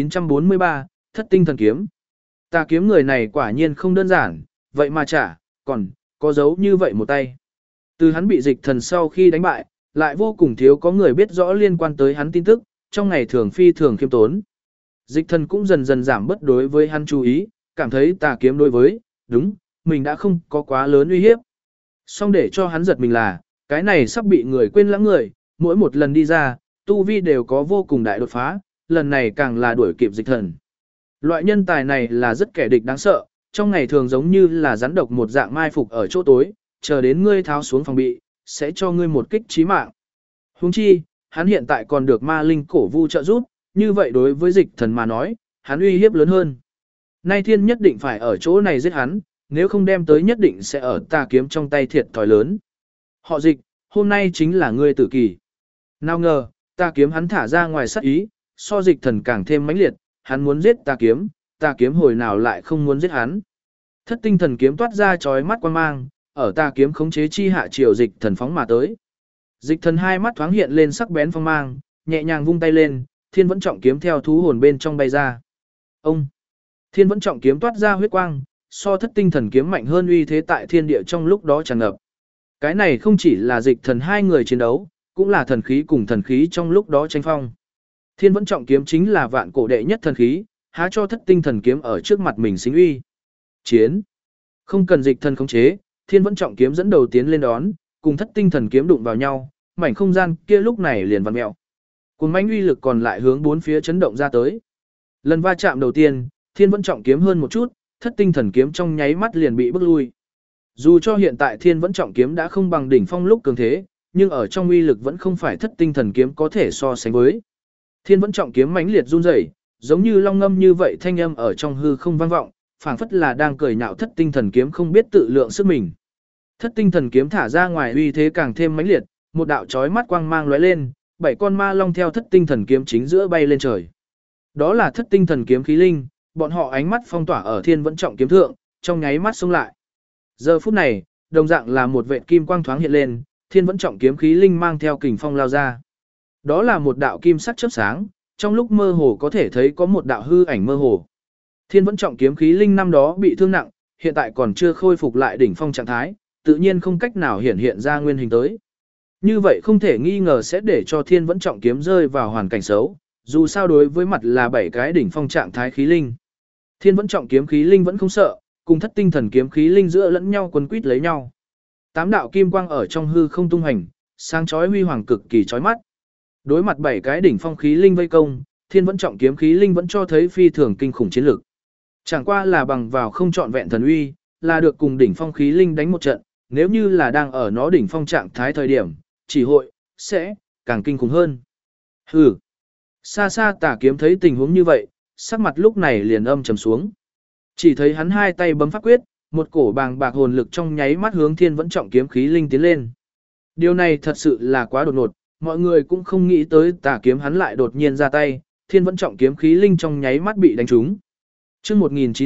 1943, Thất Tinh thần kiếm. Tà kiếm người này quả nhiên không đơn giản, vậy mà còn có dấu như vậy một tay. Từ hắn bị dịch thần sau khi đánh bại, lại vô cùng thiếu có người biết rõ liên quan tới hắn tin tức, trong ngày thường phi thường khiêm tốn. Dịch thần cũng dần dần giảm bớt đối với hắn chú ý, cảm thấy tà kiếm đối với, đúng, mình đã không có quá lớn uy hiếp. Song để cho hắn giật mình là, cái này sắp bị người quên lãng người, mỗi một lần đi ra, tu vi đều có vô cùng đại đột phá, lần này càng là đuổi kịp dịch thần. Loại nhân tài này là rất kẻ địch đáng sợ, trong ngày thường giống như là rắn độc một dạng mai phục ở chỗ tối, chờ đến ngươi tháo xuống phòng bị, sẽ cho ngươi một kích chí mạng. Huống chi, hắn hiện tại còn được ma linh cổ vu trợ giúp, như vậy đối với dịch thần mà nói, hắn uy hiếp lớn hơn. Nay thiên nhất định phải ở chỗ này giết hắn, nếu không đem tới nhất định sẽ ở tà kiếm trong tay thiệt thòi lớn. Họ dịch, hôm nay chính là ngươi tử kỳ. Nào ngờ, tà kiếm hắn thả ra ngoài sát ý, so dịch thần càng thêm mãnh liệt, hắn muốn giết tà kiếm hồi nào lại không muốn giết hắn. Thất tinh thần kiếm toát ra chói mắt quang mang, ở tà kiếm khống chế chi hạ triều dịch thần phóng mà tới. Dịch thần hai mắt thoáng hiện lên sắc bén phong mang, nhẹ nhàng vung tay lên, thiên vẫn trọng kiếm theo thú hồn bên trong bay ra. Ông! Thiên vẫn trọng kiếm toát ra huyết quang, so thất tinh thần kiếm mạnh hơn uy thế tại thiên địa trong lúc đó tràn ngập. Cái này không chỉ là dịch thần hai người chiến đấu, cũng là thần khí cùng thần khí trong lúc đó tranh phong. Thiên vẫn trọng kiếm chính là vạn cổ đệ nhất thần khí, há cho thất tinh thần kiếm ở trước mặt mình xính uy. Chiến! Không cần dịch thần khống chế, thiên vẫn trọng kiếm dẫn đầu tiến lên đón, cùng thất tinh thần kiếm đụng vào nhau, mảnh không gian kia lúc này liền vặn mèo. Cùng mãnh uy lực còn lại hướng bốn phía chấn động ra tới. Lần va chạm đầu tiên, thiên vẫn trọng kiếm hơn một chút, thất tinh thần kiếm trong nháy mắt liền bị bức lui. Dù cho hiện tại thiên vẫn trọng kiếm đã không bằng đỉnh phong lúc cường thế, nhưng ở trong uy lực vẫn không phải thất tinh thần kiếm có thể so sánh với. Thiên vẫn trọng kiếm mãnh liệt run rẩy, giống như long ngâm như vậy thanh âm ở trong hư không vang vọng, phảng phất là đang cười nhạo thất tinh thần kiếm không biết tự lượng sức mình. Thất tinh thần kiếm thả ra ngoài uy thế càng thêm mãnh liệt, một đạo chói mắt quang mang lóe lên, 7 con ma long theo thất tinh thần kiếm chính giữa bay lên trời. Đó là thất tinh thần kiếm khí linh, bọn họ ánh mắt phong tỏa ở thiên vẫn trọng kiếm thượng, trong nháy mắt xông lại. Giờ phút này, đồng dạng là một vệt kim quang thoáng hiện lên, thiên vẫn trọng kiếm khí linh mang theo kình phong lao ra. Đó là một đạo kim sắc chớp sáng, trong lúc mơ hồ có thể thấy có một đạo hư ảnh mơ hồ. Thiên vẫn trọng kiếm khí linh năm đó bị thương nặng, hiện tại còn chưa khôi phục lại đỉnh phong trạng thái, tự nhiên không cách nào hiện ra nguyên hình tới. Như vậy không thể nghi ngờ sẽ để cho thiên vẫn trọng kiếm rơi vào hoàn cảnh xấu, dù sao đối với mặt là 7 cái đỉnh phong trạng thái khí linh. Thiên vẫn trọng kiếm khí linh vẫn không sợ, cùng thất tinh thần kiếm khí linh giữa lẫn nhau quấn quýt lấy nhau. 8 đạo kim quang ở trong hư không tung hành, sáng chói huy hoàng cực kỳ chói mắt. Đối mặt 7 cái đỉnh phong khí linh vây công, thiên vẫn trọng kiếm khí linh vẫn cho thấy phi thường kinh khủng chiến lực. Chẳng qua là bằng vào không trọn vẹn thần uy, là được cùng đỉnh phong khí linh đánh một trận, nếu như là đang ở nó đỉnh phong trạng thái thời điểm, chỉ hội sẽ càng kinh khủng hơn. Hừ. Xa xa Tà kiếm thấy tình huống như vậy, sắc mặt lúc này liền âm trầm xuống. Chỉ thấy hắn hai tay bấm pháp quyết, một cổ bàng bạc hồn lực trong nháy mắt hướng thiên vẫn trọng kiếm khí linh tiến lên. Điều này thật sự là quá đột ngột, mọi người cũng không nghĩ tới Tà kiếm hắn lại đột nhiên ra tay, thiên vẫn trọng kiếm khí linh trong nháy mắt bị đánh trúng. Chương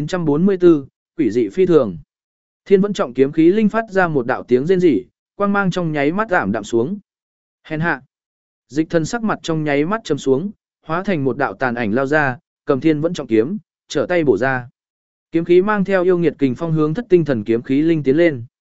1944, quỷ dị phi thường. Thiên vẫn trọng kiếm khí linh phát ra một đạo tiếng rên rỉ, quang mang trong nháy mắt giảm đạm xuống. Hèn hạ. Dịch thần sắc mặt trong nháy mắt trầm xuống, hóa thành một đạo tàn ảnh lao ra, cầm thiên vẫn trọng kiếm, trở tay bổ ra. Kiếm khí mang theo yêu nghiệt kình phong hướng thất tinh thần kiếm khí linh tiến lên.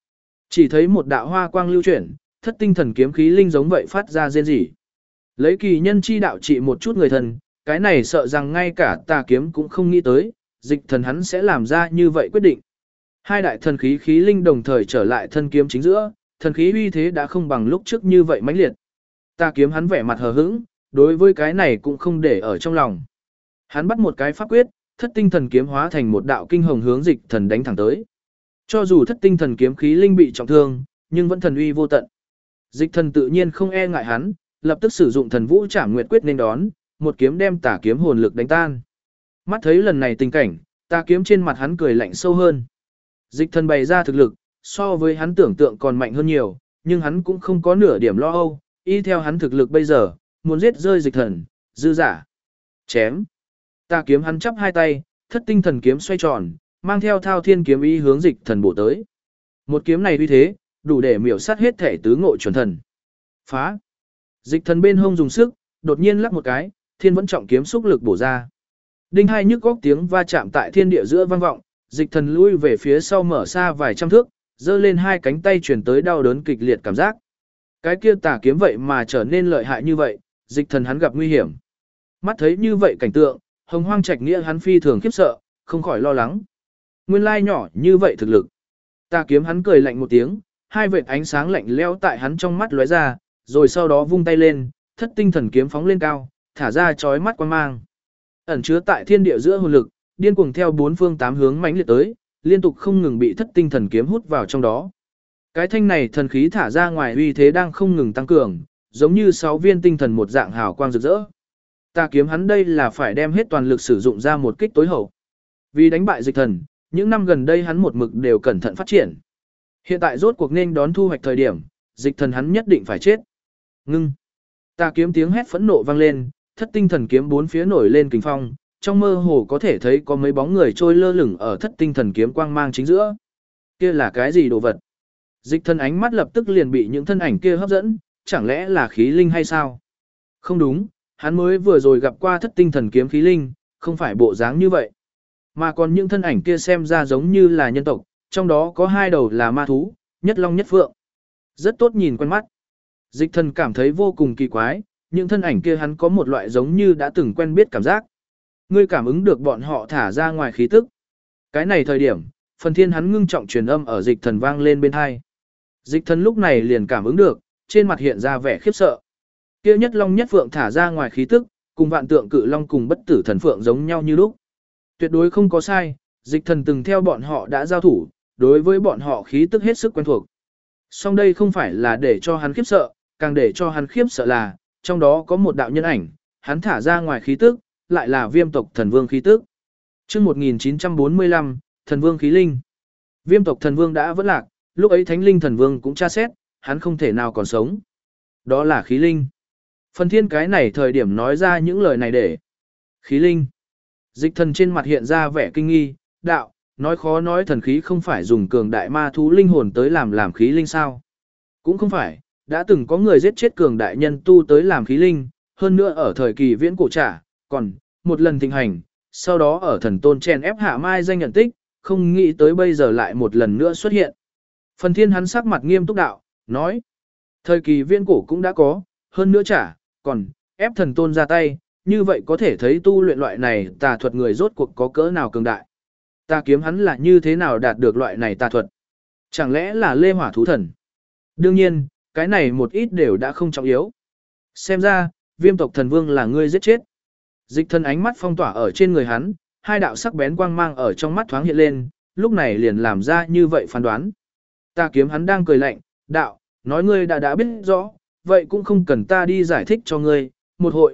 Chỉ thấy một đạo hoa quang lưu chuyển, thất tinh thần kiếm khí linh giống vậy phát ra rên rỉ. Lấy kỳ nhân chi đạo trị một chút người thần, cái này sợ rằng ngay cả tà kiếm cũng không nghĩ tới, dịch thần hắn sẽ làm ra như vậy quyết định. Hai đại thần khí khí linh đồng thời trở lại thân kiếm chính giữa, thần khí uy thế đã không bằng lúc trước như vậy mãnh liệt. Tà kiếm hắn vẻ mặt hờ hững, đối với cái này cũng không để ở trong lòng. Hắn bắt một cái pháp quyết, thất tinh thần kiếm hóa thành một đạo kinh hồng hướng dịch thần đánh thẳng tới. Cho dù thất tinh thần kiếm khí linh bị trọng thương, nhưng vẫn thần uy vô tận. Dịch thần tự nhiên không e ngại hắn, lập tức sử dụng thần vũ trảm nguyệt quyết nên đón, một kiếm đem tà kiếm hồn lực đánh tan. Mắt thấy lần này tình cảnh, tà kiếm trên mặt hắn cười lạnh sâu hơn. Dịch thần bày ra thực lực, so với hắn tưởng tượng còn mạnh hơn nhiều, nhưng hắn cũng không có nửa điểm lo âu, y theo hắn thực lực bây giờ, muốn giết rơi dịch thần, dư giả. Chém. Tà kiếm hắn chắp hai tay, thất tinh thần kiếm xoay tròn, mang theo thao thiên kiếm ý hướng dịch thần bổ tới. Một kiếm này uy thế, đủ để miểu sát hết thể tứ ngộ chuẩn thần. Phá. Dịch thần bên hông dùng sức, đột nhiên lắc một cái, thiên vẫn trọng kiếm xúc lực bổ ra. Đinh hai nhức góc tiếng va chạm tại thiên địa giữa vang vọng, dịch thần lui về phía sau mở xa vài trăm thước, giơ lên hai cánh tay truyền tới đau đớn kịch liệt cảm giác. Cái kia tà kiếm vậy mà trở nên lợi hại như vậy, dịch thần hắn gặp nguy hiểm. Mắt thấy như vậy cảnh tượng, Hồng Hoang Trạch Nghĩa hắn phi thường khiếp sợ, không khỏi lo lắng. Nguyên lai nhỏ như vậy thực lực. Tà kiếm hắn cười lạnh một tiếng, hai vệt ánh sáng lạnh lẽo tại hắn trong mắt lóe ra, rồi sau đó vung tay lên, thất tinh thần kiếm phóng lên cao, thả ra chói mắt quang mang. Ẩn chứa tại thiên địa giữa hồn lực, điên cuồng theo bốn phương tám hướng mãnh liệt tới, liên tục không ngừng bị thất tinh thần kiếm hút vào trong đó. Cái thanh này thần khí thả ra ngoài uy thế đang không ngừng tăng cường, giống như 6 viên tinh thần một dạng hào quang rực rỡ. Tà kiếm hắn đây là phải đem hết toàn lực sử dụng ra một kích tối hậu. Vì đánh bại dịch thần, những năm gần đây hắn một mực đều cẩn thận phát triển. Hiện tại rốt cuộc nên đón thu hoạch thời điểm, dịch thần hắn nhất định phải chết. Ngưng. Tà kiếm tiếng hét phẫn nộ vang lên, thất tinh thần kiếm bốn phía nổi lên kình phong, trong mơ hồ có thể thấy có mấy bóng người trôi lơ lửng ở thất tinh thần kiếm quang mang chính giữa. Kia là cái gì đồ vật? Dịch thần ánh mắt lập tức liền bị những thân ảnh kia hấp dẫn, chẳng lẽ là khí linh hay sao? Không đúng, hắn mới vừa rồi gặp qua thất tinh thần kiếm khí linh, không phải bộ dáng như vậy. Mà còn những thân ảnh kia xem ra giống như là nhân tộc, trong đó có hai đầu là ma thú, nhất long nhất phượng. Rất tốt nhìn quen mắt. Dịch thần cảm thấy vô cùng kỳ quái, những thân ảnh kia hắn có một loại giống như đã từng quen biết cảm giác. Ngươi cảm ứng được bọn họ thả ra ngoài khí tức. Cái này thời điểm, phần thiên hắn ngưng trọng truyền âm ở dịch thần vang lên bên hai. Dịch thần lúc này liền cảm ứng được, trên mặt hiện ra vẻ khiếp sợ. Kia nhất long nhất phượng thả ra ngoài khí tức, cùng vạn tượng cự long cùng bất tử thần phượng giống nhau như lúc. Tuyệt đối không có sai, dịch thần từng theo bọn họ đã giao thủ, đối với bọn họ khí tức hết sức quen thuộc. Song đây không phải là để cho hắn khiếp sợ, càng để cho hắn khiếp sợ là, trong đó có một đạo nhân ảnh, hắn thả ra ngoài khí tức, lại là viêm tộc thần vương khí tức. Trước 1945, thần vương khí linh. Viêm tộc thần vương đã vỡ lạc, lúc ấy thánh linh thần vương cũng tra xét, hắn không thể nào còn sống. Đó là khí linh. Phần thiên cái này thời điểm nói ra những lời này để. Khí linh. Dịch thần trên mặt hiện ra vẻ kinh nghi, đạo, nói khó nói thần khí không phải dùng cường đại ma thú linh hồn tới làm khí linh sao. Cũng không phải, đã từng có người giết chết cường đại nhân tu tới làm khí linh, hơn nữa ở thời kỳ viễn cổ trả, còn, một lần thịnh hành, sau đó ở thần tôn chen ép hạ mai danh nhận tích, không nghĩ tới bây giờ lại một lần nữa xuất hiện. Phần thiên hắn sắc mặt nghiêm túc đạo, nói, thời kỳ viễn cổ cũng đã có, hơn nữa trả, còn, ép thần tôn ra tay, như vậy có thể thấy tu luyện loại này tà thuật người rốt cuộc có cỡ nào cường đại. Tà kiếm hắn là như thế nào đạt được loại này tà thuật? Chẳng lẽ là lê hỏa thú thần? Đương nhiên, cái này một ít đều đã không trọng yếu. Xem ra, viêm tộc thần vương là ngươi giết chết. Dịch thần ánh mắt phong tỏa ở trên người hắn, hai đạo sắc bén quang mang ở trong mắt thoáng hiện lên, lúc này liền làm ra như vậy phán đoán. Tà kiếm hắn đang cười lạnh, đạo, nói ngươi đã biết rõ, vậy cũng không cần ta đi giải thích cho ngươi, một hội,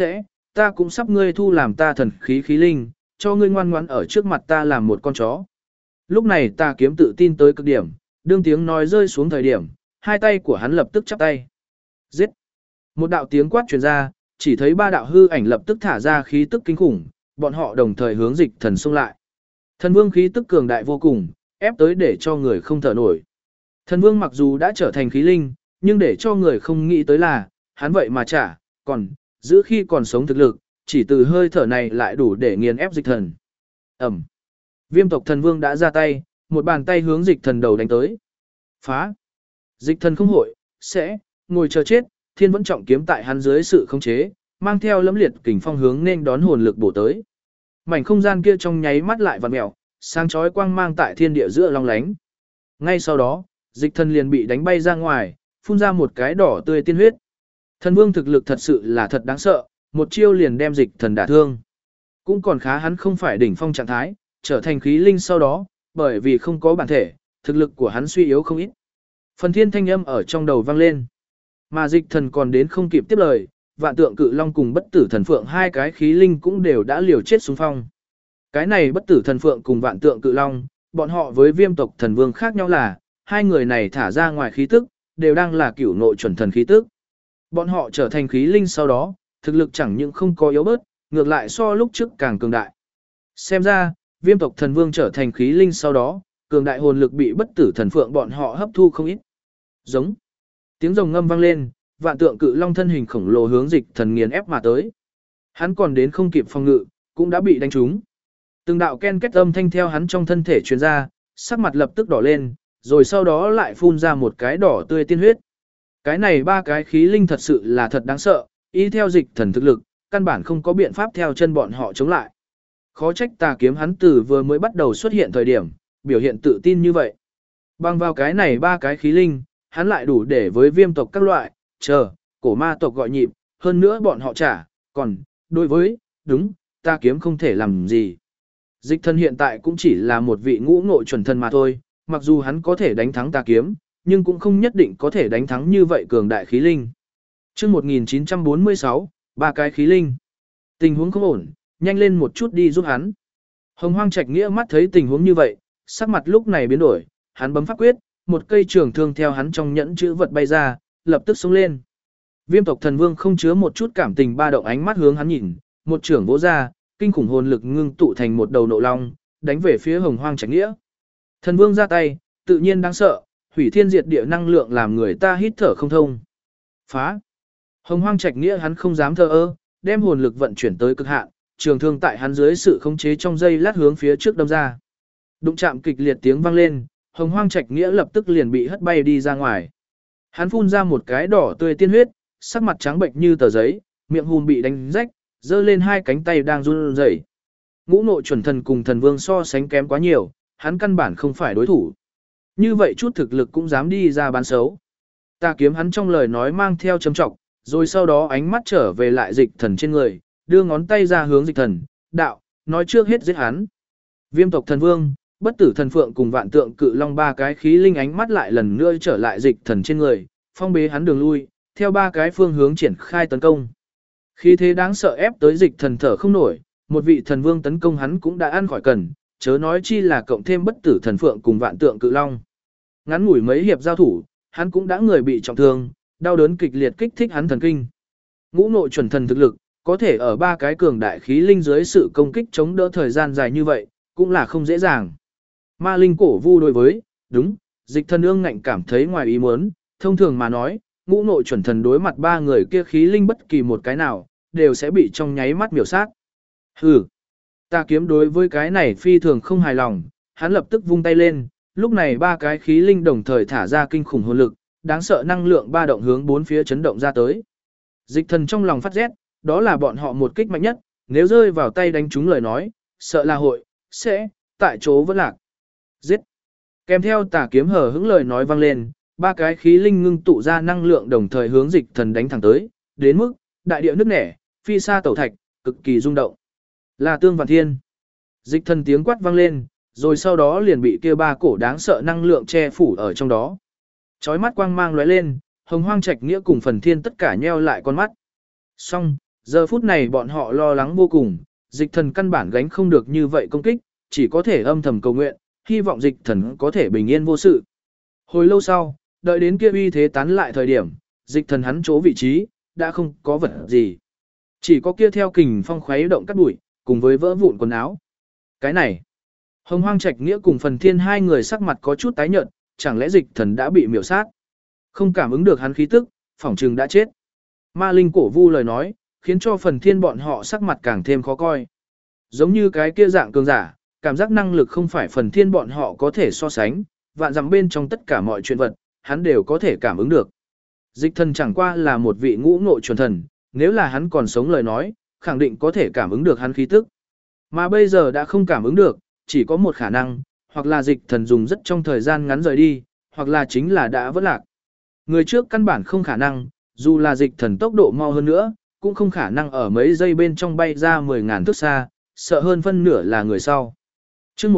ta cũng sắp ngươi thu làm ta thần khí khí linh, cho ngươi ngoan ngoãn ở trước mặt ta làm một con chó. Lúc này tà kiếm tự tin tới cực điểm, đương tiếng nói rơi xuống thời điểm, hai tay của hắn lập tức chắp tay. Giết! Một đạo tiếng quát truyền ra, chỉ thấy ba đạo hư ảnh lập tức thả ra khí tức kinh khủng, bọn họ đồng thời hướng dịch thần xông lại. Thần vương khí tức cường đại vô cùng, ép tới để cho người không thở nổi. Thần vương mặc dù đã trở thành khí linh, nhưng để cho người không nghĩ tới là, hắn vậy mà trả, còn, giữ khi còn sống thực lực, chỉ từ hơi thở này lại đủ để nghiền ép dịch thần. Ẩm. Viêm tộc thần vương đã ra tay, một bàn tay hướng dịch thần đầu đánh tới. Phá. Dịch thần không hội, sẽ, ngồi chờ chết, thiên vẫn trọng kiếm tại hắn dưới sự khống chế, mang theo lẫm liệt kình phong hướng nên đón hồn lực bổ tới. Mảnh không gian kia trong nháy mắt lại vặn mèo, sáng chói quang mang tại thiên địa giữa long lánh. Ngay sau đó, dịch thần liền bị đánh bay ra ngoài, phun ra một cái đỏ tươi tiên huyết. Thần vương thực lực thật sự là thật đáng sợ, một chiêu liền đem dịch thần đả thương. Cũng còn khá hắn không phải đỉnh phong trạng thái, trở thành khí linh sau đó, bởi vì không có bản thể, thực lực của hắn suy yếu không ít. Phần thiên thanh âm ở trong đầu vang lên. Mà dịch thần còn đến không kịp tiếp lời, vạn tượng cự long cùng bất tử thần phượng hai cái khí linh cũng đều đã liều chết xuống phong. Cái này bất tử thần phượng cùng vạn tượng cự long, bọn họ với viêm tộc thần vương khác nhau là, hai người này thả ra ngoài khí tức, đều đang là cửu nội chuẩn thần khí tức. Bọn họ trở thành khí linh sau đó, thực lực chẳng những không có yếu bớt, ngược lại so lúc trước càng cường đại. Xem ra, viêm tộc thần vương trở thành khí linh sau đó, cường đại hồn lực bị bất tử thần phượng bọn họ hấp thu không ít. Giống. Tiếng rồng ngâm vang lên, vạn tượng cự long thân hình khổng lồ hướng dịch thần nghiền ép mà tới. Hắn còn đến không kịp phòng ngự, cũng đã bị đánh trúng. Từng đạo ken kết âm thanh theo hắn trong thân thể truyền ra, sắc mặt lập tức đỏ lên, rồi sau đó lại phun ra một cái đỏ tươi tiên huyết. Cái này ba cái khí linh thật sự là thật đáng sợ, y theo dịch thần thực lực, căn bản không có biện pháp theo chân bọn họ chống lại. Khó trách tà kiếm hắn từ vừa mới bắt đầu xuất hiện thời điểm, biểu hiện tự tin như vậy. Bằng vào cái này ba cái khí linh, hắn lại đủ để với viêm tộc các loại, cổ ma tộc gọi nhịp, hơn nữa bọn họ trả, còn, đối với, đúng, tà kiếm không thể làm gì. Dịch thần hiện tại cũng chỉ là một vị ngũ ngộ chuẩn thần mà thôi, mặc dù hắn có thể đánh thắng tà kiếm, nhưng cũng không nhất định có thể đánh thắng như vậy cường đại khí linh. Trước 1946, ba cái khí linh. Tình huống không ổn, nhanh lên một chút đi giúp hắn. Hồng Hoang Trạch Nghĩa mắt thấy tình huống như vậy, sắc mặt lúc này biến đổi, hắn bấm pháp quyết, một cây trường thương theo hắn trong nhẫn chữ vật bay ra, lập tức xông lên. Viêm tộc thần vương không chứa một chút cảm tình ba động ánh mắt hướng hắn nhìn, một trưởng vỗ ra, kinh khủng hồn lực ngưng tụ thành một đầu nộ long, đánh về phía Hồng Hoang Trạch Nghĩa. Thần vương ra tay, tự nhiên đáng sợ, hủy thiên diệt địa năng lượng làm người ta hít thở không thông. Phá! Hồng Hoang Trạch Nghĩa hắn không dám thờ ơ, đem hồn lực vận chuyển tới cực hạn, trường thương tại hắn dưới sự khống chế trong giây lát hướng phía trước đâm ra. Đụng chạm kịch liệt tiếng vang lên, Hồng Hoang Trạch Nghĩa lập tức liền bị hất bay đi ra ngoài. Hắn phun ra một cái đỏ tươi tiên huyết, sắc mặt trắng bệnh như tờ giấy, miệng hùm bị đánh rách, giơ lên hai cánh tay đang run rẩy. Ngũ nội chuẩn thần cùng thần vương so sánh kém quá nhiều, hắn căn bản không phải đối thủ. Như vậy chút thực lực cũng dám đi ra bán xấu. Ta kiếm hắn trong lời nói mang theo châm trọng, rồi sau đó ánh mắt trở về lại dịch thần trên người, đưa ngón tay ra hướng dịch thần, đạo, nói trước hết giết hắn. Viêm tộc thần vương, bất tử thần phượng cùng vạn tượng cự long ba cái khí linh ánh mắt lại lần nữa trở lại dịch thần trên người, phong bế hắn đường lui, theo ba cái phương hướng triển khai tấn công. Khí thế đáng sợ ép tới dịch thần thở không nổi, một vị thần vương tấn công hắn cũng đã ăn khỏi cần, chớ nói chi là cộng thêm bất tử thần phượng cùng vạn tượng cự long. Ngắn ngủi mấy hiệp giao thủ, hắn cũng đã người bị trọng thương, đau đớn kịch liệt kích thích hắn thần kinh. Ngũ nội chuẩn thần thực lực, có thể ở ba cái cường đại khí linh dưới sự công kích chống đỡ thời gian dài như vậy, cũng là không dễ dàng. Ma linh cổ vu đối với, đúng, dịch thần ương ngạnh cảm thấy ngoài ý muốn, thông thường mà nói, ngũ nội chuẩn thần đối mặt ba người kia khí linh bất kỳ một cái nào, đều sẽ bị trong nháy mắt miểu sát. Hừ, ta kiếm đối với cái này phi thường không hài lòng, hắn lập tức vung tay lên, lúc này ba cái khí linh đồng thời thả ra kinh khủng hồn lực, đáng sợ năng lượng ba động hướng bốn phía chấn động ra tới. Dịch thần trong lòng phát rét, đó là bọn họ một kích mạnh nhất, nếu rơi vào tay đánh trúng lời nói, sợ là hội, sẽ, tại chỗ vẫn lạc. Giết! Kèm theo tà kiếm hở hững lời nói vang lên, ba cái khí linh ngưng tụ ra năng lượng đồng thời hướng dịch thần đánh thẳng tới, đến mức, đại địa nứt nẻ, phi sa tẩu thạch, cực kỳ rung động. Là tương vạn thiên. Dịch thần tiếng quát vang lên, rồi sau đó liền bị kia ba cổ đáng sợ năng lượng che phủ ở trong đó. Chói mắt quang mang lóe lên, Hồng Hoang Trạch Nghĩa cùng Phần Thiên tất cả nheo lại con mắt. Xong, giờ phút này bọn họ lo lắng vô cùng, dịch thần căn bản gánh không được như vậy công kích, chỉ có thể âm thầm cầu nguyện, hy vọng dịch thần có thể bình yên vô sự. Hồi lâu sau, đợi đến kia uy thế tán lại thời điểm, dịch thần hắn chỗ vị trí, đã không có vật gì. Chỉ có kia theo kình phong khuấy động cắt bụi, cùng với vỡ vụn quần áo. Cái này, Hồng Hoang Trạch Nghĩa cùng Phần Thiên hai người sắc mặt có chút tái nhợt, chẳng lẽ dịch thần đã bị miểu sát? Không cảm ứng được hắn khí tức, phỏng chừng đã chết. Ma linh cổ vu lời nói, khiến cho Phần Thiên bọn họ sắc mặt càng thêm khó coi. Giống như cái kia dạng cường giả, cảm giác năng lực không phải Phần Thiên bọn họ có thể so sánh, vạn dặm bên trong tất cả mọi chuyện vật, hắn đều có thể cảm ứng được. Dịch thần chẳng qua là một vị ngũ ngộ chuẩn thần, nếu là hắn còn sống lời nói, khẳng định có thể cảm ứng được hắn khí tức. Mà bây giờ đã không cảm ứng được, chỉ có một khả năng, hoặc là dịch thần dùng rất trong thời gian ngắn rời đi, hoặc là chính là đã vỡ lạc. Người trước căn bản không khả năng, dù là dịch thần tốc độ mau hơn nữa, cũng không khả năng ở mấy giây bên trong bay ra 10.000 thước xa, sợ hơn phân nửa là người sau. Trước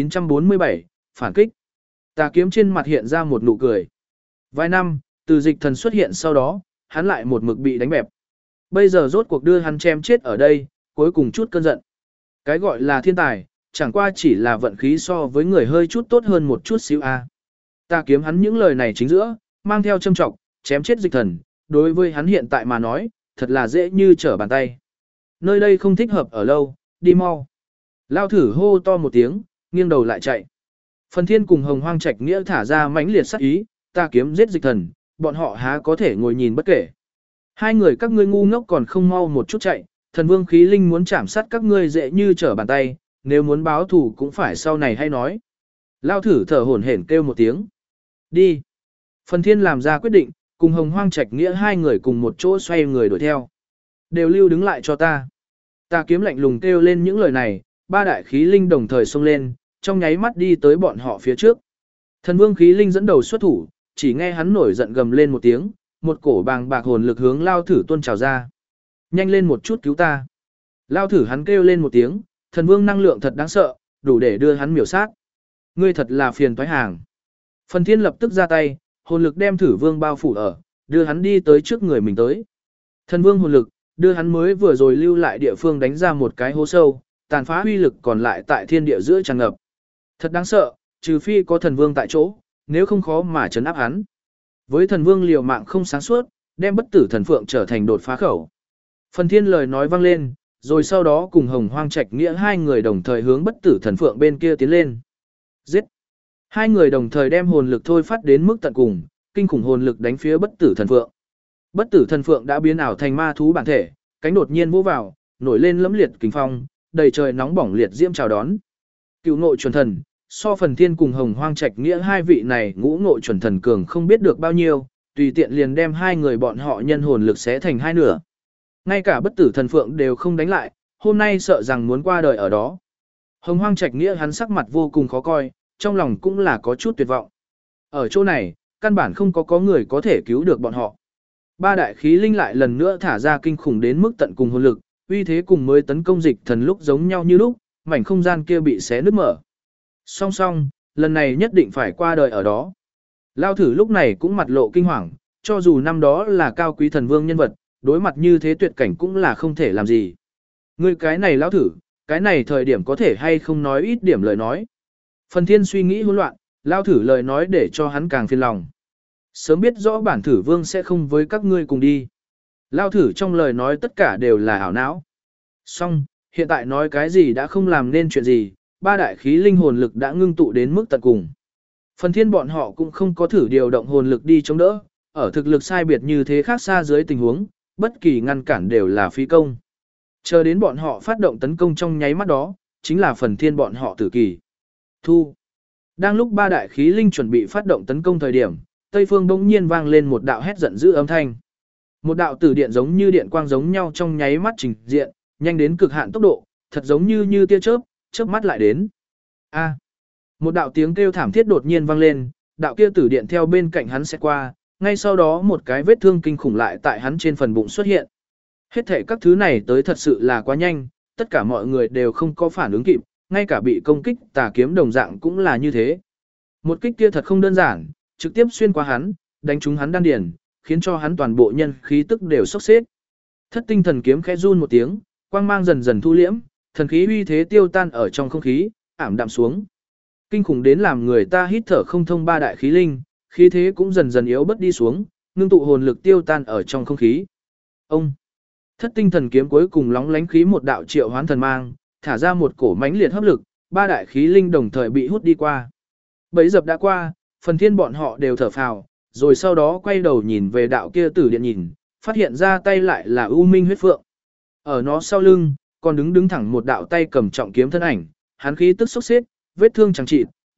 1947, phản kích. Tà kiếm trên mặt hiện ra một nụ cười. Vài năm, từ dịch thần xuất hiện sau đó, hắn lại một mực bị đánh bẹp. Bây giờ rốt cuộc đưa hắn chém chết ở đây, cuối cùng chút cơn giận. Cái gọi là thiên tài, chẳng qua chỉ là vận khí so với người hơi chút tốt hơn một chút xíu a. Tà kiếm hắn những lời này chính giữa, mang theo châm trọng, chém chết dịch thần, đối với hắn hiện tại mà nói, thật là dễ như trở bàn tay. Nơi đây không thích hợp ở lâu, đi mau. Lao thử hô to một tiếng, nghiêng đầu lại chạy. Phần Thiên cùng Hồng Hoang Trạch Nghĩa thả ra mãnh liệt sát ý, ta kiếm giết dịch thần, bọn họ há có thể ngồi nhìn bất kể. Hai người các ngươi ngu ngốc còn không mau một chút chạy, thần vương khí linh muốn chạm sát các ngươi dễ như trở bàn tay, nếu muốn báo thù cũng phải sau này hay nói. Lao thử thở hổn hển kêu một tiếng. Đi. Phần Thiên làm ra quyết định, cùng Hồng Hoang Trạch Nghĩa hai người cùng một chỗ xoay người đuổi theo. Đều lưu đứng lại cho ta. Ta kiếm lạnh lùng kêu lên những lời này, ba đại khí linh đồng thời xông lên, trong nháy mắt đi tới bọn họ phía trước. Thần vương khí linh dẫn đầu xuất thủ, chỉ nghe hắn nổi giận gầm lên một tiếng, một cổ bàng bạc hồn lực hướng Lao thử tuôn trào ra. Nhanh lên một chút cứu ta. Lao thử hắn kêu lên một tiếng, thần vương năng lượng thật đáng sợ, đủ để đưa hắn miểu sát. Ngươi thật là phiền toái hàng. Phần Thiên lập tức ra tay, hồn lực đem thử vương bao phủ ở, đưa hắn đi tới trước người mình tới. Thần vương hồn lực, đưa hắn mới vừa rồi lưu lại địa phương đánh ra một cái hố sâu, tàn phá uy lực còn lại tại thiên địa giữa tràn ngập. Thật đáng sợ, trừ phi có thần vương tại chỗ, nếu không khó mà trấn áp hắn. Với thần vương liều mạng không sáng suốt, đem bất tử thần phượng trở thành đột phá khẩu. Phần Thiên lời nói vang lên, rồi sau đó cùng Hồng Hoang Trạch Nghĩa hai người đồng thời hướng bất tử thần phượng bên kia tiến lên. Giết! Hai người đồng thời đem hồn lực thôi phát đến mức tận cùng, kinh khủng hồn lực đánh phía bất tử thần phượng. Bất tử thần phượng đã biến ảo thành ma thú bản thể, cánh đột nhiên vỗ vào, nổi lên lẫm liệt kình phong, đầy trời nóng bỏng liệt diễm chào đón. Cựu ngộ chuẩn thần, so Phần Thiên cùng Hồng Hoang Trạch Nghĩa hai vị này ngũ ngộ chuẩn thần cường không biết được bao nhiêu, tùy tiện liền đem hai người bọn họ nhân hồn lực xé thành hai nửa. Ngay cả bất tử thần phượng đều không đánh lại, hôm nay sợ rằng muốn qua đời ở đó. Hồng Hoang Trạch Nghĩa hắn sắc mặt vô cùng khó coi, trong lòng cũng là có chút tuyệt vọng. Ở chỗ này, căn bản không có người có thể cứu được bọn họ. Ba đại khí linh lại lần nữa thả ra kinh khủng đến mức tận cùng hồn lực, uy thế cùng mới tấn công dịch thần lúc giống nhau như lúc, mảnh không gian kia bị xé nứt mở. Song song, lần này nhất định phải qua đời ở đó. Lao thử lúc này cũng mặt lộ kinh hoàng, cho dù năm đó là cao quý thần vương nhân vật, đối mặt như thế tuyệt cảnh cũng là không thể làm gì. Ngươi cái này lão thử, cái này thời điểm có thể hay không nói ít điểm lời nói. Phần Thiên suy nghĩ hỗn loạn, Lao thử lời nói để cho hắn càng phiền lòng. Sớm biết rõ bản thử vương sẽ không với các ngươi cùng đi. Lao thử trong lời nói tất cả đều là ảo não. Song, hiện tại nói cái gì đã không làm nên chuyện gì, ba đại khí linh hồn lực đã ngưng tụ đến mức tận cùng. Phần Thiên bọn họ cũng không có thử điều động hồn lực đi chống đỡ, ở thực lực sai biệt như thế khác xa dưới tình huống, bất kỳ ngăn cản đều là phí công. Chờ đến bọn họ phát động tấn công trong nháy mắt đó, chính là Phần Thiên bọn họ tử kỳ. Thu. Đang lúc ba đại khí linh chuẩn bị phát động tấn công thời điểm, Tây phương bỗng nhiên vang lên một đạo hét giận dữ âm thanh. Một đạo tử điện giống như điện quang giống nhau trong nháy mắt trình diện, nhanh đến cực hạn tốc độ, thật giống như tia chớp, chớp mắt lại đến. A. Một đạo tiếng kêu thảm thiết đột nhiên vang lên, đạo kia tử điện theo bên cạnh hắn sẽ qua, ngay sau đó một cái vết thương kinh khủng lại tại hắn trên phần bụng xuất hiện. Hết thể các thứ này tới thật sự là quá nhanh, tất cả mọi người đều không có phản ứng kịp, ngay cả bị công kích tà kiếm đồng dạng cũng là như thế. Một kích kia thật không đơn giản, trực tiếp xuyên qua hắn, đánh trúng hắn đan điền, khiến cho hắn toàn bộ nhân khí tức đều sốc xếp. Thất tinh thần kiếm khẽ run một tiếng, quang mang dần dần thu liễm, thần khí uy thế tiêu tan ở trong không khí, ảm đạm xuống. Kinh khủng đến làm người ta hít thở không thông ba đại khí linh, khí thế cũng dần dần yếu bớt đi xuống, ngưng tụ hồn lực tiêu tan ở trong không khí. Ông Thất tinh thần kiếm cuối cùng lóng lánh khí một đạo triệu hoán thần mang, thả ra một cổ mãnh liệt hấp lực, ba đại khí linh đồng thời bị hút đi qua. Bấy dập đã qua, Phần Thiên bọn họ đều thở phào, rồi sau đó quay đầu nhìn về đạo kia tử điện nhìn, phát hiện ra tay lại là U Minh huyết phượng. Ở nó sau lưng, còn đứng thẳng một đạo tay cầm trọng kiếm thân ảnh, hắn khí tức sốc xếp, vết thương chẳng chịt,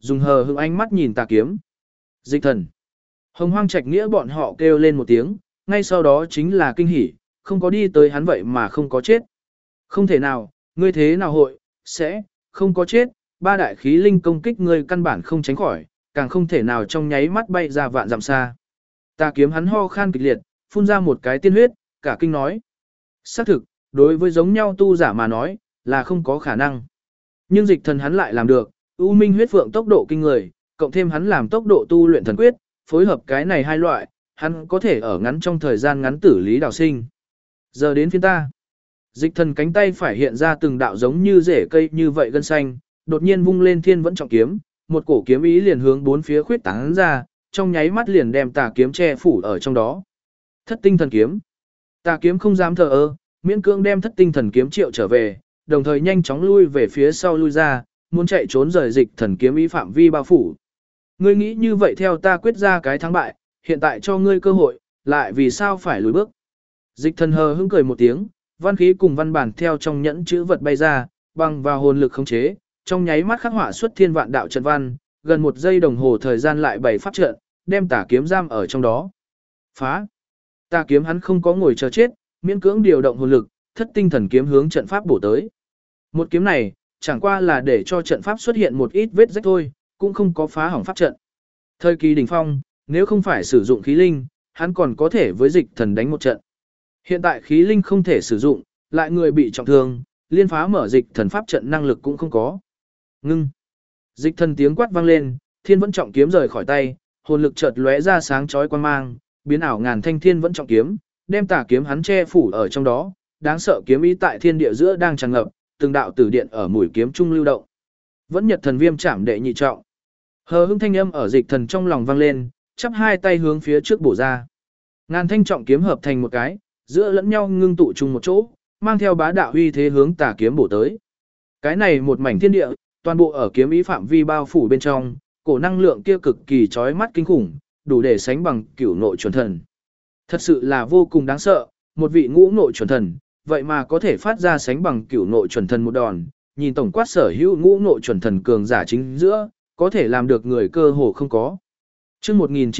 dùng hờ hững ánh mắt nhìn tà kiếm. Dịch thần. Hồng Hoang Trạch Nghĩa bọn họ kêu lên một tiếng, ngay sau đó chính là kinh hỉ, không có đi tới hắn vậy mà không có chết. Không thể nào, ngươi thế nào hội, sẽ, không có chết, ba đại khí linh công kích ngươi căn bản không tránh khỏi, càng không thể nào trong nháy mắt bay ra vạn dặm xa. Tà kiếm hắn ho khan kịch liệt, phun ra một cái tiên huyết, cả kinh nói. Xác thực, đối với giống nhau tu giả mà nói, là không có khả năng. Nhưng dịch thần hắn lại làm được, U Minh huyết phượng tốc độ kinh người, cộng thêm hắn làm tốc độ tu luyện thần quyết, phối hợp cái này hai loại, hắn có thể ở ngắn trong thời gian ngắn tử lý đào sinh. Giờ đến phiên ta. Dịch thần cánh tay phải hiện ra từng đạo giống như rễ cây như vậy gân xanh, đột nhiên vung lên thiên vẫn trọng kiếm, một cổ kiếm ý liền hướng bốn phía khuyết tán ra, trong nháy mắt liền đem tà kiếm che phủ ở trong đó. Thất tinh thần kiếm. Tà kiếm không dám thờ ơ, miễn cưỡng đem thất tinh thần kiếm triệu trở về, đồng thời nhanh chóng lui về phía sau lui ra, muốn chạy trốn rời dịch thần kiếm ý phạm vi bao phủ. Ngươi nghĩ như vậy theo ta quyết ra cái thắng bại, hiện tại cho ngươi cơ hội, lại vì sao phải lùi bước. Dịch thần hờ hững cười một tiếng, văn khí cùng văn bản theo trong nhẫn chữ vật bay ra, bằng vào hồn lực khống chế, trong nháy mắt khắc họa xuất thiên vạn đạo trận văn, gần 1 giây đồng hồ thời gian lại bày pháp trận, đem tà kiếm giam ở trong đó. Phá! Tà kiếm hắn không có ngồi chờ chết, miễn cưỡng điều động hồn lực, thất tinh thần kiếm hướng trận pháp bổ tới. Một kiếm này, chẳng qua là để cho trận pháp xuất hiện một ít vết rách thôi, cũng không có phá hỏng pháp trận. Thời kỳ đỉnh phong, nếu không phải sử dụng khí linh, hắn còn có thể với dịch thần đánh một trận. Hiện tại khí linh không thể sử dụng, lại người bị trọng thương, liên phá mở dịch thần pháp trận năng lực cũng không có. Ngưng. Dịch thần tiếng quát vang lên, thiên vẫn trọng kiếm rời khỏi tay, hồn lực chợt lóe ra sáng chói quang mang, biến ảo ngàn thanh thiên vẫn trọng kiếm, đem tà kiếm hắn che phủ ở trong đó, đáng sợ kiếm ý tại thiên địa giữa đang tràn ngập, từng đạo tử điện ở mũi kiếm trung lưu động. Vẫn nhật thần viêm chạm đệ nhị trọng. Hờ hững thanh âm ở dịch thần trong lòng vang lên, chắp hai tay hướng phía trước bổ ra. Ngàn thanh trọng kiếm hợp thành một cái, giữa lẫn nhau ngưng tụ chung một chỗ, mang theo bá đạo uy thế hướng tà kiếm bổ tới. Cái này một mảnh thiên địa, toàn bộ ở kiếm ý phạm vi bao phủ bên trong, cổ năng lượng kia cực kỳ chói mắt kinh khủng, đủ để sánh bằng cửu nội chuẩn thần. Thật sự là vô cùng đáng sợ, một vị ngũ nội chuẩn thần, vậy mà có thể phát ra sánh bằng cửu nội chuẩn thần một đòn, nhìn tổng quát sở hữu ngũ nội chuẩn thần cường giả chính giữa, có thể làm được người cơ hồ không có. Chương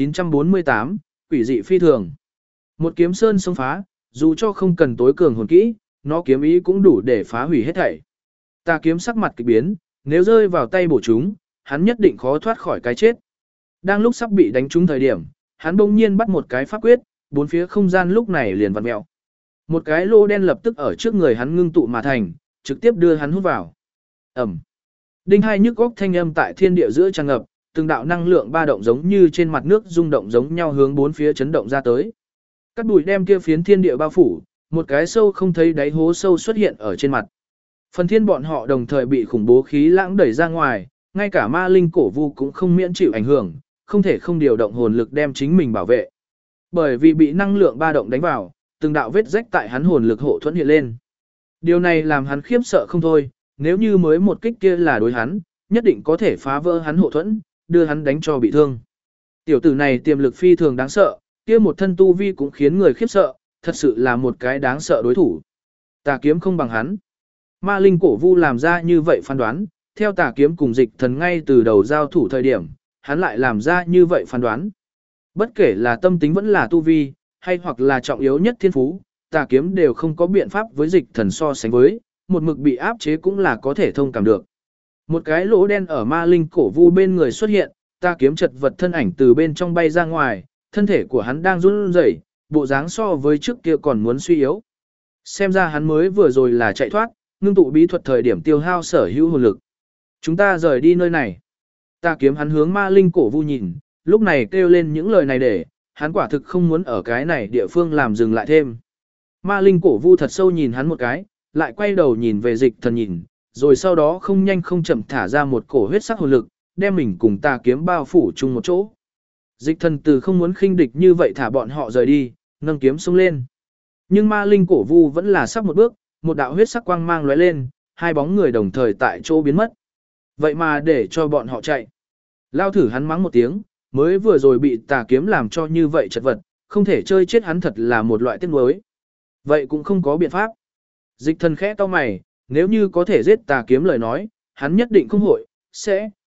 1948, quỷ dị phi thường. Một kiếm sơn xông phá, dù cho không cần tối cường hồn kỹ, nó kiếm ý cũng đủ để phá hủy hết thảy. Tà kiếm sắc mặt kỳ biến, nếu rơi vào tay bổ chúng, hắn nhất định khó thoát khỏi cái chết. Đang lúc sắp bị đánh trúng thời điểm, hắn bỗng nhiên bắt một cái pháp quyết, bốn phía không gian lúc này liền vặn mèo. Một cái lỗ đen lập tức ở trước người hắn ngưng tụ mà thành, trực tiếp đưa hắn hút vào. Ẩm. Đinh hai nhức góc thanh âm tại thiên địa giữa tràn ngập, từng đạo năng lượng ba động giống như trên mặt nước rung động giống nhau hướng bốn phía chấn động ra tới. Cắt bụi đem kia phiến thiên địa bao phủ, một cái sâu không thấy đáy hố sâu xuất hiện ở trên mặt. Phần thiên bọn họ đồng thời bị khủng bố khí lãng đẩy ra ngoài, ngay cả ma linh cổ vu cũng không miễn chịu ảnh hưởng, không thể không điều động hồn lực đem chính mình bảo vệ. Bởi vì bị năng lượng ba động đánh vào, từng đạo vết rách tại hắn hồn lực hộ thuẫn hiện lên. Điều này làm hắn khiếp sợ không thôi, nếu như mới một kích kia là đối hắn, nhất định có thể phá vỡ hắn hộ thuẫn, đưa hắn đánh cho bị thương. Tiểu tử này tiềm lực phi thường đáng sợ, kia một thân tu vi cũng khiến người khiếp sợ, thật sự là một cái đáng sợ đối thủ. Tà kiếm không bằng hắn. Ma linh cổ vu làm ra như vậy phán đoán, theo tà kiếm cùng dịch thần ngay từ đầu giao thủ thời điểm, hắn lại làm ra như vậy phán đoán. Bất kể là tâm tính vẫn là tu vi, hay hoặc là trọng yếu nhất thiên phú, tà kiếm đều không có biện pháp với dịch thần so sánh với, một mực bị áp chế cũng là có thể thông cảm được. Một cái lỗ đen ở ma linh cổ vu bên người xuất hiện, tà kiếm chật vật thân ảnh từ bên trong bay ra ngoài, thân thể của hắn đang run rẩy, bộ dáng so với trước kia còn muốn suy yếu. Xem ra hắn mới vừa rồi là chạy thoát, ngưng tụ bí thuật thời điểm tiêu hao sở hữu hồn lực. Chúng ta rời đi nơi này. Tà kiếm hắn hướng ma linh cổ vu nhìn, lúc này kêu lên những lời này để, hắn quả thực không muốn ở cái này địa phương làm dừng lại thêm. Ma linh cổ vu thật sâu nhìn hắn một cái, lại quay đầu nhìn về dịch thần nhìn, rồi sau đó không nhanh không chậm thả ra một cổ huyết sắc hồn lực, đem mình cùng tà kiếm bao phủ chung một chỗ. Dịch thần từ không muốn khinh địch như vậy thả bọn họ rời đi, nâng kiếm xông lên. Nhưng ma linh cổ vu vẫn là sắp một bước, một đạo huyết sắc quang mang lóe lên, hai bóng người đồng thời tại chỗ biến mất. Vậy mà để cho bọn họ chạy. Lao thử hắn mắng một tiếng, mới vừa rồi bị tà kiếm làm cho như vậy chật vật, không thể chơi chết hắn thật là một loại tiếc nuối. Vậy cũng không có biện pháp. Dịch thần khẽ to mày, nếu như có thể giết tà kiếm lời nói, hắn nhất định không hội, sẽ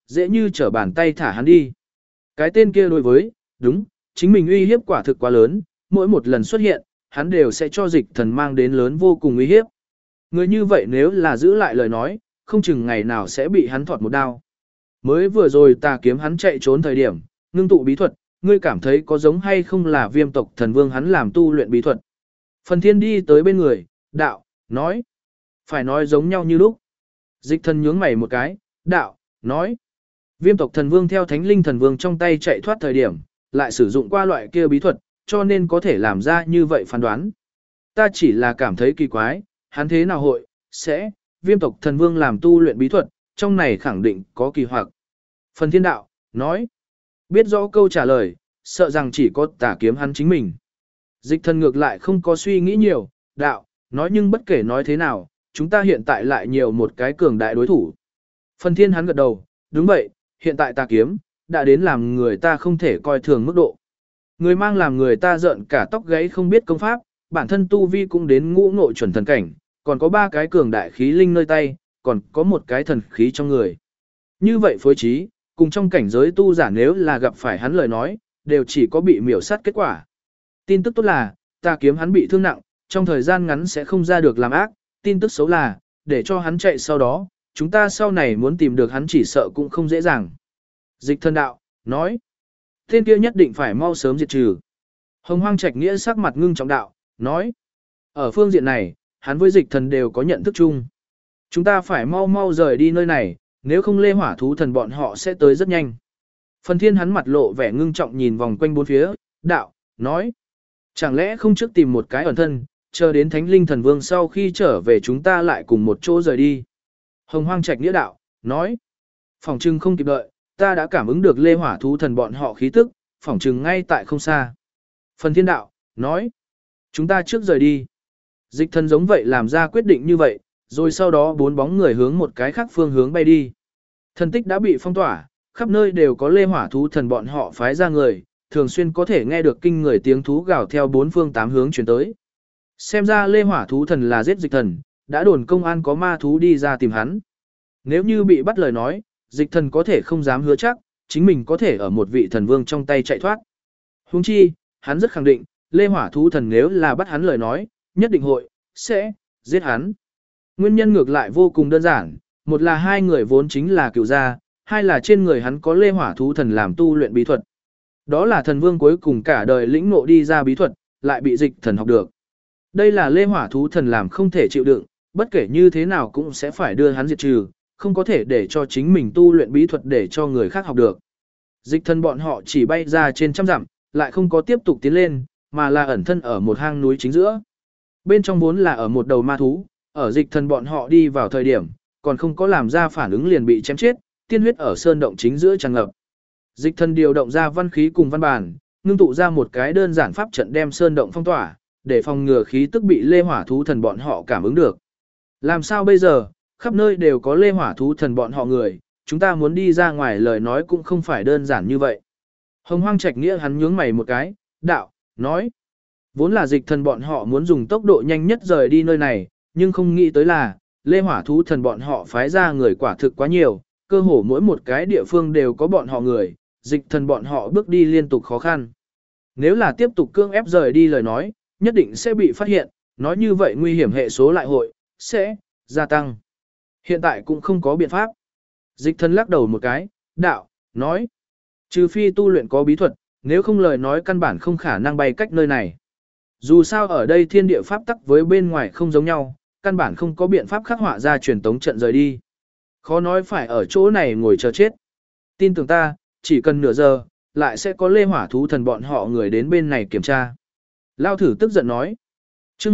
dễ như trở bàn tay thả hắn đi. Cái tên kia đối với, đúng, chính mình uy hiếp quả thực quá lớn, mỗi một lần xuất hiện, hắn đều sẽ cho dịch thần mang đến lớn vô cùng uy hiếp. Người như vậy nếu là giữ lại lời nói, không chừng ngày nào sẽ bị hắn thọt một đao. Mới vừa rồi tà kiếm hắn chạy trốn thời điểm, ngưng tụ bí thuật, ngươi cảm thấy có giống hay không là Viêm tộc thần vương hắn làm tu luyện bí thuật. Phần Thiên đi tới bên người, đạo, nói, phải nói giống nhau như lúc. Dịch thần nhướng mày một cái, đạo, nói, Viêm tộc thần vương theo thánh linh thần vương trong tay chạy thoát thời điểm, lại sử dụng qua loại kia bí thuật, cho nên có thể làm ra như vậy phán đoán. Ta chỉ là cảm thấy kỳ quái, hắn thế nào hội, sẽ, Viêm tộc thần vương làm tu luyện bí thuật, trong này khẳng định có kỳ hoặc. Phần Thiên đạo, nói, biết rõ câu trả lời, sợ rằng chỉ có tà kiếm hắn chính mình. Dịch thần ngược lại không có suy nghĩ nhiều, đạo, nói nhưng bất kể nói thế nào, chúng ta hiện tại lại nhiều một cái cường đại đối thủ. Phần Thiên hắn gật đầu, đúng vậy, hiện tại tà kiếm, đã đến làm người ta không thể coi thường mức độ. Người mang làm người ta giận cả tóc gáy không biết công pháp, bản thân tu vi cũng đến ngũ ngộ chuẩn thần cảnh, còn có 3 cái cường đại khí linh nơi tay, còn có một cái thần khí trong người. Như vậy phối trí, cùng trong cảnh giới tu giả nếu là gặp phải hắn lời nói, đều chỉ có bị miểu sát kết quả. Tin tức tốt là, tà kiếm hắn bị thương nặng, trong thời gian ngắn sẽ không ra được làm ác, tin tức xấu là, để cho hắn chạy sau đó, chúng ta sau này muốn tìm được hắn chỉ sợ cũng không dễ dàng. Dịch thần đạo, nói, tên kia nhất định phải mau sớm diệt trừ. Hồng Hoang Trạch Nghĩa sắc mặt ngưng trọng đạo, nói, ở phương diện này, hắn với dịch thần đều có nhận thức chung. Chúng ta phải mau mau rời đi nơi này, nếu không lê hỏa thú thần bọn họ sẽ tới rất nhanh. Phần Thiên hắn mặt lộ vẻ ngưng trọng nhìn vòng quanh bốn phía, đạo, nói, chẳng lẽ không trước tìm một cái ẩn thân, chờ đến Thánh Linh Thần Vương sau khi trở về chúng ta lại cùng một chỗ rời đi. Hồng Hoang Trạch Nghĩa đạo, nói, phỏng chừng không kịp đợi, ta đã cảm ứng được lê hỏa thú thần bọn họ khí tức, phỏng chừng ngay tại không xa. Phần Thiên đạo, nói, chúng ta trước rời đi. Dịch thần giống vậy làm ra quyết định như vậy, rồi sau đó 4 bóng người hướng một cái khác phương hướng bay đi. Thần tích đã bị phong tỏa, khắp nơi đều có lê hỏa thú thần bọn họ phái ra người, thường xuyên có thể nghe được kinh người tiếng thú gào theo 4 phương 8 hướng chuyển tới. Xem ra lê hỏa thú thần là giết dịch thần, đã đồn công an có ma thú đi ra tìm hắn. Nếu như bị bắt lời nói, dịch thần có thể không dám hứa chắc, chính mình có thể ở một vị thần vương trong tay chạy thoát. Huống chi, hắn rất khẳng định, lê hỏa thú thần nếu là bắt hắn lời nói, nhất định hội, sẽ, giết hắn. Nguyên nhân ngược lại vô cùng đơn giản, một là 2 người vốn chính là cựu gia, 2 là trên người hắn có lê hỏa thú thần làm tu luyện bí thuật. Đó là thần vương cuối cùng cả đời lĩnh ngộ đi ra bí thuật, lại bị dịch thần học được. Đây là lê hỏa thú thần làm không thể chịu đựng, bất kể như thế nào cũng sẽ phải đưa hắn diệt trừ, không có thể để cho chính mình tu luyện bí thuật để cho người khác học được. Dịch thần bọn họ chỉ bay ra trên trăm dặm, lại không có tiếp tục tiến lên, mà là ẩn thân ở một hang núi chính giữa. Bên trong vốn là ở một đầu ma thú, ở dịch thần bọn họ đi vào thời điểm, còn không có làm ra phản ứng liền bị chém chết, tiên huyết ở sơn động chính giữa tràn ngập. Dịch thần điều động ra văn khí cùng văn bản, ngưng tụ ra một cái đơn giản pháp trận đem sơn động phong tỏa, để phòng ngừa khí tức bị lê hỏa thú thần bọn họ cảm ứng được. Làm sao bây giờ, khắp nơi đều có lê hỏa thú thần bọn họ người, chúng ta muốn đi ra ngoài lời nói cũng không phải đơn giản như vậy. Hồng Hoang Trạch Nghĩa hắn nhướng mày một cái, đạo, nói, vốn là dịch thần bọn họ muốn dùng tốc độ nhanh nhất rời đi nơi này, nhưng không nghĩ tới là, lê hỏa thú thần bọn họ phái ra người quả thực quá nhiều, cơ hồ mỗi một cái địa phương đều có bọn họ người, dịch thần bọn họ bước đi liên tục khó khăn. Nếu là tiếp tục cưỡng ép rời đi lời nói, nhất định sẽ bị phát hiện, nói như vậy nguy hiểm hệ số lại hội, sẽ, gia tăng. Hiện tại cũng không có biện pháp. Dịch thần lắc đầu một cái, đạo, nói, trừ phi tu luyện có bí thuật, nếu không lời nói căn bản không khả năng bay cách nơi này. Dù sao ở đây thiên địa pháp tắc với bên ngoài không giống nhau, căn bản không có biện pháp khắc họa ra truyền tống trận rời đi. Khó nói phải ở chỗ này ngồi chờ chết. Tin tưởng ta, chỉ cần nửa giờ, lại sẽ có lê hỏa thú thần bọn họ người đến bên này kiểm tra. Lao thử tức giận nói. Chương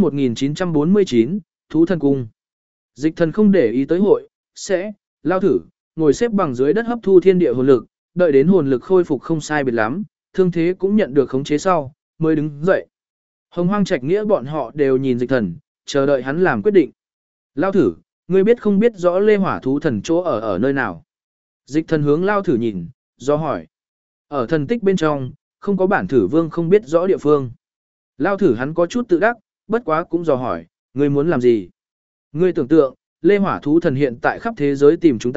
1949, Thú Thần Cung. Dịch thần không để ý tới hội, sẽ, Lao thử, ngồi xếp bằng dưới đất hấp thu thiên địa hồn lực, đợi đến hồn lực khôi phục không sai biệt lắm, thương thế cũng nhận được khống chế sau, mới đứng dậy. Hồng Hoang Trạch Nghĩa bọn họ đều nhìn dịch thần, chờ đợi hắn làm quyết định. Lao thử, ngươi biết không biết rõ lê hỏa thú thần chỗ ở nơi nào? Dịch thần hướng Lao thử nhìn, do hỏi. Ở thần tích bên trong, không có bản thử vương không biết rõ địa phương. Lao thử hắn có chút tự đắc, bất quá cũng dò hỏi, ngươi muốn làm gì? Ngươi tưởng tượng, lê hỏa thú thần hiện tại khắp thế giới tìm chúng ta,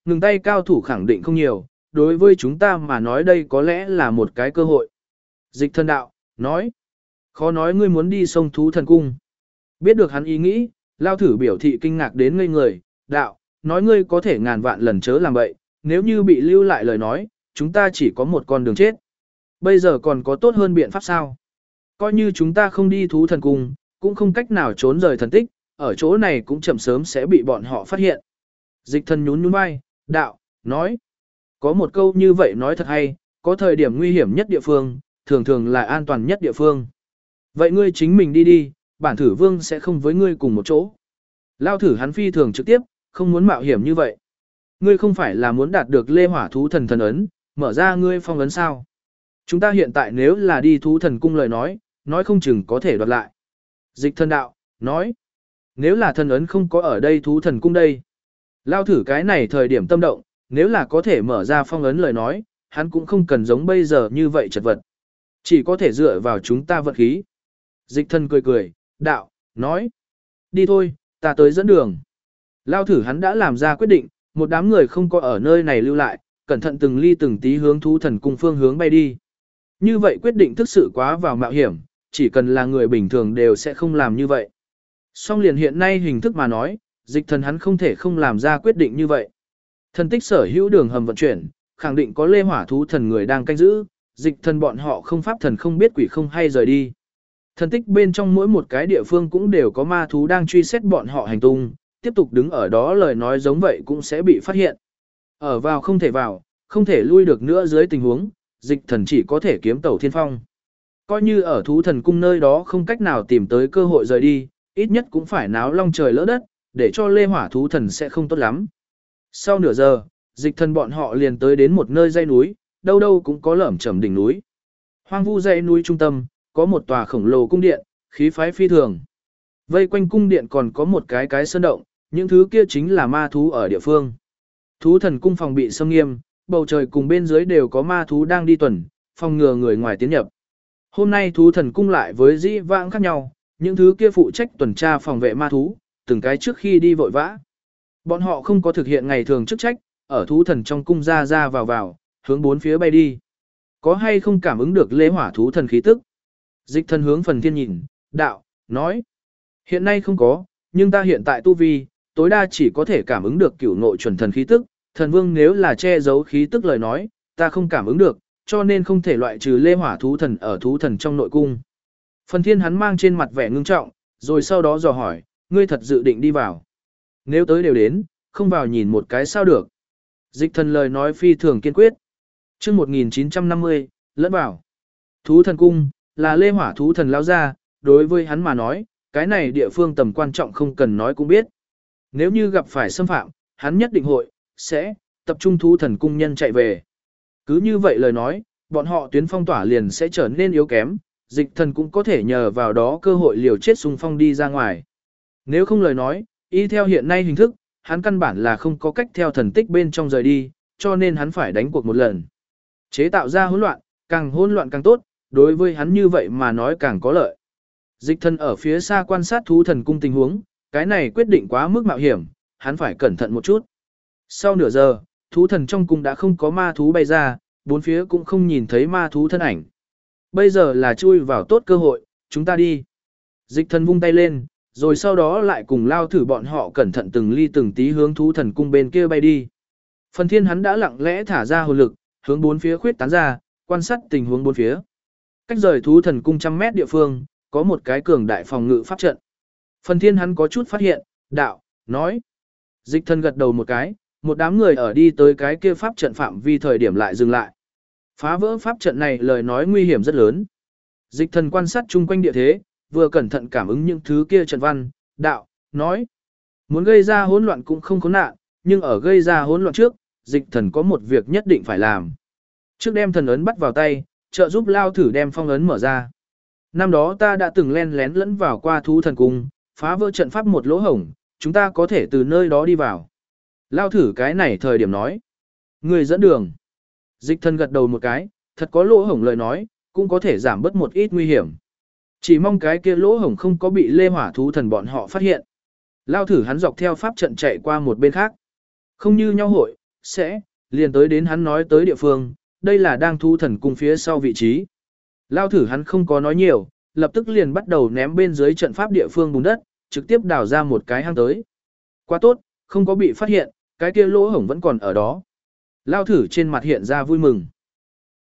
ngừng tay cao thủ khẳng định không nhiều, đối với chúng ta mà nói đây có lẽ là một cái cơ hội. Dịch thần đạo, nói. Khó nói ngươi muốn đi sông thú thần cung. Biết được hắn ý nghĩ, lao thử biểu thị kinh ngạc đến ngây người, đạo, nói ngươi có thể ngàn vạn lần chớ làm vậy, nếu như bị lưu lại lời nói, chúng ta chỉ có một con đường chết. Bây giờ còn có tốt hơn biện pháp sao? Coi như chúng ta không đi thú thần cung, cũng không cách nào trốn rời thần tích, ở chỗ này cũng chậm sớm sẽ bị bọn họ phát hiện. Dịch thần nhún nhún vai, đạo, nói. Có một câu như vậy nói thật hay, có thời điểm nguy hiểm nhất địa phương, thường thường là an toàn nhất địa phương. Vậy ngươi chính mình đi đi, bản thử vương sẽ không với ngươi cùng một chỗ. Lao thử hắn phi thường trực tiếp, không muốn mạo hiểm như vậy. Ngươi không phải là muốn đạt được lê hỏa thú thần thần ấn, mở ra ngươi phong ấn sao. Chúng ta hiện tại nếu là đi thú thần cung lời nói không chừng có thể đoạt lại. Dịch thần đạo, nói. Nếu là thần ấn không có ở đây thú thần cung đây. Lao thử cái này thời điểm tâm động, nếu là có thể mở ra phong ấn lời nói, hắn cũng không cần giống bây giờ như vậy chật vật. Chỉ có thể dựa vào chúng ta vận khí. Dịch thần cười cười, đạo, nói. Đi thôi, ta tới dẫn đường. Lao thử hắn đã làm ra quyết định, một đám người không có ở nơi này lưu lại, cẩn thận từng ly từng tí hướng thú thần cung phương hướng bay đi. Như vậy quyết định thực sự quá vào mạo hiểm, chỉ cần là người bình thường đều sẽ không làm như vậy. Song liền hiện nay hình thức mà nói, dịch thần hắn không thể không làm ra quyết định như vậy. Thần tích sở hữu đường hầm vận chuyển, khẳng định có lê hỏa thú thần người đang canh giữ, dịch thần bọn họ không pháp thần không biết quỷ không hay rời đi. Thần tích bên trong mỗi một cái địa phương cũng đều có ma thú đang truy xét bọn họ hành tung, tiếp tục đứng ở đó lời nói giống vậy cũng sẽ bị phát hiện. Ở vào, không thể lui được nữa dưới tình huống, dịch thần chỉ có thể kiếm tẩu thiên phong. Coi như ở thú thần cung nơi đó không cách nào tìm tới cơ hội rời đi, ít nhất cũng phải náo long trời lỡ đất, để cho lê hỏa thú thần sẽ không tốt lắm. Sau nửa giờ, dịch thần bọn họ liền tới đến một nơi dãy núi, đâu đâu cũng có lởm chởm đỉnh núi. Hoang vu dãy núi trung tâm, có một tòa khổng lồ cung điện, khí phái phi thường. Vây quanh cung điện còn có một cái sơn động, những thứ kia chính là ma thú ở địa phương. Thú thần cung phòng bị xâm nghiêm, bầu trời cùng bên dưới đều có ma thú đang đi tuần, phòng ngừa người ngoài tiến nhập. Hôm nay thú thần cung lại với dĩ vãng khác nhau, những thứ kia phụ trách tuần tra phòng vệ ma thú, từng cái trước khi đi vội vã. Bọn họ không có thực hiện ngày thường chức trách, ở thú thần trong cung ra ra vào, hướng bốn phía bay đi. Có hay không cảm ứng được lê hỏa thú thần khí tức? Dịch thần hướng Phần Thiên nhìn, đạo, nói. Hiện nay không có, nhưng ta hiện tại tu vi, tối đa chỉ có thể cảm ứng được cửu nội chuẩn thần khí tức. Thần vương nếu là che giấu khí tức lời nói, ta không cảm ứng được, cho nên không thể loại trừ lê hỏa thú thần ở thú thần trong nội cung. Phần Thiên hắn mang trên mặt vẻ ngưng trọng, rồi sau đó dò hỏi, ngươi thật dự định đi vào. Nếu tới đều đến, không vào nhìn một cái sao được. Dịch thần lời nói phi thường kiên quyết. Chương 1950, lẫn vào. Thú thần cung, là lê hỏa thú thần lao ra, đối với hắn mà nói, cái này địa phương tầm quan trọng không cần nói cũng biết. Nếu như gặp phải xâm phạm, hắn nhất định sẽ tập trung thú thần cung nhân chạy về. Cứ như vậy lời nói, bọn họ tuyến phong tỏa liền sẽ trở nên yếu kém, dịch thần cũng có thể nhờ vào đó cơ hội liều chết xung phong đi ra ngoài. Nếu không lời nói, y theo hiện nay hình thức, hắn căn bản là không có cách theo thần tích bên trong rời đi, cho nên hắn phải đánh cuộc một lần. Chế tạo ra hỗn loạn càng tốt, đối với hắn như vậy mà nói càng có lợi. Dịch thần ở phía xa quan sát thú thần cung tình huống, cái này quyết định quá mức mạo hiểm, hắn phải cẩn thận một chút. Sau nửa giờ, thú thần trong cung đã không có ma thú bay ra, bốn phía cũng không nhìn thấy ma thú thân ảnh. Bây giờ là chui vào tốt cơ hội, chúng ta đi. Dịch thần vung tay lên, rồi sau đó lại cùng lao thử bọn họ cẩn thận từng ly từng tí hướng thú thần cung bên kia bay đi. Phần Thiên hắn đã lặng lẽ thả ra hồn lực, hướng bốn phía khuyết tán ra, quan sát tình huống bốn phía. Cách rời thú thần cung 100 mét địa phương, có một cái cường đại phòng ngự pháp trận. Phần Thiên hắn có chút phát hiện, đạo, nói. Dịch thần gật đầu một cái, một đám người ở đi tới cái kia pháp trận phạm vi thời điểm lại dừng lại. Phá vỡ pháp trận này lời nói nguy hiểm rất lớn. Dịch thần quan sát chung quanh địa thế, vừa cẩn thận cảm ứng những thứ kia trận văn, đạo, nói. Muốn gây ra hỗn loạn cũng không có nạn, nhưng ở gây ra hỗn loạn trước, dịch thần có một việc nhất định phải làm. Trước đem thần ấn bắt vào tay, trợ giúp lao thử đem phong ấn mở ra. Năm đó ta đã từng len lén lẫn vào qua thú thần cung, phá vỡ trận pháp một lỗ hổng, chúng ta có thể từ nơi đó đi vào. Lao thử cái này thời điểm nói. Người dẫn đường. Dịch thần gật đầu một cái, thật có lỗ hổng lời nói, cũng có thể giảm bớt một ít nguy hiểm. Chỉ mong cái kia lỗ hổng không có bị lê hỏa thú thần bọn họ phát hiện. Lao thử hắn dọc theo pháp trận chạy qua một bên khác. Không như nhau hội, sẽ, liền tới đến hắn nói tới địa phương, đây là đang thu thần cung phía sau vị trí. Lao thử hắn không có nói nhiều, lập tức liền bắt đầu ném bên dưới trận pháp địa phương bùn đất, trực tiếp đào ra một cái hang tới. Quá tốt, không có bị phát hiện, cái kia lỗ hổng vẫn còn ở đó. Lao thử trên mặt hiện ra vui mừng.